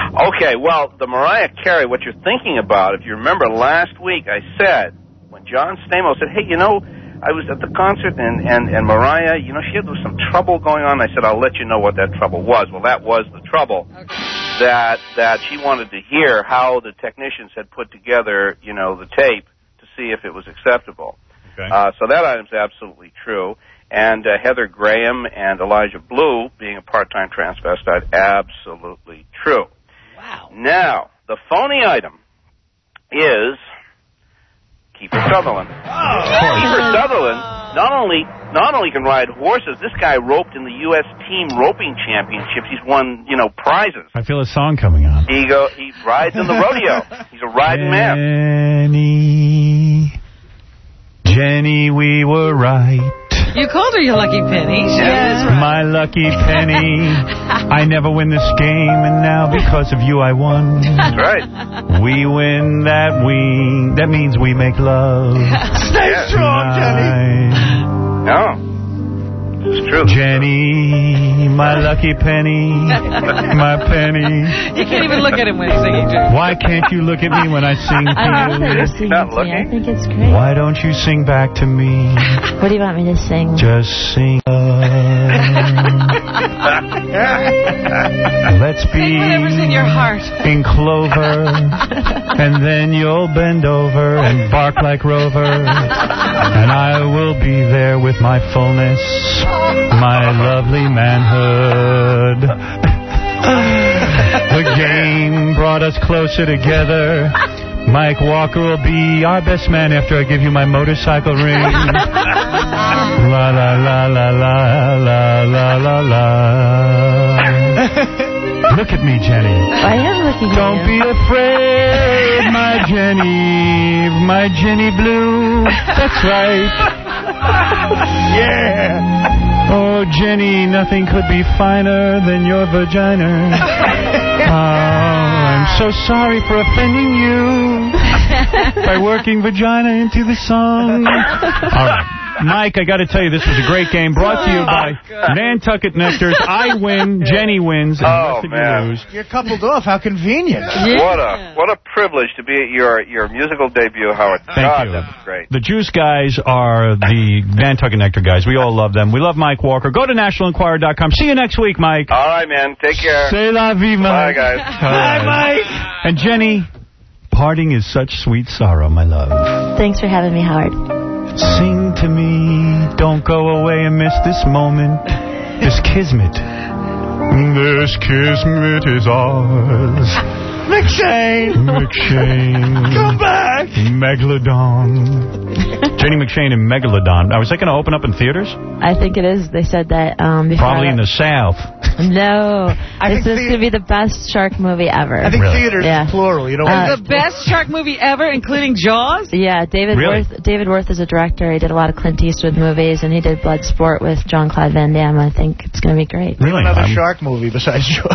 Okay, well, the Mariah Carey, what you're thinking about, if you remember last week, I said, when John Stamos said, hey, you know, I was at the concert, and, and, and Mariah, you know, she had some trouble going on. I said, I'll let you know what that trouble was. Well, that was the trouble, okay. that that she wanted to hear how the technicians had put together, you know, the tape to see if it was acceptable. Okay. Uh, so that item's absolutely true. And uh, Heather Graham and Elijah Blue being a part-time transvestite, absolutely true. Wow. Now, the phony item is Kiefer Sutherland. Oh. Kiefer Sutherland not only not only can ride horses, this guy roped in the U S Team Roping Championships. He's won, you know, prizes. I feel a song coming on. He go he rides in the rodeo. He's a riding man. Jenny, Jenny, we were right. You called her your lucky penny. She yes. Right. My lucky penny. I never win this game, and now because of you I won. That's right. We win that we. That means we make love. Stay yeah. strong, Jenny. No. It's true. Jenny, my lucky penny, my penny. You can't even look at him when he's singing, Jenny. Why can't you look at me when I sing to I love you? that you're singing Not to me. I think it's great. Why don't you sing back to me? What do you want me to sing? Just sing. Let's be whatever's in your heart. in clover, and then you'll bend over and bark like Rover, and I will be there with my fullness, my lovely manhood. The game brought us closer together. Mike Walker will be our best man after I give you my motorcycle ring. La la la la la la la la la. Look at me, Jenny. I am looking at Don't you. be afraid, my Jenny, my Jenny Blue. That's right. Yeah. Oh, Jenny, nothing could be finer than your vagina. Oh, I'm so sorry for offending you by working vagina into the song. All right. Mike, I got to tell you, this was a great game brought to you by oh, Nantucket Nectars. I win, Jenny wins, and oh, you man. lose. You're coupled off. How convenient. Yeah. What a what a privilege to be at your, your musical debut, Howard. Thank God, you. that was great. The Juice guys are the Nantucket Nectar guys. We all love them. We love Mike Walker. Go to national enquirer dot com. See you next week, Mike. All right, man. Take care. C'est la vie, Mike. Bye, guys. Bye, Mike. And Jenny, parting is such sweet sorrow, my love. Thanks for having me, Howard. Sing to me, don't go away and miss this moment, this kismet. This kismet is ours. McShane! McShane. Come back! Megalodon. Jenny McShane and Megalodon. Now, was that going to open up in theaters? I think it is. They said that um, before. Probably in the South. No. I this is going to be the best shark movie ever. I think Really? theaters Yeah. is plural. You know Uh, what? The best shark movie ever, including Jaws? Yeah, David Really? Worth. David Worth is a director. He did a lot of Clint Eastwood movies, and he did Bloodsport with Jean-Claude Van Damme. I think it's going to be great. Really? Another I'm- shark movie besides Jaws.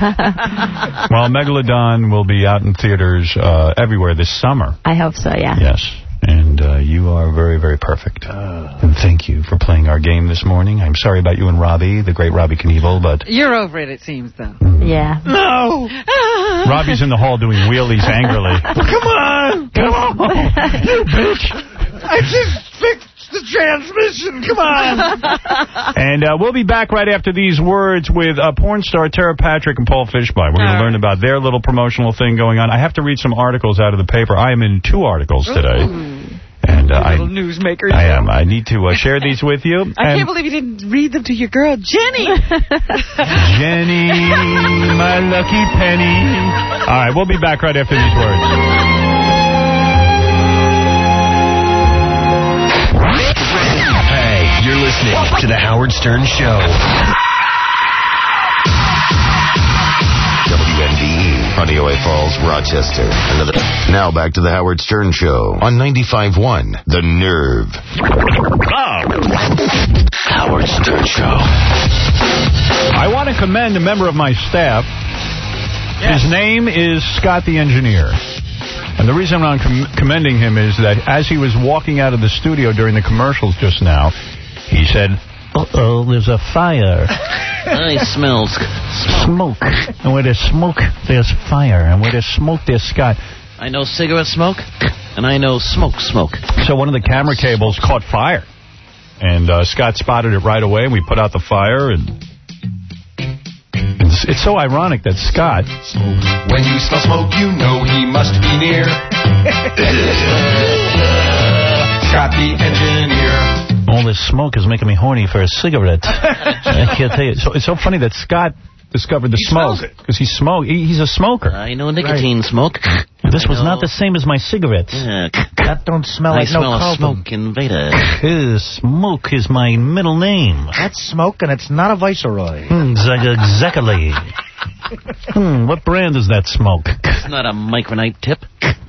Well, Megalodon will be out in theaters uh, everywhere this summer. I hope so, yeah. Yes. And uh, you are very, very perfect. And thank you for playing our game this morning. I'm sorry about you and Robbie, the great Robbie Knievel, but... You're over it, it seems, though. Yeah. No! Robbie's in the hall doing wheelies angrily. Come on! Come on! You bitch! I just fixed the transmission. Come on! And uh, we'll be back right after these words with uh, porn star Tara Patrick and Paul Fishbein. We're going to learn about their little promotional thing going on. I have to read some articles out of the paper. I am in two articles today. Ooh. And uh, I, little newsmakers. I am. I need to uh, share these with you. I and can't believe you didn't read them to your girl, Jenny. Jenny, my lucky penny. All right, we'll be back right after these words. Hey, you're listening to The Howard Stern Show. W N D E, Honeyaway Falls, Rochester. Another. Now back to the Howard Stern Show on ninety-five point one, The Nerve. Howard Stern Show. I want to commend a member of my staff. Yes. His name is Scott the Engineer. And the reason I'm com- commending him is that as he was walking out of the studio during the commercials just now, he said, Uh-oh, there's a fire. I smell Smoke. And where there's smoke, there's fire. And where there's smoke, there's Scott. I know cigarette smoke, and I know smoke smoke. So one of the camera cables caught fire. And uh, Scott spotted it right away, and we put out the fire. And it's, it's so ironic that Scott... When you smell smoke, you know he must be near. Scott the engineer. All this smoke is making me horny for a cigarette. I can't tell you. So, it's so funny that Scott discovered the He smoke. Because he smoked. He, he's a smoker. I know nicotine right. smoke. This I was know. not the same as my cigarettes. Yeah. That don't smell I like smell no a carbon. smoke invader. Uh, smoke is my middle name. That's smoke, and it's not a viceroy. Hmm, exactly. hmm, what brand is that smoke? It's not a micronite tip.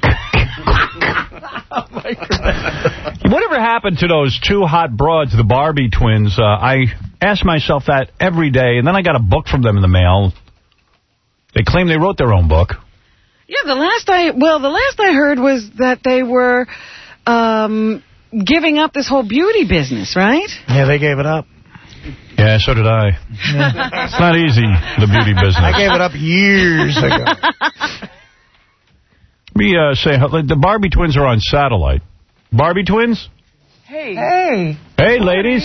Whatever happened to those two hot broads, the Barbie twins? Uh, I ask myself that every day, and then I got a book from them in the mail. They claim they wrote their own book. Yeah, the last I well, the last I heard was that they were um, giving up this whole beauty business, right? Yeah, they gave it up. Yeah, so did I. Yeah. It's not easy, the beauty business. I gave it up years ago. Let me uh, say, the Barbie twins are on satellite. Barbie twins? Hey. Hey. Hey, ladies.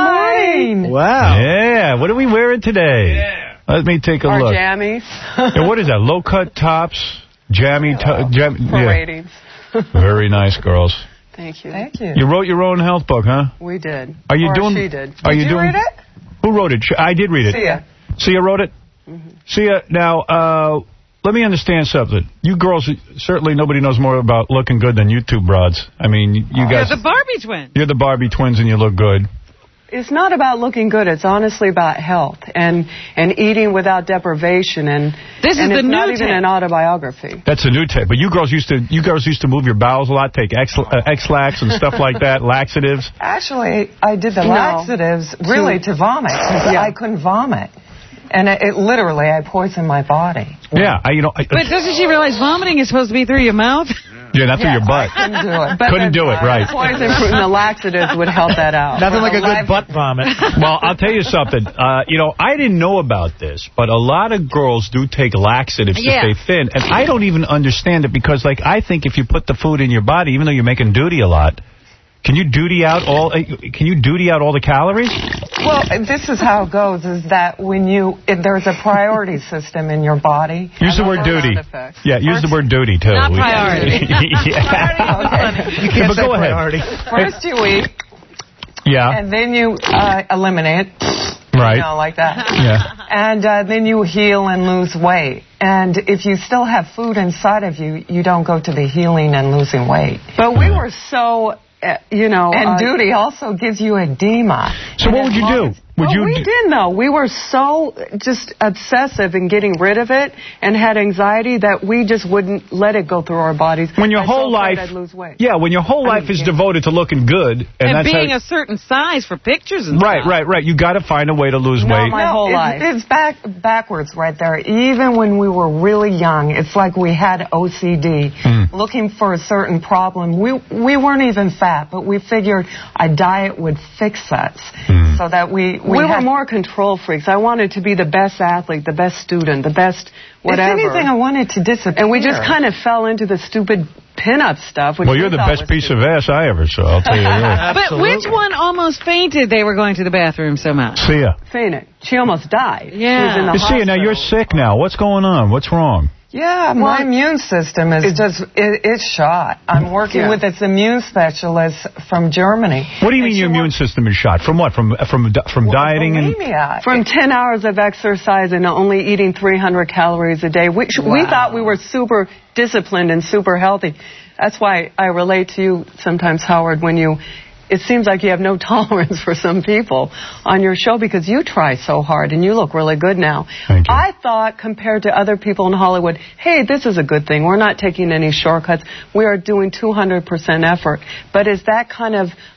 Hi. Wow. Yeah, what are we wearing today? Yeah. Let me take a Our look. Our jammies. Yeah, what is that, low-cut tops? Jammy oh, jam For yeah. ratings. Very nice, girls. Thank you. Thank you. You wrote your own health book, huh? We did. Are you or doing? she did. Are did you, you doing? read it? Who wrote it? I did read it. Sia. Sia wrote it? Mm-hmm. Sia, now, uh, let me understand something. You girls, certainly nobody knows more about looking good than you two broads. I mean, you oh, guys... You're the Barbie twins. You're the Barbie twins and you look good. It's not about looking good. It's honestly about health and, and eating without deprivation. And this and is it's the not new even tape. an autobiography. That's a new tape. But you girls used to you girls used to move your bowels a lot, take X, uh, X-Lax and stuff like that, laxatives. Actually, I did the no. laxatives really to, to vomit. Yeah. I couldn't vomit. And it, it literally, I poisoned my body. Yeah, I, you know. I, but doesn't she realize vomiting is supposed to be through your mouth? Yeah, not through yes, your butt. I couldn't do it. But couldn't do it, right. The poison fruit and the laxatives would help that out. Nothing like a good butt vomit. Well, I'll tell you something. Uh, you know, I didn't know about this, but a lot of girls do take laxatives yeah. to stay thin. And I don't even understand it because, like, I think if you put the food in your body, even though you're making duty a lot, can you duty out all? Can you duty out all the calories? Well, this is how it goes: is that when you if there's a priority system in your body. Use the word duty. Yeah, use First, the word duty too. Not priority. yeah. Okay. You can't yeah, but say go priority. ahead. First you eat. Yeah. And then you uh, eliminate. Right. You know, like that. Yeah. And uh, then you heal and lose weight. And if you still have food inside of you, you don't go to the healing and losing weight. But we were so, uh, you know. And uh, duty also gives you edema. So and what would you do? Would well, you we do didn't, though. We were so just obsessive in getting rid of it and had anxiety that we just wouldn't let it go through our bodies. When your I whole so life, I'd lose weight. Yeah, when your whole life I mean, is yeah. devoted to looking good. And, and that's being how, a certain size for pictures and Right, stuff. right, right. You got to find a way to lose no, weight. my no, whole it's, life. It's back backwards right there. Even when we were really young, it's like we had O C D, mm. looking for a certain problem. We we weren't even fat, but we figured a diet would fix us, mm. so that we we, we were more control freaks. I wanted to be the best athlete, the best student, the best whatever. If anything, I wanted to disappear. And we just kind of fell into the stupid pinup stuff. Which well, you're the best piece stupid. of ass I ever saw, I'll tell you that. But which one almost fainted? They were going to the bathroom so much. Sia. Fainted. She almost died. Yeah. She was in the Sia, now you're sick now. What's going on? What's wrong? Yeah, my well, immune system is just, it, it's shot. I'm working yeah. with its immune specialist from Germany. What do you mean your immune system is shot? From what? From from from well, dieting? Bulimia. And from ten hours of exercise and only eating three hundred calories a day. We, wow. we thought we were super disciplined and super healthy. That's why I relate to you sometimes, Howard, when you... It seems like you have no tolerance for some people on your show because you try so hard and you look really good now. Thank you. I thought compared to other people in Hollywood, hey, this is a good thing. We're not taking any shortcuts. We are doing two hundred percent effort. But is that kind of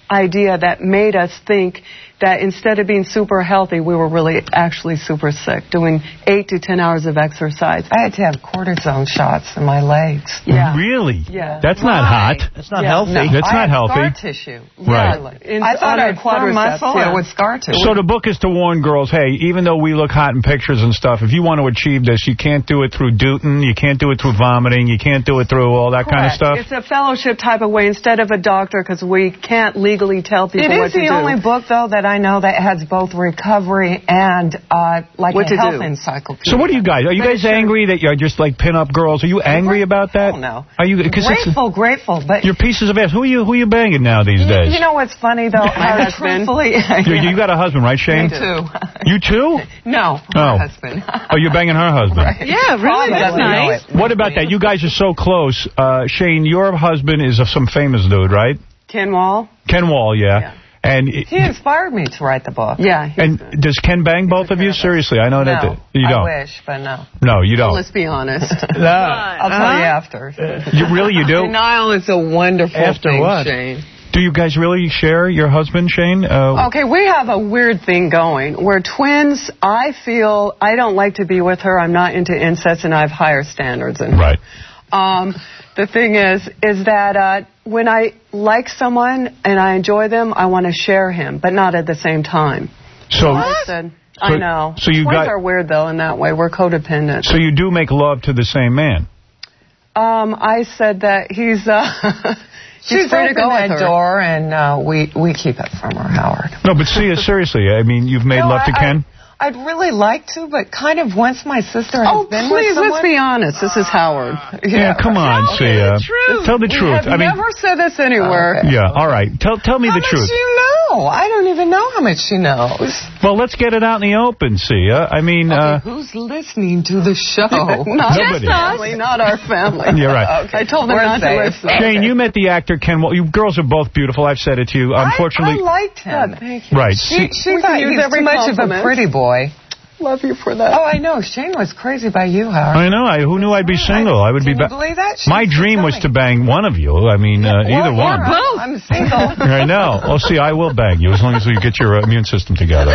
idea that made us think that instead of being super healthy, we were really actually super sick, doing eight to ten hours of exercise. I had to have cortisone shots in my legs. Yeah. Really? Yeah. That's Why? not hot. That's not Yeah. healthy. No, That's I not had healthy. scar tissue. Right. In, I thought on I our had firm quadriceps, muscle yeah. and with scar tissue. So the book is to warn girls, hey, even though we look hot in pictures and stuff, if you want to achieve this, you can't do it through Dootin, you can't do it through vomiting, you can't do it through all that kind of stuff. It's a fellowship type of way instead of a doctor, because we can't legally tell people It what is to the do. only book, though, that I know that has both recovery and uh, like What a to health do. encyclopedia. So what are you guys? Are you guys angry that you're just like pin-up girls? Are you angry about that? Oh, no. Are you? Cause Grateful, it's, grateful, but... you're pieces of ass. Who are you? Who are you banging now these You, days? you know what's funny, though? My uh, husband. Truthfully... you, you got a husband, right, Shane? Me too. You too? No, Oh. my husband. Oh, you're banging her husband. Right. Yeah, really? Probably That's doesn't know nice. it. What about that? You guys are so close. Uh, Shane, your husband is a, some famous dude, right? Ken Wall? Ken Wall, yeah. Yeah. And He inspired me to write the book. Yeah. he's and good. does Ken bang both of you? Seriously, I know No, that the, you don't. I wish, but no. No, you don't. Let's be honest. No. I'll tell you after. You really, you do? Denial is a wonderful After thing, what? Shane. Do you guys really share your husband, Shane? Uh, Okay, we have a weird thing going. We're twins. I feel I don't like to be with her. I'm not into incest, and I have higher standards than her. Right. Um, the thing is, is that uh, when I like someone and I enjoy them, I want to share him, but not at the same time. So, I said, I know. so you Twins got- are weird, though, in that way. We're codependent. so you do make love to the same man? Um, I said that he's... Uh, he's She's free to opened go with that her. door, and uh, we, we keep it from her, Howard. No, but see, seriously, I mean, you've made No, love to I- Ken? I'd really like to, but kind of once my sister has Oh, been please, with someone... let's be honest. This is Howard. Yeah, come on, Tell see, me uh, the truth. tell the We truth. have I mean, never said this anywhere. Okay. yeah, all right. Tell tell me How the much truth. do you know? I don't even know how much she knows. Well, let's get it out in the open, see. Uh, I mean, uh, Okay, who's listening to the show? Not Nobody. our family, not our family. You're right. Okay. I told them We're not to safe. listen. Shane, you met the actor Ken Wall. You girls are both beautiful. I've said it to you. Unfortunately, I, I liked him. God, thank you. right. She, See, she We thought can he use was every too much of a compliment. pretty boy. Love you for that. Oh, I know. Shane was crazy by you, Howard. I know. I, who knew I'd be single? I would Can be. you Ba- believe that? She My dream was to bang one of you. I mean, uh, either Well, one. yeah, I'm, I'm single. I know. Oh, see, I will bang you as long as we get your uh, immune system together.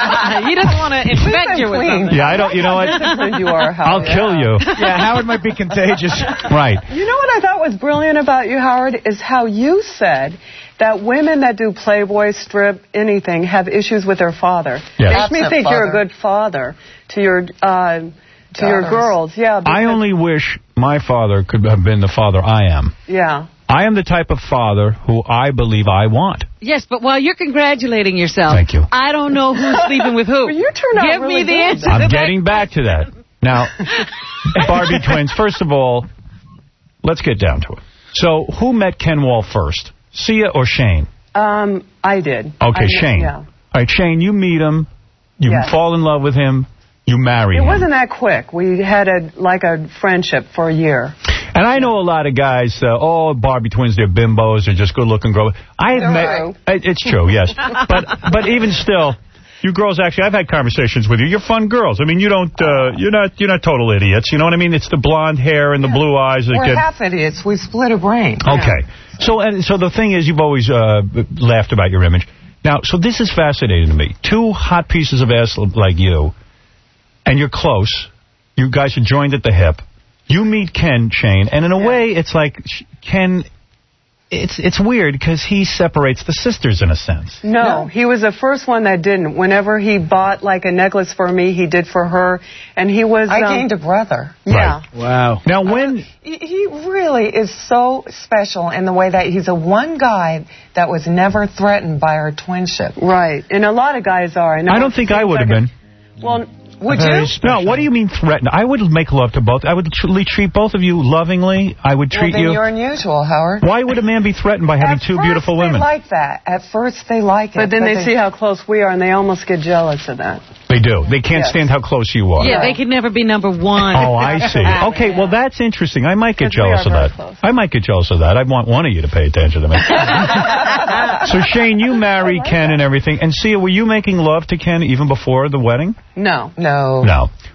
He doesn't want to infect you with something. Yeah, I don't. You know what? You are, I'll Howard. kill you. Yeah, Howard might be contagious. Right. You know what I thought was brilliant about you, Howard, is how you said that women that do Playboy, strip, anything, have issues with their father. Yes. Makes me Absent think you're a father. good father to your uh, to your Daughters. girls. Yeah. I because- only wish my father could have been the father I am. Yeah. I am the type of father who I believe I want. Yes, but while you're congratulating yourself, Thank you. I don't know who's sleeping with who. Well, you turned out Give really me the good. answer. I'm to that getting back to that. Now, Barbie twins, first of all, let's get down to it. So, who met Ken Wall first? Sia or Shane? Um, I did. Okay, I, Shane. Yeah. All right, Shane, you meet him. You Yes. fall in love with him. You marry It him. wasn't that quick. We had a like a friendship for a year. And I know a lot of guys, uh, oh, Barbie twins, they're bimbos, they're just good-looking girls. I They're admit, true. it- it's true, yes. But but even still, you girls actually, I've had conversations with you. You're fun girls. I mean, you don't, uh, you're not, you're not total idiots. You know what I mean? It's the blonde hair and the blue eyes that We're get. half idiots. We split a brain. Okay. So and so the thing is, you've always uh, laughed about your image. Now, so this is fascinating to me. Two hot pieces of ass like you, and you're close. You guys are joined at the hip. You meet Ken, Shane, and in a way, it's like sh- Ken. It's it's weird because he separates the sisters in a sense. No, he was the first one that didn't. Whenever he bought like a necklace for me, he did for her, and he was. I um, gained a brother. Yeah. Wow. Now, when He he really is so special in the way that he's a one guy that was never threatened by our twinship. Right, and a lot of guys are. I, know I don't think I would have been. Well, would Very you? special. No, what do you mean threatened? I would make love to both. I would tr- treat both of you lovingly. I would treat well, then you. you're unusual, Howard. Why would a man be threatened by having At two first beautiful they women? like that. At first they like it. But then they, see how close we are, and they almost get jealous of that. They do. They can't Yes. stand how close you are. Yeah, they could never be number one. Oh, I see. Okay, well, that's interesting. I might get Because we jealous are of very that. close. I might get jealous of that. I want one of you to pay attention to me. So, Shane, you marry Ken and everything. And, Sia, were you making love to Ken even before the wedding? No. No. No.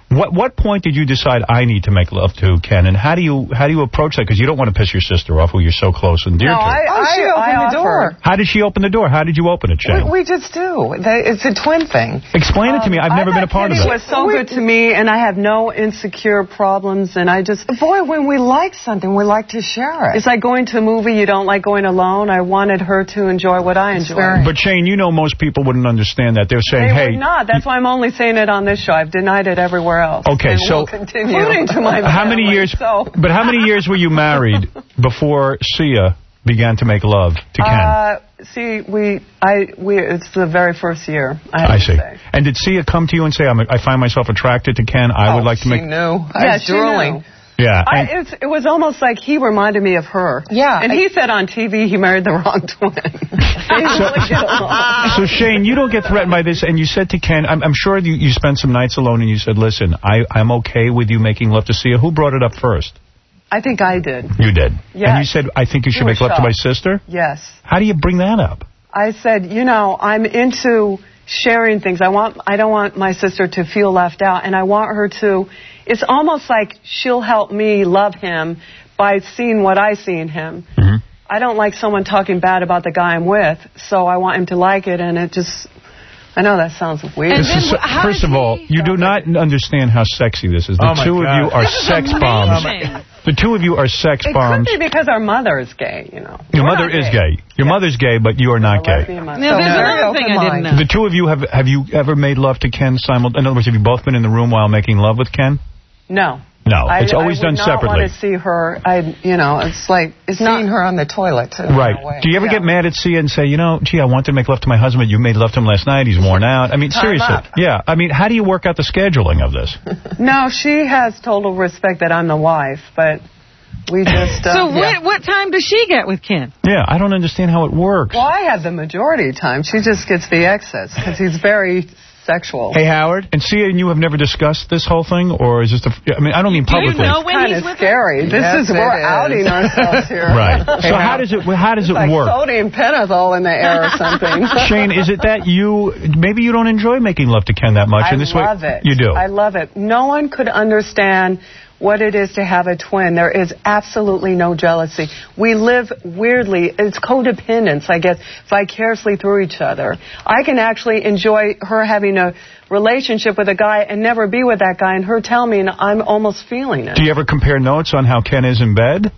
What what point did you decide I need to make love to Ken, and how do you how do you approach that? Because you don't want to piss your sister off, who you're so close and dear no, to. I, Oh, I, she I opened the door. offer. How did she open the door? How did you open it, Shane? We, we just do. They- It's a twin thing. Explain it to me. I've never been a part of Kenny it. was so good to me, and I have no insecure problems, and I just... Boy, when we like something, we like to share it. It's like going to a movie, you don't like going alone. I wanted her to enjoy what I enjoy. But Shane, you know most people wouldn't understand that. They're saying, They hey... would not. That's why I'm only saying it on this show. I've denied it everywhere else. Okay, and so... we'll continue. Including to my how many family, years... So. But how many years were you married before Sia began to make love to Ken? Uh, see, we, I, we, it's the very first year. I, have I to see. Say. And did Sia come to you and say, I'm, I find myself attracted to Ken, I Oh, would like to she make... knew. I Yeah, was she drooling. knew. Yeah. I, and- it's, it was almost like he reminded me of her. Yeah. And I- he said on T V he married the wrong twin. They really get along. So, Shane, you don't get threatened by this, and you said to Ken, I'm, I'm sure you, you spent some nights alone, and you said, listen, I, I'm okay with you making love to Sia. Who brought it up first? I think I did. You did. Yes. And you said, I think you should You were make love to my shocked. sister? Yes. How do you bring that up? I said, you know, I'm into sharing things. I want, I don't want my sister to feel left out, and I want her to, it's almost like she'll help me love him by seeing what I see in him. Mm-hmm. I don't like someone talking bad about the guy I'm with, so I want him to like it, and it just, I know that sounds weird. This is, first of all, you do not understand how sexy this is. The Oh, my two of God. you are This is sex amazing. bombs. Oh, my The two of you are sex It bombs. could be because our mother is gay, you know. Your We're mother not is gay. Your mother's gay, but you are not gay. Lesbian mother. Now, there's another thing I didn't know. The two of you, have have you ever made love to Ken simultaneously? In other words, have you both been in the room while making love with Ken? No. No, I, it's always I done would not separately. want to see her. I, you know, it's like it's Seeing not her on the toilet, too. Right. Do you ever Yeah. get mad at Sia and say, you know, gee, I wanted to make love to my husband. You made love to him last night. He's worn out. I mean, Time seriously. up. Yeah. I mean, how do you work out the scheduling of this? No, she has total respect that I'm the wife, but we just. Uh, So yeah. what, what time does she get with Ken? Yeah, I don't understand how it works. Well, I have the majority of time. She just gets the excess because he's very sexual. Hey, Howard. And Sia and you have never discussed this whole thing, or is this the? I mean, I don't mean publicly. It's kind of scary. This Yes, is we're it is. outing ourselves here. Right. So how does it? How does it It's like work? sodium pentothal in the air or something. Shane, is it that you maybe you don't enjoy making love to Ken that much? I and this love way, it. You do. I love it. No one could understand what it is to have a twin. There is absolutely no jealousy. We live weirdly. It's codependence, I guess, vicariously through each other. I can actually enjoy her having a relationship with a guy and never be with that guy, and her tell me, and I'm almost feeling it. Do you ever compare notes on how Ken is in bed?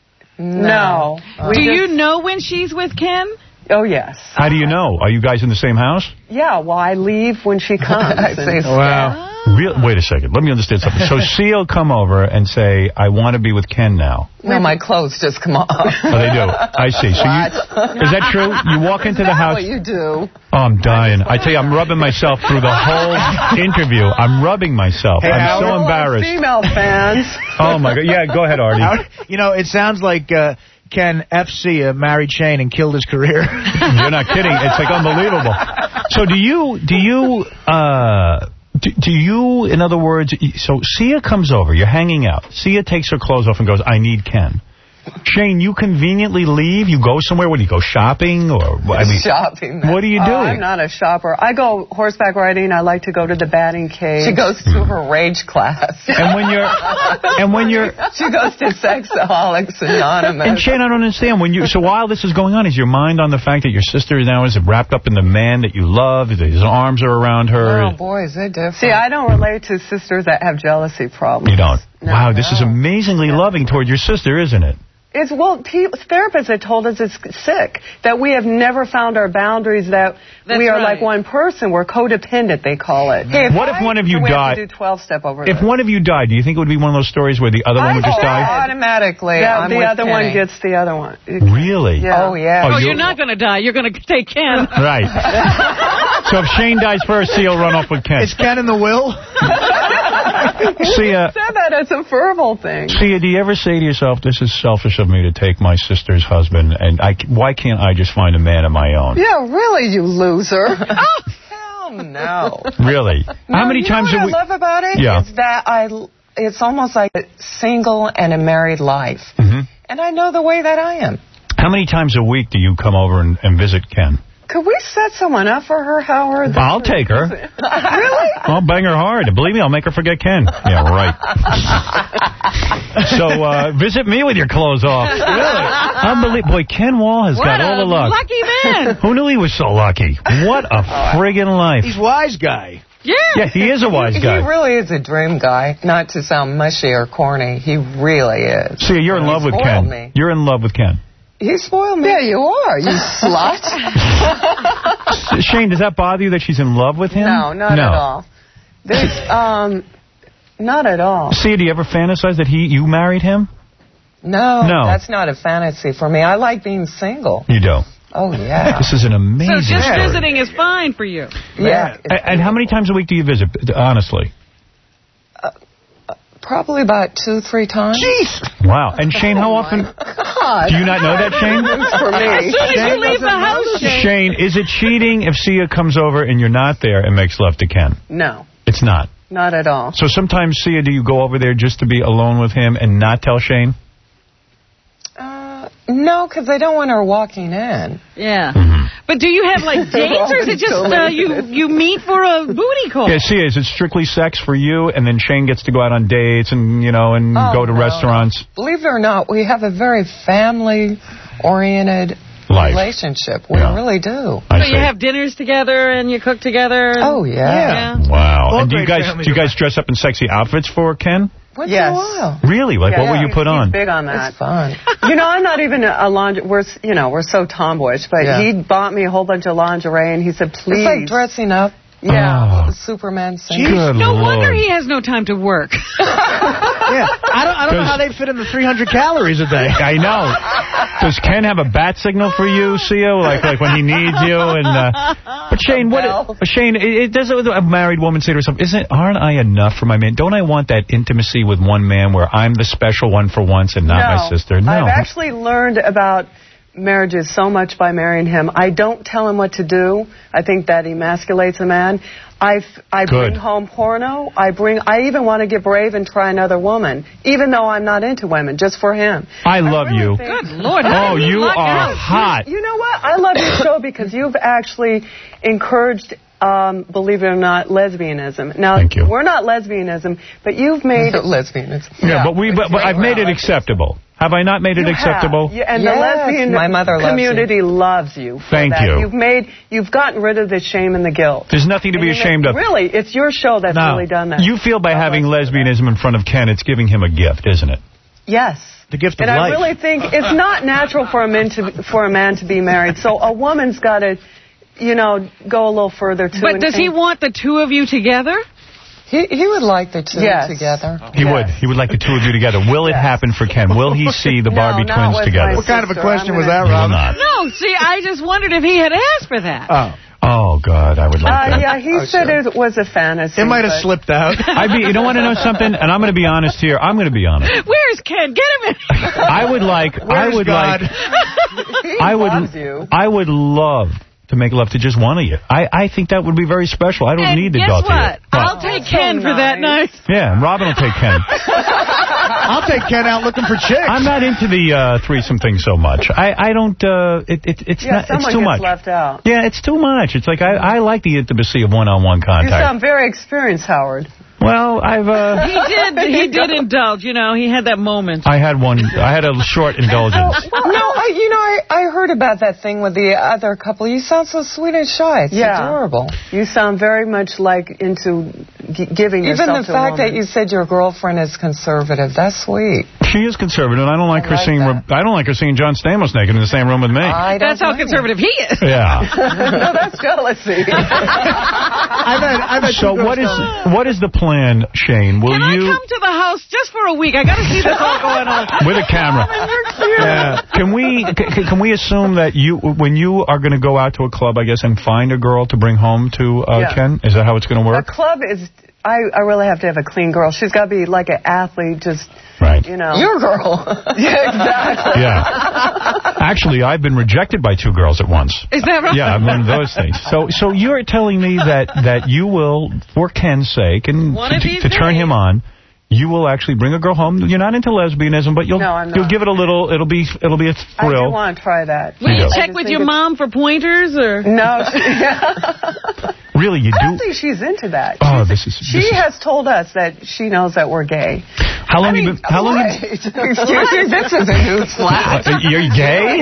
No. Do you know when she's with Ken? Oh, yes. How do you know? Are you guys in the same house? Yeah, well, I leave when she comes. and- Wow. Real, wait a second. Let me understand something. So Sia will come over and say, I want to be with Ken now. No, my clothes just come off. Oh, they do. I see. So you, is that true? You walk into the house. What you do? Oh, I'm dying. I tell you, I'm rubbing myself through the whole interview. I'm rubbing myself. Hey, I'm Howard. so embarrassed. Female fans. Oh, my God. Yeah, go ahead, Artie. Howard, you know, it sounds like uh, Ken F. Sia married Shane and killed his career. You're not kidding. It's like unbelievable. So do you, do you, uh, do, do you, in other words, so Sia comes over, you're hanging out. Sia takes her clothes off and goes, I need Ken. Shane, you conveniently leave? You go somewhere? What, do you go shopping? Or I mean, shopping. What do you do? Oh, I'm not a shopper. I go horseback riding. I like to go to the batting cage. She goes to her rage class. And when you're, and when you're, she goes to Sexaholics Anonymous. and Shane, I don't understand. When you, so while this is going on, is your mind on the fact that your sister now is wrapped up in the man that you love? His arms are around her. Oh, boys, they're different. See, I don't relate to sisters that have jealousy problems. You don't. No, wow, this no. is amazingly loving toward your sister, isn't it? It's, well, pe- therapists have told us it's sick, that we have never found our boundaries, that That's we are right. like one person. We're codependent, they call it. Hey, what if one of you we died? have to do twelve-step over If there. one of you died, do you think it would be one of those stories where the other one would just die? Automatically, Yeah, I'm the with other Penny. one gets the other one. Really? Yeah. Oh, yeah. Oh, Oh, you're you- not going to die. You're going to take Ken. Right. So if Shane dies first, Sia will run off with Ken. Is Ken in the will? Sia, said that as a verbal thing. Sia, do you ever say to yourself, this is selfish of me to take my sister's husband, and I, why can't I just find a man of my own? Yeah, really, you loser. Hell no. Really? No, How many you times know have what we... I love about it? Yeah. Is that I, it's almost like a single and a married life. Mhm. And I know the way that I am. How many times a week do you come over and, and visit Ken? Could we set someone up for her, Howard? That's I'll take her. Really? I'll bang her hard. Believe me, I'll make her forget Ken. Yeah, right. So, uh, visit me with your clothes off. Really? Unbelievable. Boy, Ken Wall has what got all the luck. lucky man. Who knew he was so lucky? What a friggin' life. He's a wise guy. Yeah. Yeah, he is a wise guy. He really is a dream guy. Not to sound mushy or corny, he really is. See, you're in love with Ken. Me. You're in love with Ken. He spoiled me. Yeah, you are, you slut. Shane, does that bother you that she's in love with him? No, not no. at all. There's, um, not at all. See, do you ever fantasize that he you married him? No, No. that's not a fantasy for me. I like being single. You do? Oh, yeah. This is an amazing So just story. visiting is fine for you. Yeah. And, and how many times a week do you visit, honestly? Probably about two, three times. Jeez. Wow. And Shane, how often... God. Do you not know that, Shane? For me. As soon as you leave the house, Shane. Shane, is it cheating if Sia comes over and you're not there and makes love to Ken? No, It's not. not at all. So sometimes, Sia, do you go over there just to be alone with him and not tell Shane? Uh, no, because I don't want her walking in. Yeah. Mm-hmm. But do you have, like, dates, or is it just uh, you, you meet for a booty call? Yeah, Sia, is it strictly sex for you and then Shane gets to go out on dates and, you know, and Oh, go to no, restaurants? no. Believe it or not, we have a very family-oriented Life. relationship. We Yeah. really do. I So see. you have dinners together and you cook together? And, Oh, yeah. yeah. Wow. All And do you great guys family do you guys dress up in sexy outfits for Ken? Once Yes. in a while. Really? Like, Yeah, what will you he's- put he's on? big on that. It's fun. You know, I'm not even a lingerie. We're, you know, we're so tomboyish, but Yeah. he bought me a whole bunch of lingerie, and he said, "Please." It's like dressing up. Yeah. Oh. Superman sings. Good No Lord. wonder he has no time to work. Yeah. I don't, I don't know how they fit in the three hundred calories a day. I know. Does Ken have a bat signal for you, Sia? Like, like when he needs you? And uh, but Shane, what? Shane, it, it does a married woman say to herself, "Isn't aren't I enough for my man? Don't I want that intimacy with one man where I'm the special one for once and not no. my sister?" No. I've actually learned about marriages so much by marrying him. I don't tell him what to do. I think that emasculates a man. I, I bring Good. home porno. I bring. I even want to get brave and try another woman, even though I'm not into women, just for him. I love really you. think- Good Lord. Oh, how do you luck are out? hot. You know what? I love your show because you've actually encouraged, um, believe it or not, lesbianism. Now, Thank you. we're not lesbianism, but you've made Lesbianism. Yeah, but we, but, but I've made it Well, acceptable. Have I not made it You acceptable? have. You- and Yes, the lesbian my mother loves community loves you. for Thank that. you. You've made, you've gotten rid of the shame and the guilt. There's nothing to And be you ashamed make- of. Really, it's your show that's No. really done that. You feel by having lesbianism in front of Ken, it's giving him a gift, isn't it? Yes. The gift And of I life. really think it's not natural for a man to for a man to be married. So a woman's got to, you know, go a little further too. But and- does he and- want the two of you together? He, he would like the two Yes. together. He would. He would like the two of you together. Will it happen for Ken? Will he see the No, Barbie not twins with together? my What kind of a sister. question I'm was gonna- that, He will Robin? not. No, see, I just wondered if he had asked for that. Oh. Oh, God, I would like Uh, that. yeah, he Oh, said sure. it was a fantasy. It might have but- slipped out. I'd be, you don't want to know something? And I'm going to be honest here. I'm going to be honest. Where's Ken? Get him in. I would like, I Where's would God? like, He I would, loves you. I would love to make love to just one of you. I, I think that would be very special. I don't And need to guess go to you. what? I'll take so Ken for that night. nice. Yeah, and Robin will take Ken. I'll take Ken out looking for chicks. I'm not into the uh, threesome thing so much. I, I don't, uh, it, it, it's Yeah, not, it's someone too gets much. left out. Yeah, it's too much. It's like, I, I like the intimacy of one-on-one You contact. sound very experienced, Howard. Well, I've, uh... He did. He did indulge. You know, he had that moment. I had one, I had a short indulgence. No, I, you know, I, I heard about that thing with the other couple. You sound so sweet and shy. It's Yeah. adorable. You sound very much like into g- giving Even yourself the to a fact woman. that you said your girlfriend is conservative, that's sweet. She is conservative, and I don't like I her like seeing, that. I don't like her seeing John Stamos naked in the same room with me. I don't That's how blame you. conservative he is. Yeah. No, that's jealousy. I've had, I've had So two girls what is, tell me. what is the plan, Shane? Will Can you... I come to the house just for a week? I got to see this all going on. With a camera. Yeah. Can we can, can we assume that you, when you are going to go out to a club, I guess, and find a girl to bring home to uh, Yeah. Ken? Is that how it's going to A work? club is. I, I really have to have a clean girl. She's got to be like an athlete, just, Right. you know. Your girl. Yeah, exactly. Yeah. Actually, I've been rejected by two girls at once. Is that right? Yeah, I've learned those things. So, so you're telling me that, that you will, for Ken's sake, and One to, of these to turn days. him on, you will actually bring a girl home. You're not into lesbianism, but you'll No, I'm you'll not. give it a little. It'll be it'll be a I do thrill. want to try that. Will you You check just with think your it's- mom for pointers, or No. She, Really, you I don't do. think she's into that. Oh, this is. She this is- has told us that she knows that we're gay. How long I you mean, been? How long? what? You, Excuse me, this is a new flat. Uh, you're gay?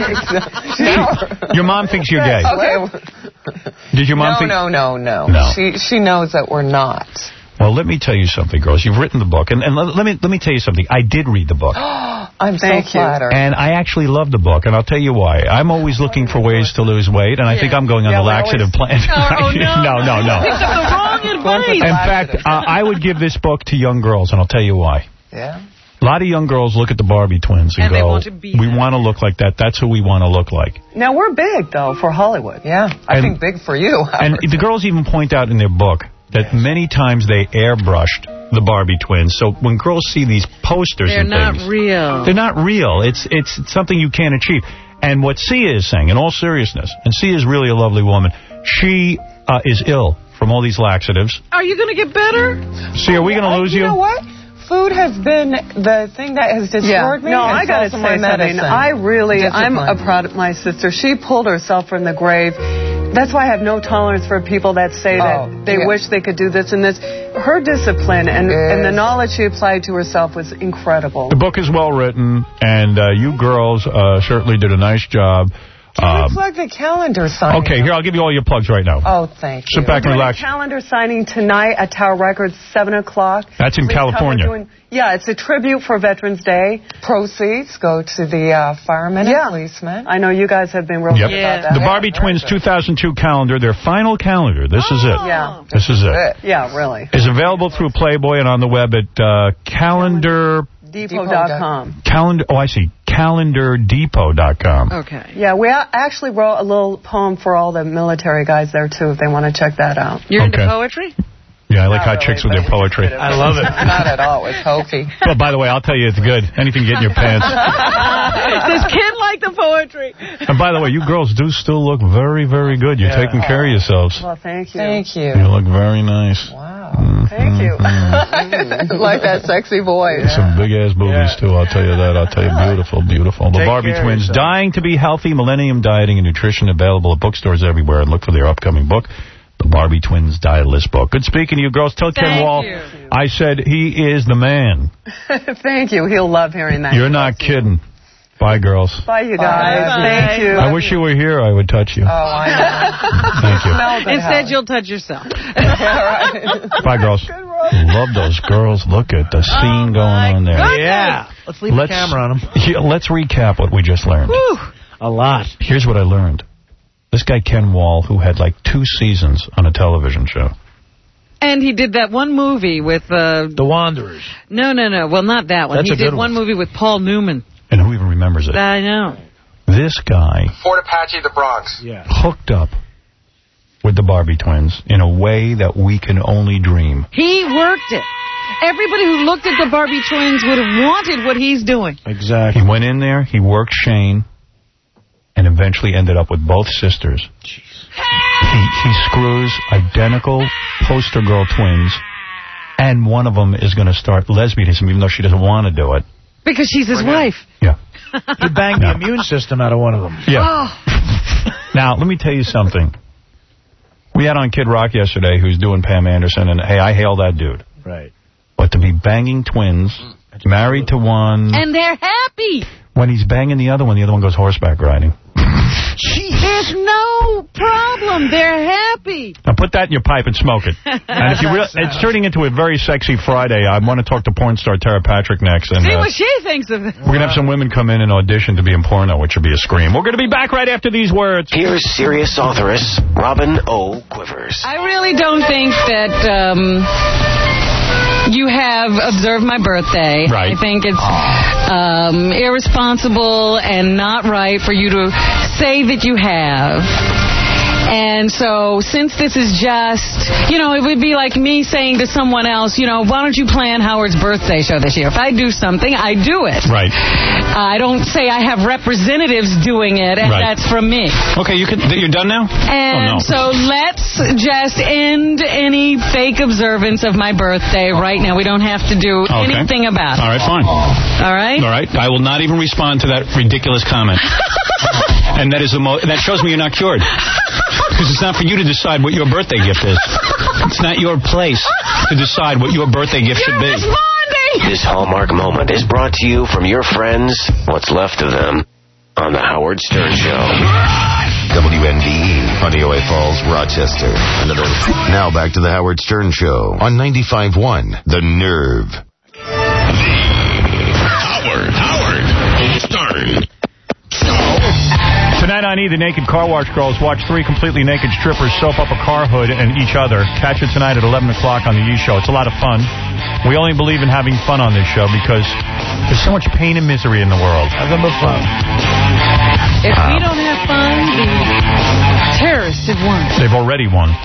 Your mom thinks you're gay. Okay. Did your mom no, think? no, no, no, No. She she knows that we're not. Well, let me tell you something, girls. You've written the book, and, and let, let me let me tell you something. I did read the book. I'm Thank so you. flattered. And I actually love the book, and I'll tell you why. I'm always looking for ways to lose weight, and I think I'm going on Yeah, the we laxative always- plan. Oh, no. no, no, no. picked up the wrong advice? In fact, uh, I would give this book to young girls, and I'll tell you why. Yeah. A lot of young girls look at the Barbie twins and, And they go, want to be we that. want to look like that. That's who we want to look like. Now, we're big, though, for Hollywood. Yeah. I And- think big for you. And the girls even point out in their book that many times they airbrushed the Barbie twins. So when girls see these posters They're and not things, real. they're not real. It's it's something you can't achieve. And what Sia is saying, in all seriousness, and Sia is really a lovely woman, she uh, is ill from all these laxatives. Are you going to get better? Sia, are we going to lose you? you? know what? Food has been the thing that has disturbed me. No, and I got to so say has my something. medicine. I really, I'm Discipline. a proud of my sister. She pulled herself from the grave. That's why I have no tolerance for people that say Oh, that they yeah. wish they could do this and this. Her discipline and, and the knowledge she applied to herself was incredible. The book is well written, and uh, you girls uh, certainly did a nice job. Can you Um, plug the calendar sign? okay, here, I'll give you all your plugs right now. Oh, thank you. Sit back and We're doing relax. a calendar signing tonight at Tower Records, seven o'clock. That's in Please come. We're California. doing- yeah, it's a tribute for Veterans Day. Proceeds go to the uh, firemen Yeah. and policemen. I know you guys have been real Yep. good about that. The Barbie Twins two thousand two calendar, their final calendar, this is it. Yeah. This is it. Yeah, really. Is available through Playboy and on the web at uh, calendar... Depot dot com. Calendar, oh, I see. calendar depot dot com. Okay. Yeah, we a- actually wrote a little poem for all the military guys there, too, if they want to check that out. You're into Okay. poetry? Yeah, I like Not hot really, chicks with but their poetry. I love it. Not at all. It's hokey. Well, by the way, I'll tell you, it's good. Anything you get in your pants. Does Ken like the poetry? And by the way, you girls do still look very, very good. You're Yeah. taking care of yourselves. Well, thank you. Thank you. You look very nice. Wow. Thank you. like that sexy voice. Some big-ass boobies, too, I'll tell you that. I'll tell you, beautiful, beautiful. The Take Barbie care of Twins, yourself. Dying to be Healthy, Millennium Dieting and Nutrition, available at bookstores everywhere. And look for their upcoming book, The Barbie Twins Diet List Book. Good speaking to you, girls. Tell Ken Thank Wall you. I said he is the man. Thank you. He'll love hearing that. You're not kidding. Bye, girls. Bye, you guys. Bye. Thank you. I wish you were here. I would touch you. Oh, I know. Thank you. Smell good, Instead, Howard. you'll touch yourself. Bye, girls. Love those girls. Look at the scene going on there. Yeah. Let's leave Let's, the camera on them. Yeah, let's recap what we just learned. A lot. Here's what I learned. This guy, Ken Wall, who had like two seasons on a television show. And he did that one movie with... Uh, The Wanderers. no, no, no. Well, not that one. That's he a did good one one. movie with Paul Newman. And who even remembers it? I know. This guy Fort Apache, the Bronx. Yeah. hooked up with the Barbie twins in a way that we can only dream. He worked it. Everybody who looked at the Barbie twins would have wanted what he's doing. Exactly. He went in there, he worked Shane, and eventually ended up with both sisters. He, he screws identical poster girl twins, and one of them is going to start lesbianism, even though she doesn't want to do it. Because she's his wife. Yeah. He banged the immune system out of one of them. Yeah. Oh. Now, let me tell you something. We had on Kid Rock yesterday, who's doing Pam Anderson, and, hey, I hail that dude. Right. But to be banging twins, married to one, And they're happy. when he's banging the other one, the other one goes horseback riding. There's no problem. They're happy. Now put that in your pipe and smoke it. And if you re- it's turning into a very sexy Friday. I want to talk to porn star Tara Patrick next. And See uh, what she thinks of it. we're going to have some women come in and audition to be in porno, which would be a scream. We're going to be back right after these words. Here's serious authoress Robin O. Quivers. I really don't think that um, you have observed my birthday. Right. I think it's um, irresponsible and not right for you to say that you have. And so since this is just, you know, it would be like me saying to someone else, you know, why don't you plan Howard's birthday show this year? If I do something, I do it. Right. Uh, I don't say I have representatives doing it, and Right. that's from me. Okay, you can, you're done now? And oh, no. so let's just end any fake observance of my birthday right now. We don't have to do Okay. anything about it. All right, fine. All right? All right. I will not even respond to that ridiculous comment. And that is the mo- that shows me you're not cured. Because it's not for you to decide what your birthday gift is. It's not your place to decide what your birthday gift should be. This Hallmark moment is brought to you from your friends, what's left of them, on The Howard Stern Show. W N D E, Honeoye Falls, Rochester. Another. Now back to the Howard Stern Show on ninety-five point one, The Nerve. Howard, Howard Stern. Tonight on E! The Naked Car Wash Girls, watch three completely naked strippers soap up a car hood and each other. Catch it tonight at eleven o'clock on the E! Show. It's a lot of fun. We only believe in having fun on this show because there's so much pain and misery in the world. Have them fun. If we don't have fun, the terrorists have won. They've already won.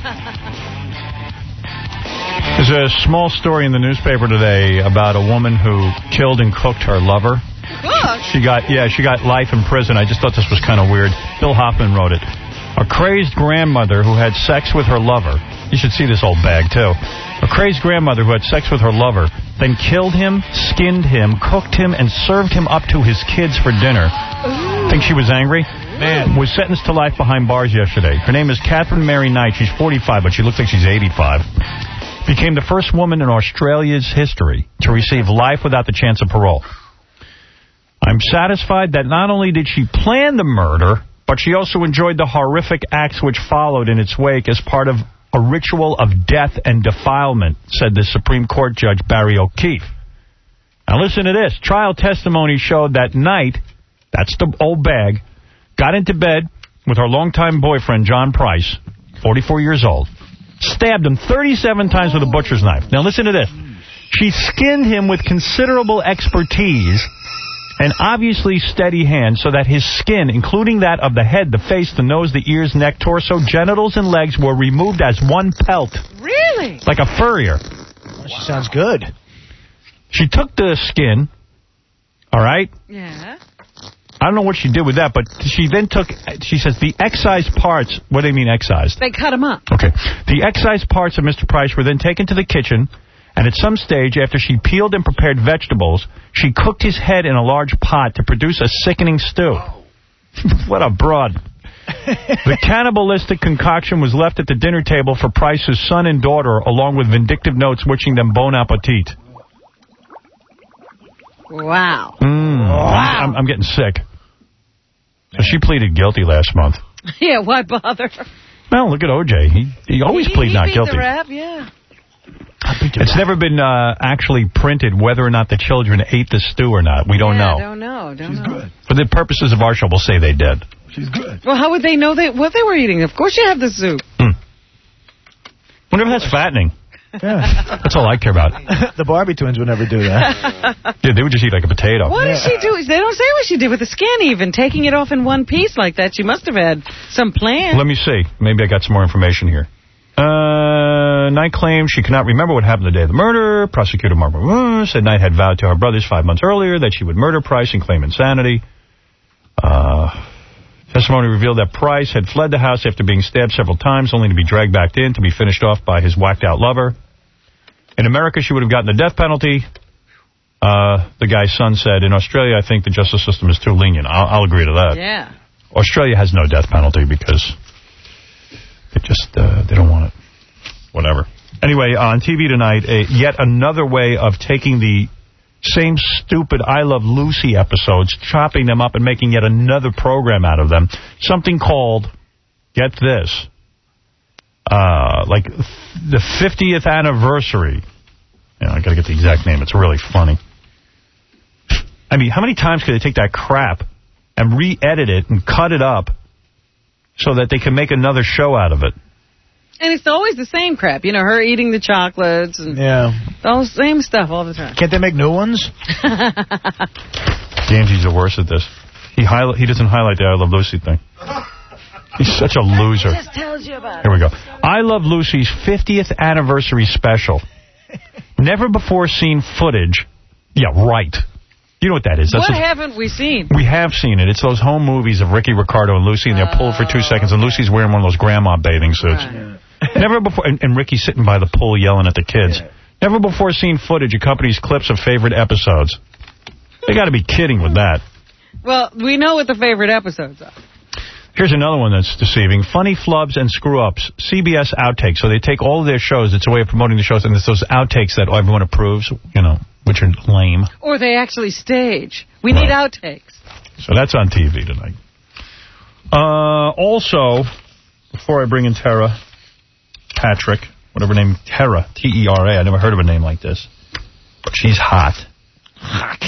There's a small story in the newspaper today about a woman who killed and cooked her lover. She got, yeah, she got life in prison. I just thought this was kind of weird. Bill Hoffman wrote it. A crazed grandmother who had sex with her lover. You should see this old bag, too. A crazed grandmother who had sex with her lover, then killed him, skinned him, cooked him, and served him up to his kids for dinner. Think she was angry? Man. Was sentenced to life behind bars yesterday. Her name is Catherine Mary Knight. She's forty-five, but she looks like she's eighty-five. Became the first woman in Australia's history to receive life without the chance of parole. I'm satisfied that not only did she plan the murder, but she also enjoyed the horrific acts which followed in its wake as part of a ritual of death and defilement, said the Supreme Court Judge Barry O'Keefe. Now listen to this. Trial testimony showed that Knight, that's the old bag, got into bed with her longtime boyfriend, John Price, forty-four years old, stabbed him thirty-seven times with a butcher's knife. Now listen to this. She skinned him with considerable expertise and obviously steady hand so that his skin, including that of the head, the face, the nose, the ears, neck, torso, genitals, and legs, were removed as one pelt. Really? Like a furrier. She sounds good. She took the skin, all right? Yeah. I don't know what she did with that, but she then took, she says, the excised parts. What do you mean excised? They cut him up. Okay. The excised parts of Mister Price were then taken to the kitchen, and at some stage, after she peeled and prepared vegetables, she cooked his head in a large pot to produce a sickening stew. What a broad. The cannibalistic concoction was left at the dinner table for Price's son and daughter, along with vindictive notes wishing them bon appetit. Wow. Mm, wow. I'm, I'm getting sick. So she pleaded guilty last month. Yeah, why bother? Well, look at O J. He, he always he, plead he not beat guilty. The rap, yeah. It's never been uh, actually printed whether or not the children ate the stew or not. We don't yeah, know. don't know. Don't She's know. good. For the purposes of our show, we'll say they did. She's good. Well, how would they know they, what they were eating? Of course you have the soup. Hmm. Wonder if that's fattening. Yeah. That's all I care about. The Barbie twins would never do that. Yeah, they would just eat like a potato. What yeah. did she do? They don't say what she did with the skin even. Taking it off in one piece like that. She must have had some plan. Let me see. Maybe I got some more information here. Uh, Knight claims she cannot remember what happened the day of the murder. Prosecutor Margaret uh, said Knight had vowed to her brothers five months earlier that she would murder Price and claim insanity. Uh, testimony revealed that Price had fled the house after being stabbed several times, only to be dragged back in to be finished off by his whacked-out lover. In America, she would have gotten the death penalty. Uh, the guy's son said, in Australia, I think the justice system is too lenient. I'll, I'll agree to that. Yeah. Australia has no death penalty because they just, uh, they don't want it. Whatever. Anyway, on T V tonight, uh, yet another way of taking the same stupid I Love Lucy episodes, chopping them up and making yet another program out of them. Something called, get this, uh, like the fiftieth anniversary. Yeah, I got to get the exact name. It's really funny. I mean, how many times could they take that crap and re-edit it and cut it up so that they can make another show out of it? And it's always the same crap. You know, her eating the chocolates and yeah. all the same stuff all the time. Can't they make new ones? Gamgee's the worst at this. He highlight, he doesn't highlight the I Love Lucy thing. He's such a loser. Just tells you about Here we go. I Love Lucy's fiftieth anniversary special. Never before seen footage. Yeah, right. You know what that is. That's What a, haven't we seen? we have seen it. It's those home movies of Ricky Ricardo and Lucy, and they're pulled for two seconds, and Lucy's wearing one of those grandma bathing suits. Right. Never before, and, and Ricky's sitting by the pool yelling at the kids. Yeah. Never before seen footage accompanies clips of favorite episodes. They got to be kidding with that. Well, we know what the favorite episodes are. Here's another one that's deceiving. Funny flubs and screw-ups. C B S outtakes. So they take all of their shows. It's a way of promoting the shows, and it's those outtakes that everyone approves, you know, which are lame. Or they actually stage. We Right. need outtakes. So that's on T V tonight. Uh, also, before I bring in Tara Patrick, whatever name, Tara, T E R A. I never heard of a name like this. She's hot. Hot.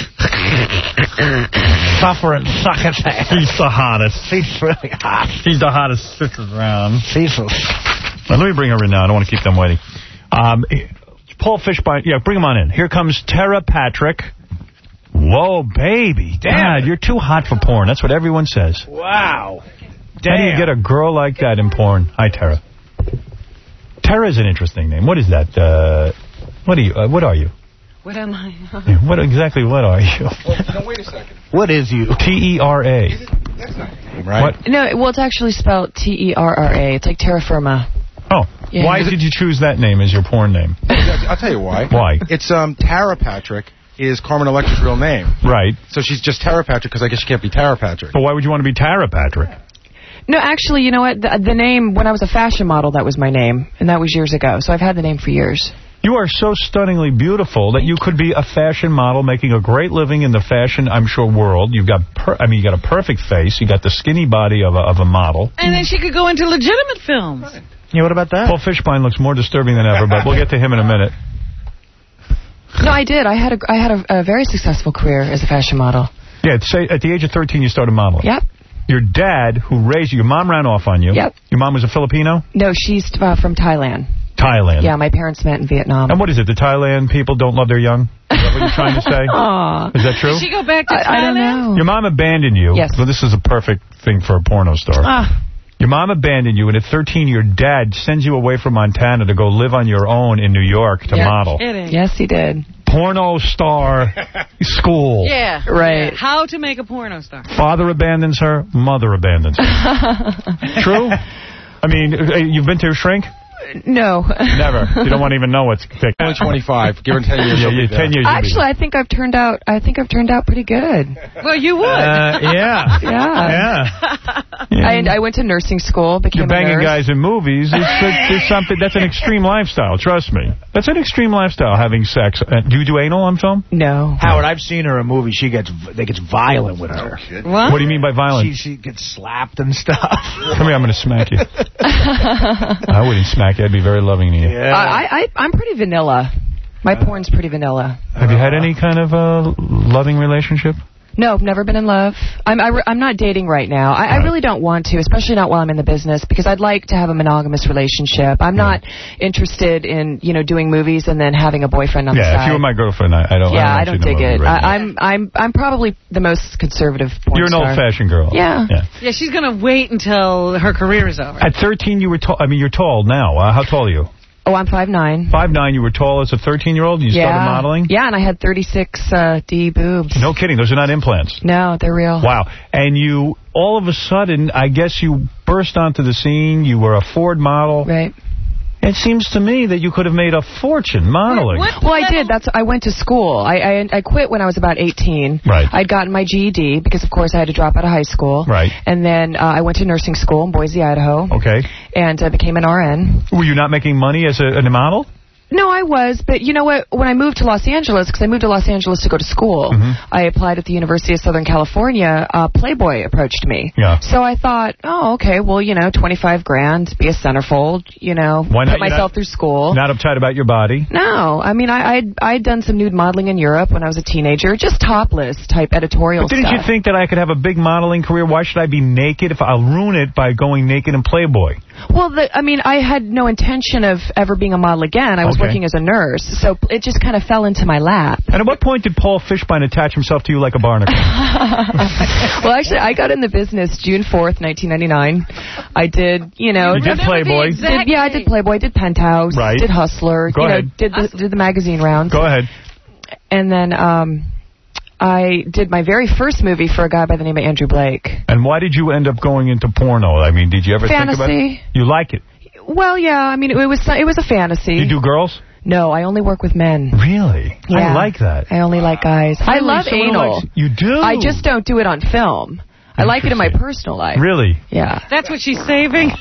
Suffering, sucking. She's the hottest. She's really hot. She's the hottest sister around. Cecil. Well, let me bring her in now. I don't want to keep them waiting. Um, Paul Fishbein. Yeah, bring him on in. Here comes Tara Patrick. Whoa, baby. Damn. God, you're too hot for porn. That's what everyone says. Wow. Damn. How do you get a girl like that in porn? Hi, Tara. Tara is an interesting name. What is that? Uh, what are you? Uh, what are you? What am I? Yeah, what exactly? What are you? Well, no, wait a second. What is you? T E R A. That's not your name, right? What? No, well, it's actually spelled T E R R A. It's like terra firma. Oh. Yeah. Why did you choose that name as your porn name? I'll tell you why. Why? It's um Tara Patrick is Carmen Electra's real name. Right. So she's just Tara Patrick because I guess she can't be Tara Patrick. But why would you want to be Tara Patrick? No, actually, you know what? The, the name, when I was a fashion model, that was my name. And that was years ago. So I've had the name for years. You are so stunningly beautiful that you could be a fashion model making a great living in the fashion, I'm sure, world. You've got, per I mean, you got a perfect face. You got the skinny body of a, of a model. And then she could go into legitimate films. Right. Yeah, what about that? Paul Fishbein looks more disturbing than ever, but we'll get to him in a minute. No, I did. I had a, I had a, a very successful career as a fashion model. Yeah, say at the age of thirteen, you started modeling. Yep. Your dad, who raised you, your mom ran off on you. Yep. Your mom was a Filipino? No, she's uh, from Thailand. Thailand. Yeah, my parents met in Vietnam. And what is it? The Thailand people don't love their young? Is that what you're trying to say? Aww. Is that true? Did she go back to I, Thailand? I don't know. Your mom abandoned you. Yes. So this is a perfect thing for a porno star. Ah. Your mom abandoned you, and at thirteen, your dad sends you away from Montana to go live on your own in New York to You're model. Kidding. Yes, he did. Porno star school. Yeah. Right. Yeah. How to make a porno star. Father abandons her, mother abandons her. True? I mean, you've been to a shrink? No. Never. You don't want to even know what's thick. Only twenty-five. Give her ten years. Yeah, yeah, ten years. Actually, I think I've turned out. I think I've turned out pretty good. Well, you would. Uh, yeah. Yeah. Yeah. I, I went to nursing school. Became You're banging a nurse. guys in movies. It's, it's, it's something. That's an extreme lifestyle. Trust me. That's an extreme lifestyle. Having sex. Uh, do you do anal on film? No. Howard, I've seen her in a movie. She gets they gets violent with her. What? What do you mean by violent? She, she gets slapped and stuff. Come here. I'm going to smack you. I wouldn't smack you. I'd be very loving to you. Yeah. I, I, I'm pretty vanilla. My porn's pretty vanilla. Have you had any kind of uh, loving relationship? No, I've never been in love. I'm I, I'm not dating right now. I, I really don't want to, especially not while I'm in the business, because I'd like to have a monogamous relationship. I'm not interested in you know doing movies and then having a boyfriend on the Yeah, side. if you were my girlfriend, I, I don't. Yeah, I I don't, don't dig it. Right I, I'm I'm I'm probably the most conservative porn You're an star. old-fashioned girl. Yeah. yeah. Yeah, she's going to wait until her career is over. At thirteen, you were tall. I mean, you're tall now. Uh, how tall are you? Oh, I'm five nine. five nine. You were tall as a thirteen-year-old? You yeah. started modeling? Yeah, and I had thirty-six uh, D boobs. No kidding. Those are not implants. No, they're real. Wow. And you, all of a sudden, I guess you burst onto the scene. You were a Ford model. Right. It seems to me that you could have made a fortune modeling. Wait, Well, I did. That's I went to school. I, I I quit when I was about eighteen. Right. I'd gotten my G E D because, of course, I had to drop out of high school. Right. And then uh, I went to nursing school in Boise, Idaho. Okay. And uh, became an R N. Were you not making money as a, a model? No, I was, but you know what? When I moved to Los Angeles, because I moved to Los Angeles to go to school, Mhm. I applied at the University of Southern California. Uh, Playboy approached me. Yeah. So I thought, oh, okay, well, you know, twenty-five grand, be a centerfold, you know, Why not? put You're myself not- through school. Not uptight about your body? No, I mean, I, I'd, I'd done some nude modeling in Europe when I was a teenager, just topless type editorial But didn't stuff. you think that I could have a big modeling career? Why should I be naked? If I'll ruin it by going naked in Playboy. Well, the, I mean, I had no intention of ever being a model again. I was Okay. Okay. working as a nurse, so it just kind of fell into my lap. And at what point did Paul Fishbein attach himself to you like a barnacle? Well, actually, I got in the business June fourth, nineteen ninety-nine. I did, you know... You did Playboy. Did, yeah, I did Playboy, did Penthouse, right. did Hustler, Go you ahead. know, did the, did the magazine rounds. Go ahead. And then um, I did my very first movie for a guy by the name of Andrew Blake. And why did you end up going into porno? I mean, did you ever Fantasy. think about it? You like it? Well, yeah, I mean, it was it was a fantasy. You do girls? No, I only work with men. Really? Yeah. I like that. I only like guys. I Really? love Someone anal. likes- you do? I just don't do it on film. I like it in my personal life. Really? Yeah. That's what she's saving.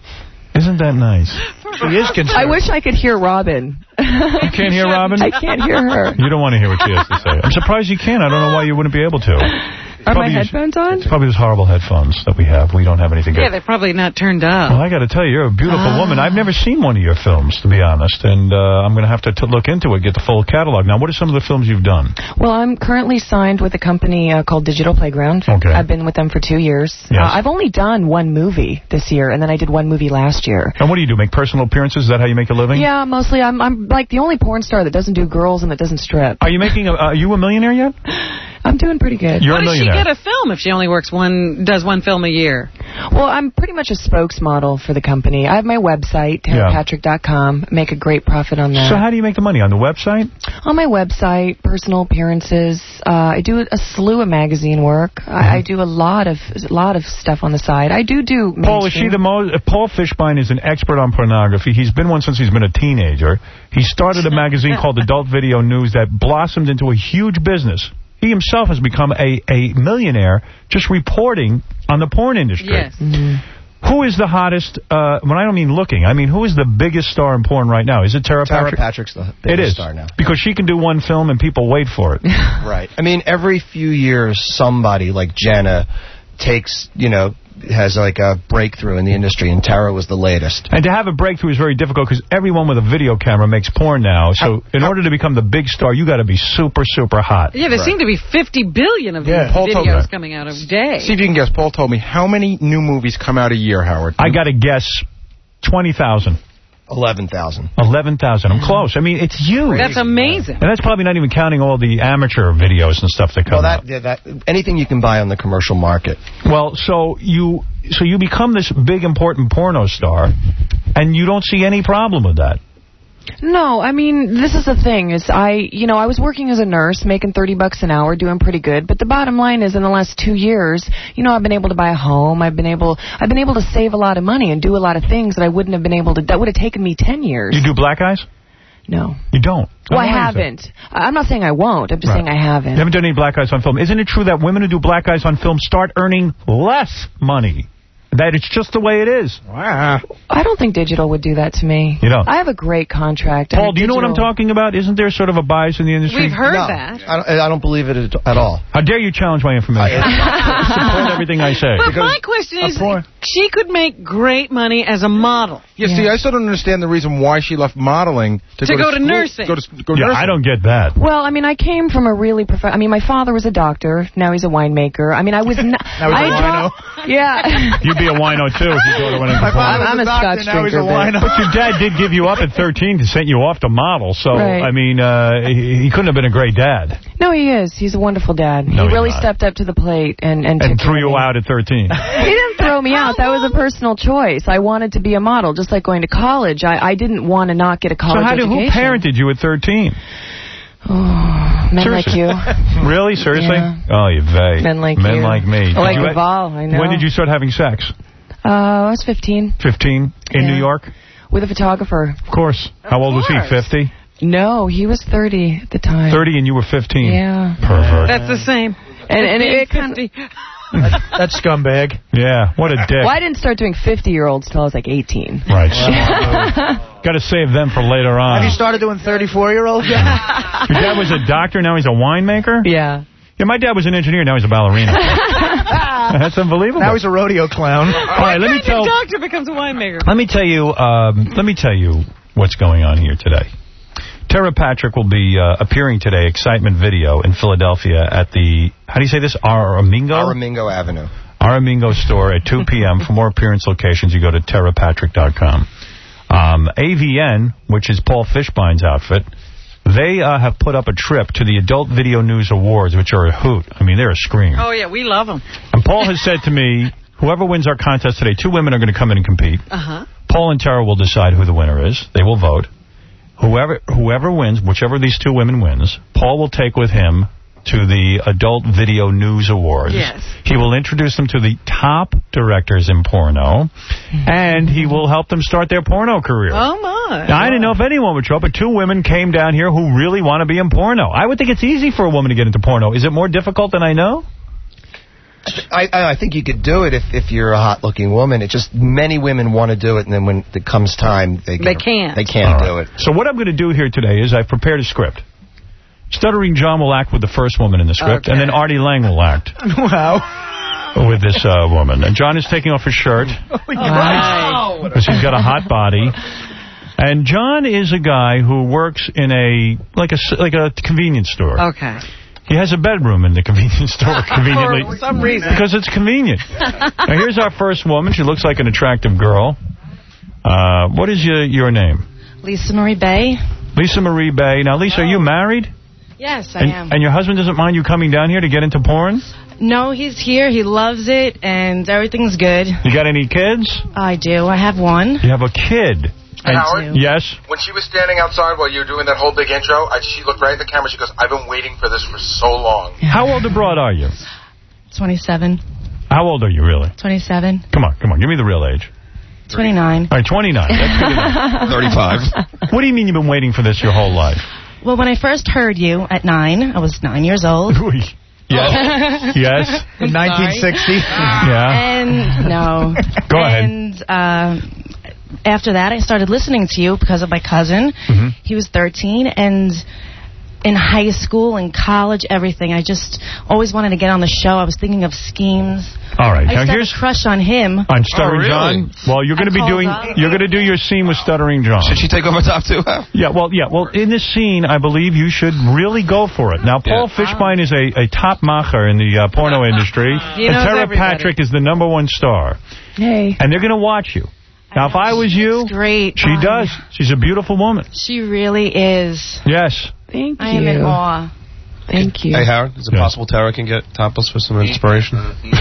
Isn't that nice? She is concerned. I wish I could hear Robin. You can't hear Robin? I can't hear her. You don't want to hear what she has to say. I'm surprised you can. I don't know why you wouldn't be able to. Are my Probably these- headphones on? It's probably those horrible headphones that we have. We don't have anything good. Yeah, they're probably not turned up. Well, I got to tell you, you're a beautiful Ah. woman. I've never seen one of your films, to be honest, and uh, I'm going to have to t look into it, get the full catalog. Now, what are some of the films you've done? Well, I'm currently signed with a company uh, called Digital Playground. Okay. I've been with them for two years. Yes. Uh, I've only done one movie this year, and then I did one movie last year. And what do you do, make personal appearances? Is that how you make a living? Yeah, mostly. I'm I'm like the only porn star that doesn't do girls and that doesn't strip. Are you making a, are you a millionaire yet? I'm doing pretty good. You're How a does she millionaire. get a film if she only works one, does one film a year? Well, I'm pretty much a spokesmodel for the company. I have my website, Yeah. tara patrick dot com. Make a great profit on that. So how do you make the money? On the website? On my website, personal appearances. Uh, I do a slew of magazine work. Mm-hmm. I, I do a lot of a lot of stuff on the side. I do do. Paul, is she mainstream. the most... Uh, Paul Fishbein is an expert on pornography. He's been one since he's been a teenager. He started a magazine called Adult Video News that blossomed into a huge business. He himself has become a, a millionaire just reporting on the porn industry. Yes. Mm-hmm. Who is the hottest, uh, when I don't mean looking, I mean who is the biggest star in porn right now? Is it Tara, Tara Patrick? Patrick's the It biggest is, star now. because she can do one film and people wait for it. Right. I mean, every few years, somebody like Jenna takes, you know, has like a breakthrough in the industry, and Tara was the latest. And to have a breakthrough is very difficult because everyone with a video camera makes porn now. So in order to become the big star, you got to be super, super hot. Yeah, there Right. seem to be fifty billion of Yeah. these Paul told me. videos coming out a day. See if you can guess. Paul told me, how many new movies come out a year, Howard? I got to guess twenty thousand. eleven thousand. eleven thousand. I'm close. I mean, it's huge. That's amazing. And that's probably not even counting all the amateur videos and stuff that come Well, that, out. yeah, that anything you can buy on the commercial market. Well, so you so you become this big, important porno star, and you don't see any problem with that. No, I mean, this is the thing, is I, you know, I was working as a nurse, making thirty bucks an hour, doing pretty good, but the bottom line is in the last two years, you know, I've been able to buy a home, I've been able, I've been able to save a lot of money and do a lot of things that I wouldn't have been able to, that would have taken me ten years. You do black eyes? No. You don't? Well, I Why is that? haven't. I'm not saying I won't, I'm just Right. saying I haven't. You haven't done any black eyes on film. Isn't it true that women who do black eyes on film start earning less money? That it's just the way it is? Wow. I don't think digital would do that to me. You don't? I have a great contract. Paul, and do you know what I'm digital- talking about? Isn't there sort of a bias in the industry? We've heard No, that. I don't, I don't believe it at, at all. How dare you challenge my information? Support everything I say. But my question is, she could make great money as a model. Yeah, see, I still don't understand the reason why she left modeling to, To go, go to school- nursing. Go to, go Yeah, nursing. I don't get that. Well, I mean, I came from a really prof- I mean, my father was a doctor. Now he's a winemaker. I mean, I was not. Now he's a I wino. don't- Yeah. You'd be a wino, too, if you go to one of My the father I'm was a a doctor, Scotch now he's a drinker, wino. But your dad did give you up at thirteen to send you off to model, so, Right. I mean, uh, he, he couldn't have been a great dad. No, he is. He's a wonderful dad. No, he he's really not. stepped up to the plate and and, And took care threw of you me. out at thirteen. He didn't throw me out. That was a personal choice. I wanted to be a model, just like going to college. I, I didn't want to not get a college So how did, who education. parented you at thirteen? Oh, men like Seriously. you. Really? Seriously? Yeah. Oh, you vey. Men like Men you. like me. Like Did you- Val, I know. When did you start having sex? Uh, I was fifteen. fifteen? In Yeah. New York? With a photographer. Of course. How old was he? fifty? No, he was thirty at the time. thirty and you were fifteen? Yeah. Pervert. That's the same. And, and it, it kind of... fifty. That scumbag. Yeah, what a dick. Well, I didn't start doing fifty-year-olds till I was like eighteen. Right. Got to save them for later on. Have you started doing thirty-four-year-olds? Your dad was a doctor, now he's a winemaker? Yeah. Yeah, my dad was an engineer, now he's a ballerina. That's unbelievable. Now he's a rodeo clown. All right, let me tell doctor becomes a winemaker. let me tell you um, let me tell you what's going on here today. Tara Patrick will be uh, appearing today, Excitement Video, in Philadelphia at the, how do you say this, Aramingo? Aramingo Avenue. Aramingo store at two p m For more appearance locations, you go to tara patrick dot com. Um, A V N, which is Paul Fishbein's outfit, they uh, have put up a trip to the Adult Video News Awards, which are a hoot. I mean, they're a scream. Oh, yeah, we love them. And Paul has said to me, whoever wins our contest today, two women are going to come in and compete. Uh-huh. Paul and Tara will decide who the winner is. They will vote. Whoever whoever wins, whichever of these two women wins, Paul will take with him to the Adult Video News Awards. Yes. He will introduce them to the top directors in porno, and he will help them start their porno career. Oh, my. Now, I didn't know if anyone would show up, but two women came down here who really want to be in porno. I would think it's easy for a woman to get into porno. Is it more difficult than I know? I, I think you could do it if, if you're a hot-looking woman. It's just many women want to do it, and then when it comes time, they, they get, can't. They can't All do right. it. So what I'm going to do here today is I've prepared a script. Stuttering John will act with the first woman in the script, okay. and then Artie Lang will act. Wow. With this uh, woman. And John is taking off his shirt. Oh, wow. Because he's got a hot body. And John is a guy who works in a like a, like a convenience store. Okay. He has a bedroom in the convenience store, conveniently. For some reason. Because it's convenient. Now, here's our first woman. She looks like an attractive girl. Uh, what is your, your name? Lisa Marie Bay. Lisa Marie Bay. Now, Lisa, are you married? Yes, I and, am. And your husband doesn't mind you coming down here to get into porn? No, he's here. He loves it, and everything's good. You got any kids? I do. I have one. You have a kid. And Howard? Yes? When she was standing outside while you were doing that whole big intro, I, she looked right at the camera. She goes, I've been waiting for this for so long. How old abroad are you? twenty-seven. How old are you, really? twenty-seven. Come on, come on. Give me the real age. twenty-nine. All right, twenty-nine. That's good enough. thirty-five. What do you mean you've been waiting for this your whole life? Well, when I first heard you at nine, I was nine years old. Yes. Yes. In nineteen sixty. Yeah. And, no. Go ahead. And uh, after that, I started listening to you because of my cousin. Mm-hmm. He was thirteen, and in high school and college, everything. I just always wanted to get on the show. I was thinking of schemes. All right. I Now used to here's have a crush on him. on Stuttering Oh, really? John. Well, you're going to be called doing up. you're going to do your scene with Stuttering John. Should she take over top two? Yeah, well, yeah, well, in this scene, I believe you should really go for it. Now, Paul Yeah. Fishbein is a, a top macher in the uh, porno industry, He and knows Tara everybody. Patrick is the number one star. Hey. And they're going to watch you. Now, if I was you, great. she Um, does. She's a beautiful woman. She really is. Yes. Thank I am in awe. Thank you. Hey, Howard, is it Yeah. possible Tara can get topless for some inspiration?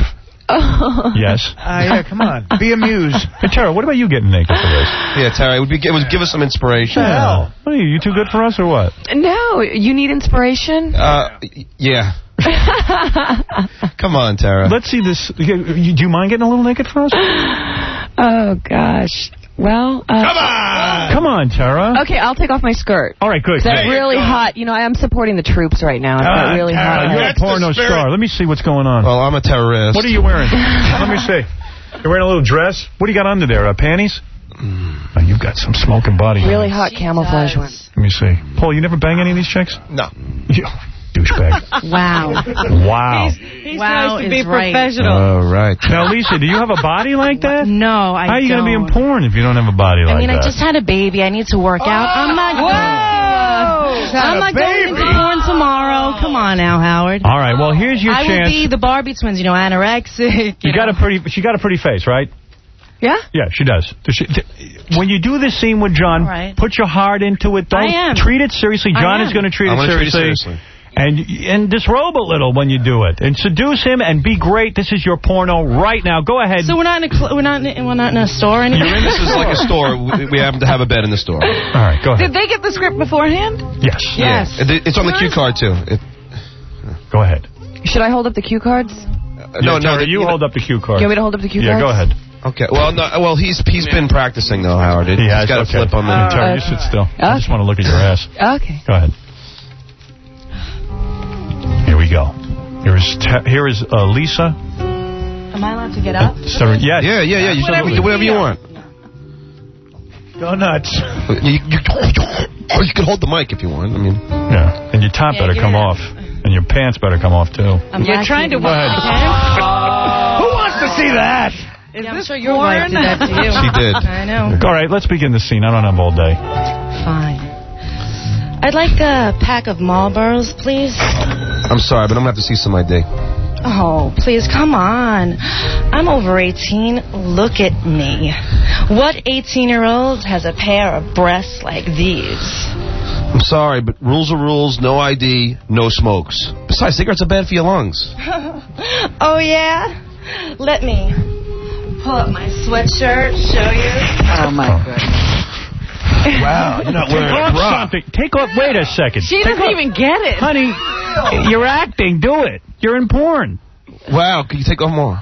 Oh. Yes. Uh, yeah, come on. Be amused. Hey, Tara, what about you getting naked for this? Yeah, Tara, it would, be, it would give us some inspiration. Hell. What are you, you too good for us or what? No, you need inspiration? Uh, yeah. Come on, Tara. Let's see this. Do you mind getting a little naked for us? Oh, gosh. Well, uh... Come on! Come on, Tara. Okay, I'll take off my skirt. All right, good. That's really hot. You know, I am supporting the troops right now. It's got really hot. You're a porno star. Let me see what's going on. Well, I'm a terrorist. What are you wearing? Let me see. You're wearing a little dress? What do you got under there? Uh, panties? Oh, you've got some smoking body. Really hot camouflage one. Let me see. Paul, you never bang any of these chicks? No. You douchebag. Wow. Wow. He's Wow nice to is be right. professional. All right. Now, Lisa, do you have a body like that? No, I How are you don't. going to be in porn if you don't have a body like I mean, that? I just had a baby. I need to work out. I'm not. Whoa! I'm not going into porn tomorrow. Come on now, Howard. All right, well, here's your I chance. will be the Barbie twins, you know, anorexic. You got a pretty, she got a pretty face, right? Yeah? Yeah, she does. Does she, th- when you do this scene with John, All right. put your heart into it. Don't I am. treat it seriously. I John am. is going to treat I'm it gonna treat it seriously. seriously. And and disrobe a little when you do it, and seduce him, and be great. This is your porno right now. Go ahead. So we're not in a cl- we're not in, we're not in a store or anything. You're in this is like a store. We, we happen to have a bed in the store. All right, go ahead. Did they get the script beforehand? Yes. Yes. Yeah. It- It's on the cue card, too. It, Go ahead. Should I hold up the cue cards? uh, Yeah, no, no. Tara, the- you hold up the cue card. You want me to hold up the cue Yeah, cards? go ahead. Okay. Well, no. Well, he's he's been practicing though, Howard. It, He he's has, got to okay. flip on the. Uh, Tara, you sit still. I just want to look at your ass. Okay. Go ahead. Here we go. Here is ta- here is uh, Lisa. Am I allowed to get up? Starring, yes. Yeah, yeah, yeah. You Whatever should you do whatever you feel. want. Go nuts. You, you, or you can hold the mic if you want. I mean. Yeah. And your top Yeah, better get come it. off, and your pants better come off too. I'm You're not trying to keeping- watch. Who wants to see that? Is Yeah, I'm this sure your wife porn? did that to you. She did. I know. All right, let's begin the scene. I don't have all day. Fine. I'd like a pack of Marlboros, please. I'm sorry, but I'm gonna have to see some I D. Oh, please, come on. I'm over eighteen. Look at me. What eighteen-year-old has a pair of breasts like these? I'm sorry, but rules are rules. No I D, no smokes. Besides, cigarettes are bad for your lungs. Oh, yeah? Let me pull up my sweatshirt, show you. Oh, my goodness. Wow, you're not wearing a bra. Something. Take off. Wait a second. She Take doesn't off. even get it. Honey, you're acting. Do it. You're in porn. Wow, can you take off more?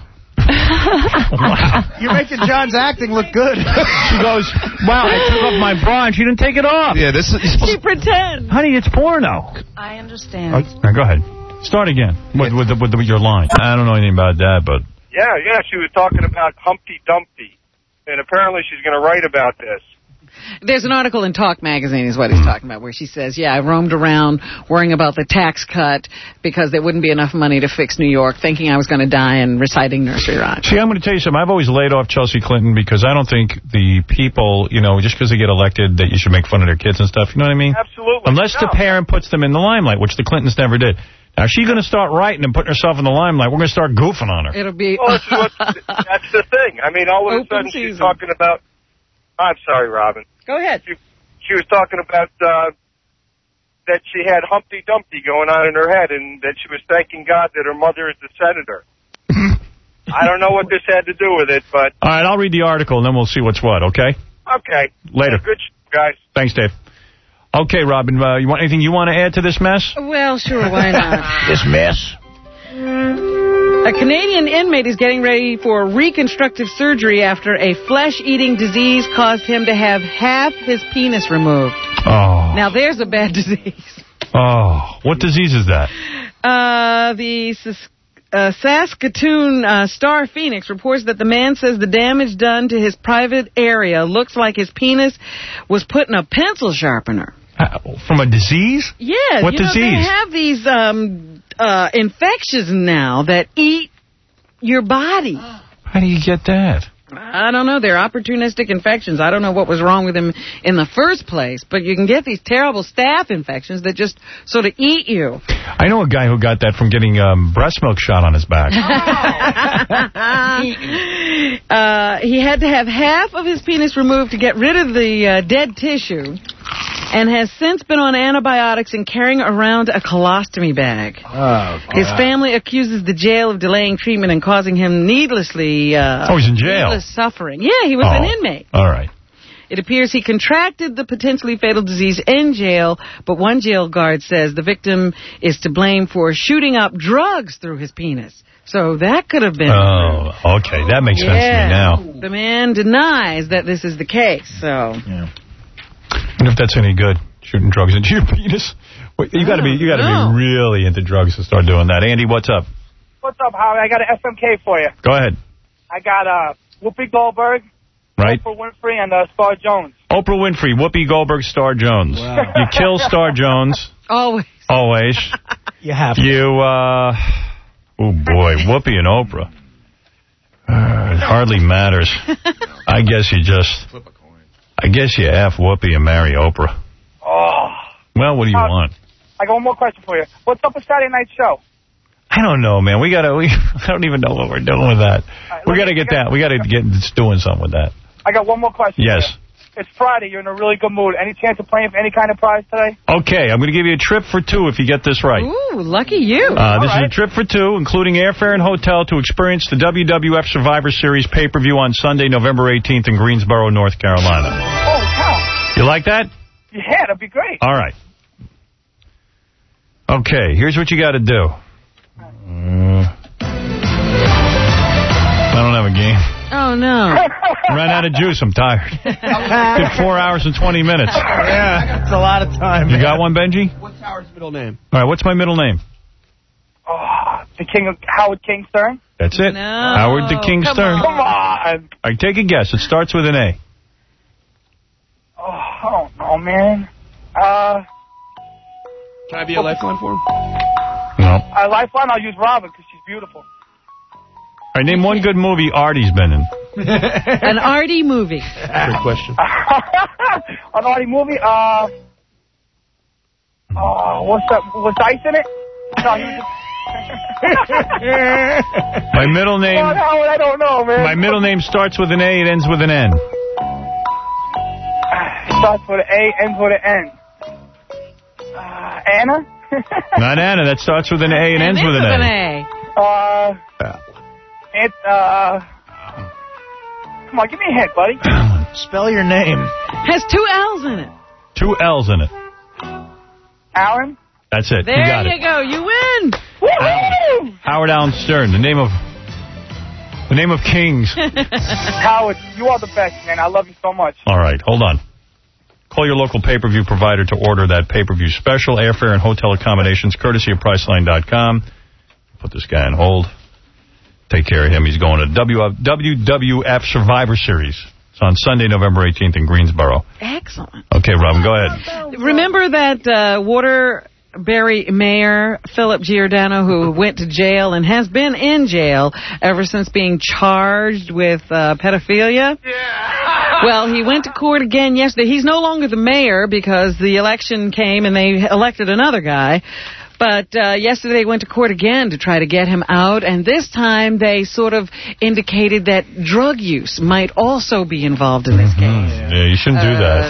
Wow. You're making John's acting look good. She goes, wow, I took off my bra and she didn't take it off. Yeah, this is... She pretends. Honey, it's porno. I understand. Oh, now go ahead. Start again with, with, the, with, the, with your line. I don't know anything about that, but... Yeah, yeah, she was talking about Humpty Dumpty, and apparently she's going to write about this. There's an article in Talk magazine is what he's talking about, where she says, yeah, I roamed around worrying about the tax cut because there wouldn't be enough money to fix New York, thinking I was going to die and reciting nursery rhymes. See, I'm going to tell you something. I've always laid off Chelsea Clinton because I don't think the people, you know, just because they get elected, that you should make fun of their kids and stuff. You know what I mean? Absolutely. Unless no. the parent puts them in the limelight, which the Clintons never did. Now, she's going to start writing and putting herself in the limelight. We're going to start goofing on her. It'll be... Well, that's, what, that's the thing. I mean, all of a sudden she's talking about... I'm sorry, Robin. Go ahead. She, she was talking about uh, that she had Humpty Dumpty going on in her head and that she was thanking God that her mother is the senator. I don't know what this had to do with it, but... All right, I'll read the article, and then we'll see what's what, okay? Okay. Later. Good sh- guys. Thanks, Dave. Okay, Robin, uh, you want anything you want to add to this mess? Well, sure, why not? This mess? A Canadian inmate is getting ready for reconstructive surgery after a flesh-eating disease caused him to have half his penis removed. Oh. Now, there's a bad disease. Oh, what disease is that? Uh, the Sas- uh, Saskatoon uh, Star Phoenix reports that the man says the damage done to his private area looks like his penis was put in a pencil sharpener. Uh, from a disease? Yeah. What you know, disease? They have these um, uh, infections now that eat your body. How do you get that? I don't know. They're opportunistic infections. I don't know what was wrong with him in the first place, but you can get these terrible staph infections that just sort of eat you. I know a guy who got that from getting um, breast milk shot on his back. uh, he had to have half of his penis removed to get rid of the uh, dead tissue, and has since been on antibiotics and carrying around a colostomy bag. Oh, his family accuses the jail of delaying treatment and causing him needlessly... Uh, oh, he's in jail? Needless suffering. Yeah, he was oh. an inmate. All right. It appears he contracted the potentially fatal disease in jail, but one jail guard says the victim is to blame for shooting up drugs through his penis. So that could have been... Oh, okay. That makes yeah. sense to me now. The man denies that this is the case, so... Yeah. I wonder if that's any good, shooting drugs into your penis. You got to be, you got to be really into drugs to start doing that. Andy, what's up? What's up, Howard? I got an S M K for you. Go ahead. I got uh, Whoopi Goldberg, right? Oprah Winfrey, and uh, Star Jones. Oprah Winfrey, Whoopi Goldberg, Star Jones. Wow. You kill Star Jones. Always. Always. You have to. You, uh, oh boy, Whoopi and Oprah. Uh, it hardly matters. I guess you just... Flip a coin. I guess you F Whoopi and marry Oprah. Oh. Well, what do you uh, want? I got one more question for you. What's up with Saturday Night Show? I don't know, man. We gotta. We. I don't even know what we're doing with that. Right, we gotta get that. We gotta get doing something with that. I got one more question. Yes. For you. It's Friday. You're in a really good mood. Any chance of playing for any kind of prize today? Okay, I'm going to give you a trip for two if you get this right. Ooh, lucky you. Uh, this right. is a trip for two, including airfare and hotel, to experience the W W F Survivor Series pay-per-view on Sunday, November eighteenth in Greensboro, North Carolina. Holy cow. You like that? Yeah, that'd be great. All right. Okay, here's what you got to do. Uh, I don't have a game. Oh, no. Ran out of juice. I'm tired. Did four hours and twenty minutes. Yeah, it's a lot of time. You got one, Benji? What's Howard's middle name? All right, what's my middle name? Oh, the King of Howard King Stern? That's it. No. Howard the King Come Stern. on. Come on. All right, take a guess. It starts with an A. Oh, I don't know, man. Uh, Can I be a lifeline for him? No. a lifeline, I'll use Robin because she's beautiful. All right, name one good movie Artie's been in. An Artie movie. Great question. An Artie movie? Uh, oh, what's that? Was Dice in it? No, he was My middle name... Oh, Howard, I don't know, man. My middle name starts with an A, it ends with an N. Starts with an A, ends with an N. Uh, Anna? Not Anna. That starts with an A and, and ends with an, an A. A. Uh, it, uh... Come on, give me a hint, buddy. Spell your name. Has two L's in it. Two L's in it. Alan? That's it. There you got you it. go. You win. Woo-hoo! Howard Allen Stern, the name of the name of kings. Howard, you are the best, man. I love you so much. All right, hold on. Call your local pay-per-view provider to order that pay-per-view special, airfare and hotel accommodations, courtesy of Priceline dot com. Put this guy on hold. Take care of him. He's going to W W F Survivor Series. It's on Sunday, November eighteenth in Greensboro. Excellent. Okay, Robin, go ahead. Remember that uh, Waterbury Mayor Philip Giordano, who went to jail and has been in jail ever since being charged with uh, pedophilia? Yeah. Well, he went to court again yesterday. He's no longer the mayor because the election came and they elected another guy. But uh, yesterday they went to court again to try to get him out, and this time they sort of indicated that drug use might also be involved in this case. Yeah, you shouldn't do that.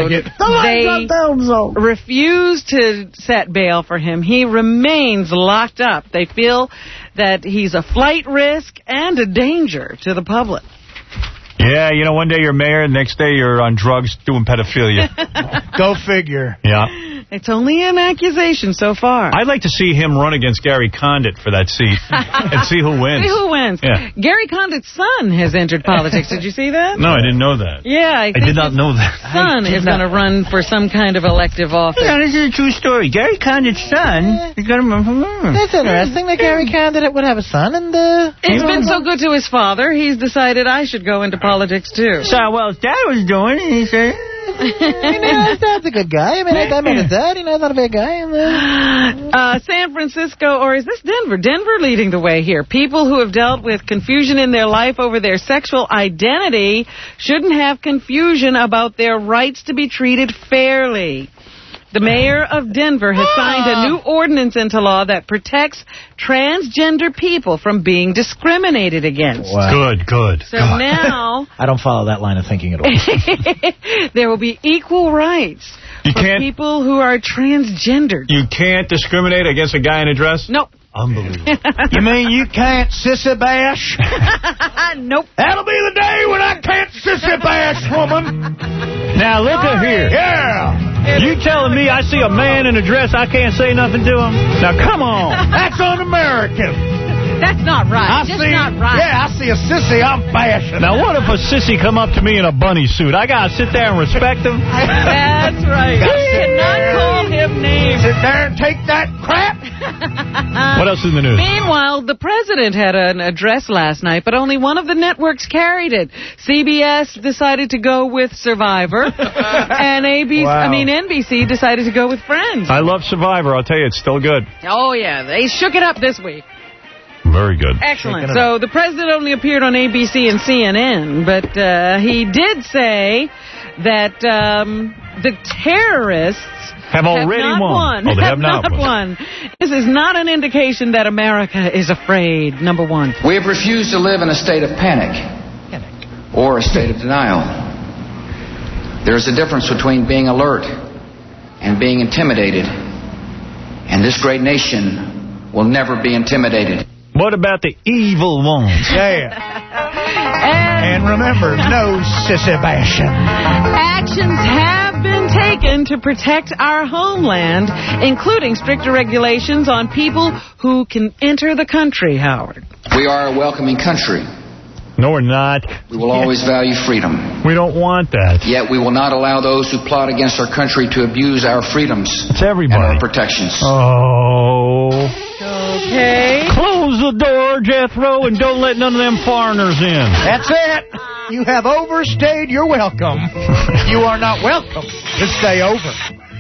Uh, so they refused to set bail for him. He remains locked up. They feel that he's a flight risk and a danger to the public. Yeah, you know, one day you're mayor, and next day you're on drugs doing pedophilia. Go figure. Yeah. It's only an accusation so far. I'd like to see him run against Gary Condit for that seat and see who wins. See who wins. Yeah. Gary Condit's son has entered politics. Did you see that? No, I didn't know that. Yeah, I, I did not know that. Son is going to run for some kind of elective office. Yeah, this is a true story. Gary Condit's son is going to run for mayor. That's interesting that Gary Condit would have a son. and uh, It's been so good to his father, he's decided I should go into politics, too. Saw well his dad was doing, and he said... you know, his dad's a good guy. I mean, I, I met his dad. You know, he's not a bad guy. And, uh, uh, San Francisco, or is this Denver? Denver leading the way here. People who have dealt with confusion in their life over their sexual identity shouldn't have confusion about their rights to be treated fairly. The mayor of Denver has signed a new ordinance into law that protects transgender people from being discriminated against. Wow. Good, good. So God. Now... I don't follow that line of thinking at all. There will be equal rights you for can't, people who are transgendered. You can't discriminate against a guy in a dress? Nope. Unbelievable. You mean you can't sissy bash? Nope. That'll be the day when I can't sissy bash, woman. Now, look at here. Yeah. You telling me I see a man in a dress, I can't say nothing to him? Now, come on. That's un-American. That's not right. I Just see, not right. Yeah, I see a sissy, I'm bashing. Now, what if a sissy come up to me in a bunny suit? I got to sit there and respect him? That's right. You cannot call him names. Sit there and take that crap. What else is in the news? Meanwhile, the president had an address last night, but only one of the networks carried it. C B S decided to go with Survivor, and A B C, Wow. I mean N B C decided to go with Friends. I love Survivor. I'll tell you, it's still good. Oh, yeah. They shook it up this week. Very good. Excellent. So the president only appeared on A B C and C N N, but uh, he did say that um, the terrorists have already have not won. won. Oh, they have, have not, not won. won. This is not an indication that America is afraid, number one. We have refused to live in a state of panic or a state of denial. There is a difference between being alert and being intimidated, and this great nation will never be intimidated. What about the evil ones? Yeah. and, and remember, no sissy bashing. Actions have been taken to protect our homeland, including stricter regulations on people who can enter the country, Howard. We are a welcoming country. No, we're not. We will always value freedom. We don't want that. Yet we will not allow those who plot against our country to abuse our freedoms it's everybody. and our protections. Oh. Okay. Close the door, Jethro, and don't let none of them foreigners in. That's it. You have overstayed your welcome. You are not welcome to stay over.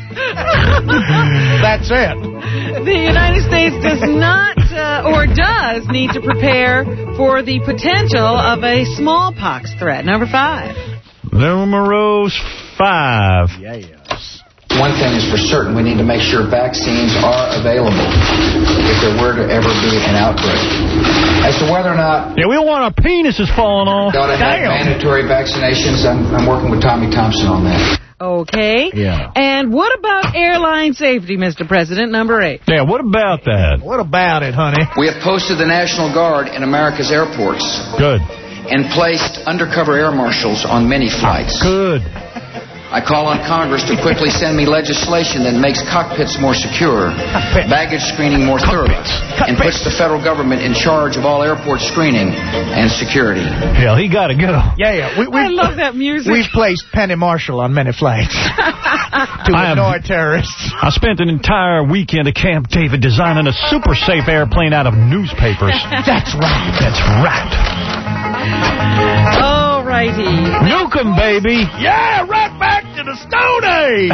That's it. The United States does not, uh, or does, need to prepare for the potential of a smallpox threat. Number five. Numero five. Yes. One thing is for certain, we need to make sure vaccines are available if there were to ever be an outbreak. As to whether or not... Yeah, we don't want our penises falling off. Ought to have mandatory vaccinations. I'm, I'm working with Tommy Thompson on that. Okay. Yeah. And what about airline safety, Mister President, number eight? Yeah, what about that? What about it, honey? We have posted the National Guard in America's airports. Good. And placed undercover air marshals on many flights. Good. I call on Congress to quickly send me legislation that makes cockpits more secure, baggage screening more thorough, and puts the federal government in charge of all airport screening and security. Hell, he got to go. Yeah, yeah. We, I love that music. We've placed Penny Marshall on many flights to I ignore terrorists. I spent an entire weekend at Camp David designing a super safe airplane out of newspapers. That's right. That's right. All righty. Nuke 'em, baby. Yeah, right back to the Stone Age.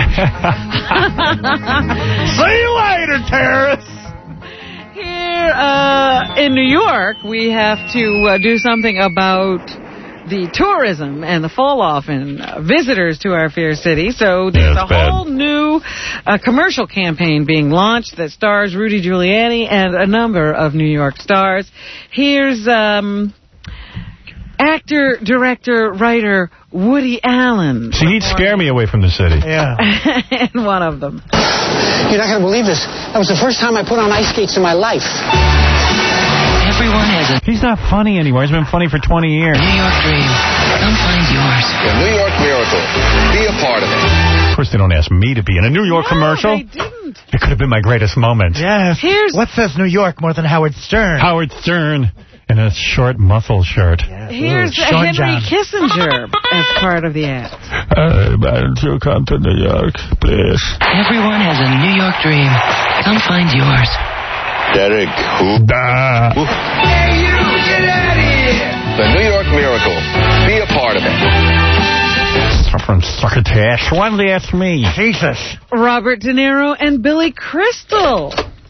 See you later, terrorists. Here uh, in New York, we have to uh, do something about the tourism and the fall-off in uh, visitors to our fair city. So there's yeah, a bad. whole new uh, commercial campaign being launched that stars Rudy Giuliani and a number of New York stars. Here's um, actor, director, writer Woody Allen. See, he'd scare me away from the city. Yeah. And one of them. You're not going to believe this. That was the first time I put on ice skates in my life. Everyone has a... He's not funny anymore. He's been funny for twenty years. New York dream. Come find yours. The New York Miracle. Be a part of it. Of course, they don't ask me to be in a New York No, commercial. they didn't. It could have been my greatest moment. Yes. Here's... What says New York more than Howard Stern? Howard Stern in a short muffle shirt. Yeah. Here's Ooh, Sean Henry John. Kissinger as part of the ad. Hey, man, you come to New York, please. Everyone has a New York dream. Come find yours. Derek, who? Da. Hey, you, get out of here! The New York Miracle. Be a part of it. From Succotash. Why did they ask me? Jesus. Robert De Niro and Billy Crystal.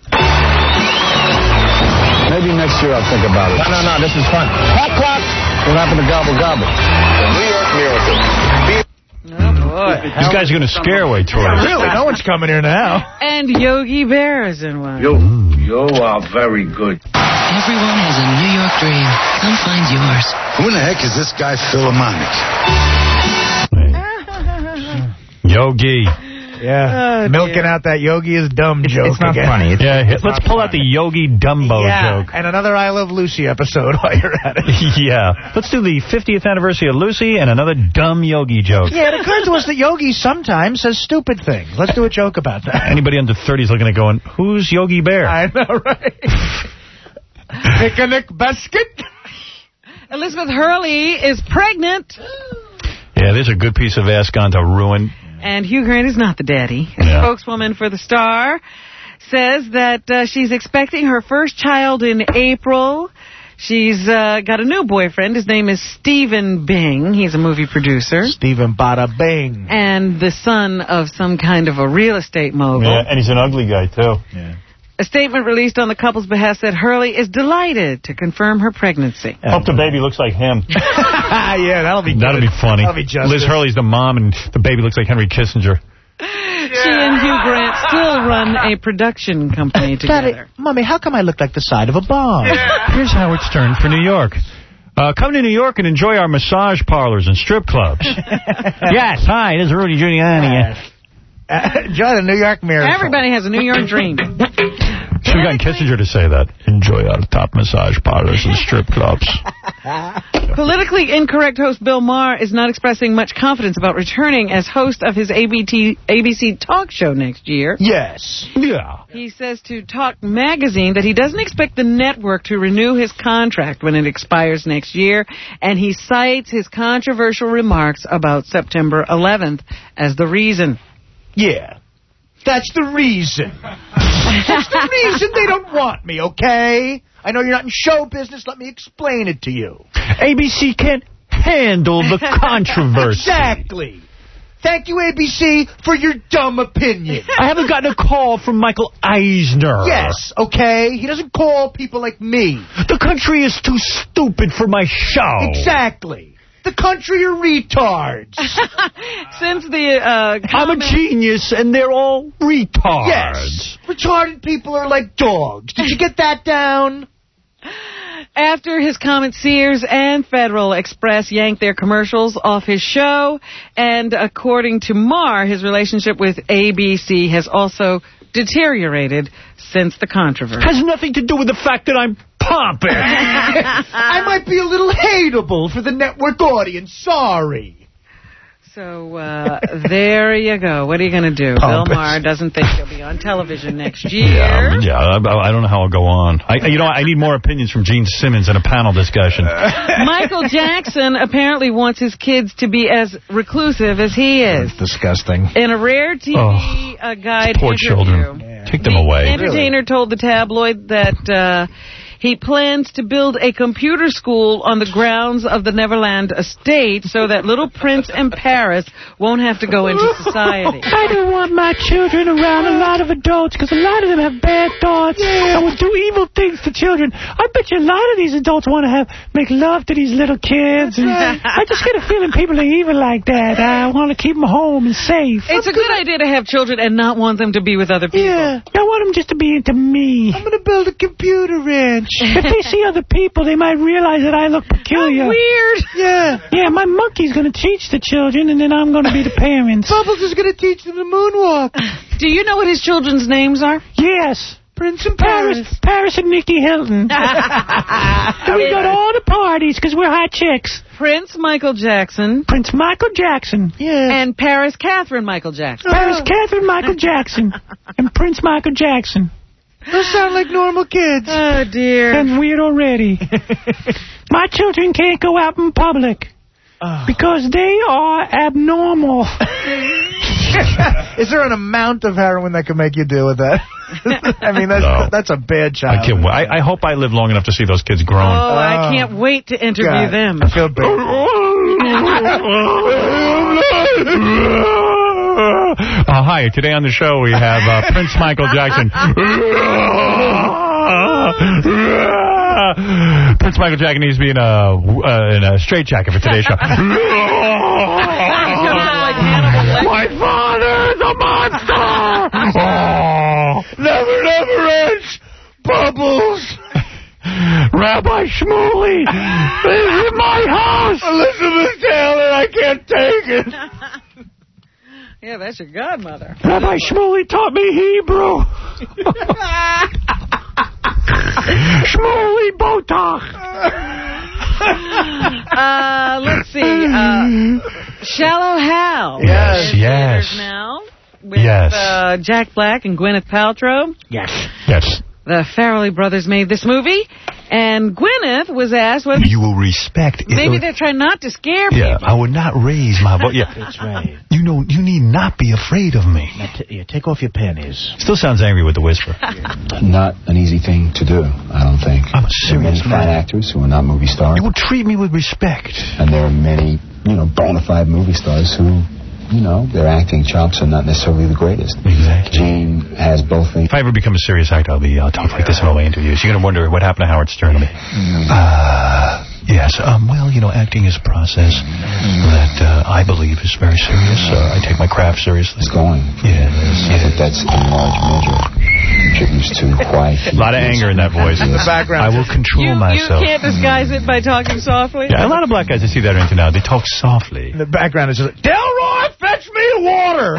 Maybe next year I'll think about it. No, no, no, this is fun. Hot clock. What happened to Gobble Gobble? The New York Miracle. Be Oh, boy. These guys are going to scare away tourists. Really? No one's coming here now. And Yogi Bear is in one. You, you are very good. Everyone has a New York dream. Come find yours. Who in the heck is this guy Philharmonic? Yogi. Yeah. Oh, Milking dear. out that Yogi is dumb joke It's not again. funny. It's, Yeah, it's let's not pull funny. out the Yogi Dumbo yeah. joke. And another I Love Lucy episode while you're at it. Yeah. Let's do the fiftieth anniversary of Lucy and another dumb Yogi joke. Yeah, it occurred to us that Yogi sometimes says stupid things. Let's do a joke about that. Anybody under thirty is looking at going, who's Yogi Bear? I know, right? Picnic basket. Elizabeth Hurley is pregnant. Yeah, there's a good piece of ass gone to ruin. And Hugh Grant is not the daddy. A Yeah. spokeswoman for the Star says that uh, she's expecting her first child in April. She's uh, got a new boyfriend. His name is Stephen Bing. He's a movie producer. Stephen Bada Bing. And the son of some kind of a real estate mogul. Yeah, and he's an ugly guy, too. Yeah. A statement released on the couple's behest said Hurley is delighted to confirm her pregnancy. Hope the baby looks like him. Yeah, that'll be good. That'll be funny. That'll be justice. Liz Hurley's the mom, and the baby looks like Henry Kissinger. She and Hugh Grant still run a production company together. Daddy, Mommy, how come I look like the side of a bomb? Here's Howard Stern for New York. Uh, come to New York and enjoy our massage parlors and strip clubs. Yes, hi, this is Rudy Giuliani. Uh, enjoy the New York Miracle. Everybody has a New York dream. Should have gotten Kissinger to say that. Enjoy our top massage parlors and strip clubs. Politically incorrect host Bill Maher is not expressing much confidence about returning as host of his A B T, A B C talk show next year. Yes. Yeah. He says to Talk Magazine that he doesn't expect the network to renew his contract when it expires next year, and he cites his controversial remarks about September eleventh as the reason. Yeah. That's the reason. That's the reason they don't want me, okay? I know you're not in show business. Let me explain it to you. A B C can't handle the controversy. Exactly. Thank you, A B C, for your dumb opinion. I haven't gotten a call from Michael Eisner. Yes, okay? He doesn't call people like me. The country is too stupid for my show. Exactly. The country are retards. Since the uh, I'm a genius, and they're all retards. Yes. Retarded people are like dogs. Did you get that down? After his comment, Sears and Federal Express yanked their commercials off his show. And according to Marr, his relationship with A B C has also deteriorated since the controversy. Has nothing to do with the fact that I'm pompous. I might be a little hateable for the network audience. Sorry. So, uh, there you go. What are you going to do? Pompous. Bill Maher doesn't think he'll be on television next year. Yeah, yeah I, I don't know how I'll go on. I, you know, I need more opinions from Gene Simmons in a panel discussion. Michael Jackson apparently wants his kids to be as reclusive as he is. That's disgusting. In a rare T V Oh, uh, guide poor interview, children. Yeah. Take them the away. entertainer Really? told the tabloid that uh, he plans to build a computer school on the grounds of the Neverland estate so that little Prince and Paris won't have to go into society. I don't want my children around a lot of adults because a lot of them have bad thoughts yeah. and will do evil things to children. I bet you a lot of these adults want to have make love to these little kids. And right. I just get a feeling people are evil like that. I want to keep them home and safe. It's a good idea to have children and not want them to be with other people. Yeah, I want them just to be into me. I'm going to build a computer ranch. If they see other people, they might realize that I look peculiar. Oh, weird. Yeah. Yeah, my monkey's going to teach the children, and then I'm going to be the parents. Bubbles is going to teach them to moonwalk. Do you know what his children's names are? Yes. Prince and Paris. Paris, Paris and Nikki Hilton. And we go to all the parties because we're hot chicks. Prince Michael Jackson. Prince Michael Jackson. Yeah. And Paris Catherine Michael Jackson. Paris Catherine Michael Jackson. And Prince Michael Jackson. Those sound like normal kids. Oh, dear. And weird already. My children can't go out in public oh. because they are abnormal. Is there an amount of heroin that can make you deal with that? I mean, that's no. that's a bad child. I, can't, I, I hope I live long enough to see those kids grown. Oh, oh. I can't wait to interview God, them. I feel bad. Uh, hi, today on the show we have uh, Prince Michael Jackson. Prince Michael Jackson needs to be in a, uh, in a straitjacket for today's show. My father's a monster! Oh. Never, never ends. Bubbles. Rabbi Shmuley, this is my house. Elizabeth Taylor, I can't take it. Yeah, that's your godmother. Rabbi Shmuley taught me Hebrew. Shmuley Botox. Uh, let's see. Uh, Shallow Hal. Yes, in yes. theaters now with yes. uh, Jack Black and Gwyneth Paltrow. Yes. Yes. The Farrelly brothers made this movie, and Gwyneth was asked whether you will respect it. Maybe they're trying not to scare yeah, people. I would not raise my voice. Yeah, that's right. You know, you need not be afraid of me. Now t yeah, take off your panties. Still sounds angry with the whisper. Not an easy thing to do, I don't think. I'm a serious there are many fine actors who are not movie stars. You will treat me with respect. And there are many, you know, bona fide movie stars who, you know, their acting chops are not necessarily the greatest. Exactly. Gene has both things. If I ever become a serious actor, I'll be, I'll talk like this in all my interviews. You're going to wonder what happened to Howard Stern. Mm. Uh, yes, um, well, you know, acting is a process mm. that uh, I believe is very serious. Uh, I take my craft seriously. It's going. Yes. I think that's in large measure contributes to quiet. A lot of anger in that voice. In the background. I will control you, myself. You can't disguise it by talking softly? Yeah, a lot of black guys I see that into now, they talk softly. In the background is just like, Delroy, fetch me water!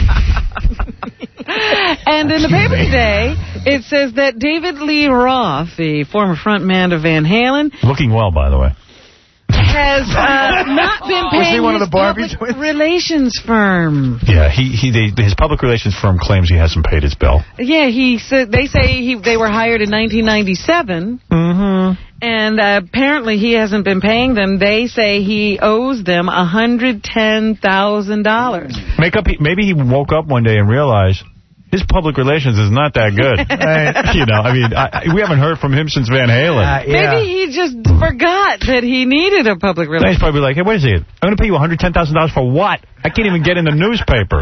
And in the paper today, it says that David Lee Roth, the former frontman of Van Halen... Looking well, by the way. ...has uh, not been paying Was he one his of the Barbie public twins? relations firm. Yeah, he, he they, his public relations firm claims he hasn't paid his bill. Yeah, he said they say he they were hired in nineteen ninety-seven. Mm-hmm. And uh, apparently he hasn't been paying them. They say he owes them one hundred ten thousand dollars. Make up. Maybe he woke up one day and realized his public relations is not that good. Right. You know, I mean, I, we haven't heard from him since Van Halen. Uh, yeah. Maybe he just forgot that he needed a public relations. He's probably like, hey, what is it? I'm going to pay you one hundred ten thousand dollars for what? I can't even get in the newspaper.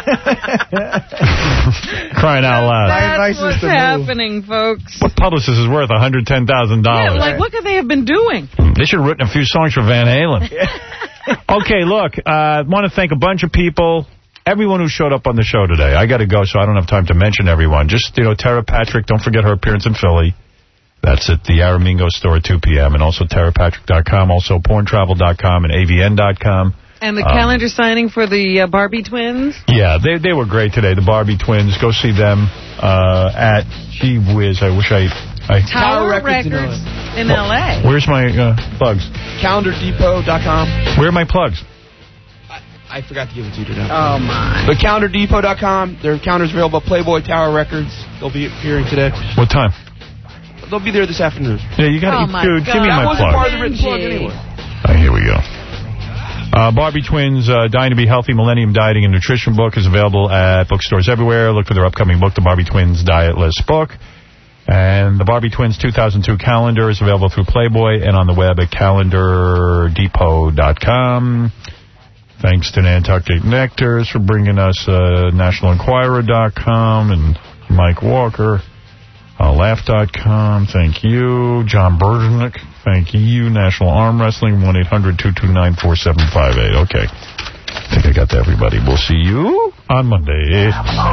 Crying out loud. That's what's happening, folks. What publicist is worth one hundred ten thousand dollars? Yeah, like, what could they have been doing? They should have written a few songs for Van Halen. Okay, look, I uh, want to thank a bunch of people. Everyone who showed up on the show today. I got to go, so I don't have time to mention everyone. Just, you know, Tara Patrick, don't forget her appearance in Philly. That's at the Aramingo store at two p.m. and also Tara Patrick dot com, also porn travel dot com and A V N dot com. And the Um, calendar signing for the uh, Barbie twins? Yeah, they they were great today, the Barbie twins. Go see them uh, at, gee whiz, I wish I... I Tower, Tower Records, Records in L A. Where's my uh, plugs? calendar depot dot com. Where are my plugs? I forgot to give it to you today. Oh, my. But calendar depot dot com. Their calendars available at Playboy Tower Records. They'll be appearing today. What time? They'll be there this afternoon. Yeah, you got to... Oh, my Dude, God. give me that my wasn't plug. part of the written plug anyway. All right, here we go. Uh, Barbie Twins, uh, Dying to be Healthy, Millennium Dieting and Nutrition book is available at bookstores everywhere. Look for their upcoming book, The Barbie Twins Diet List book. And the Barbie Twins two thousand two calendar is available through Playboy and on the web at calendar depot dot com. Thanks to Nantucket Nectars for bringing us uh, national enquirer dot com and Mike Walker. Uh, laugh dot com, thank you. John Bergenick, thank you. National Arm Wrestling, one eight hundred two two nine four seven five eight. Okay. I think I got to everybody. We'll see you on Monday.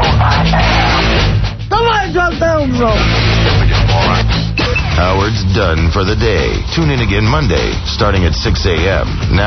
The lights on down road. Howard's done for the day. Tune in again Monday, starting at six a.m. Now.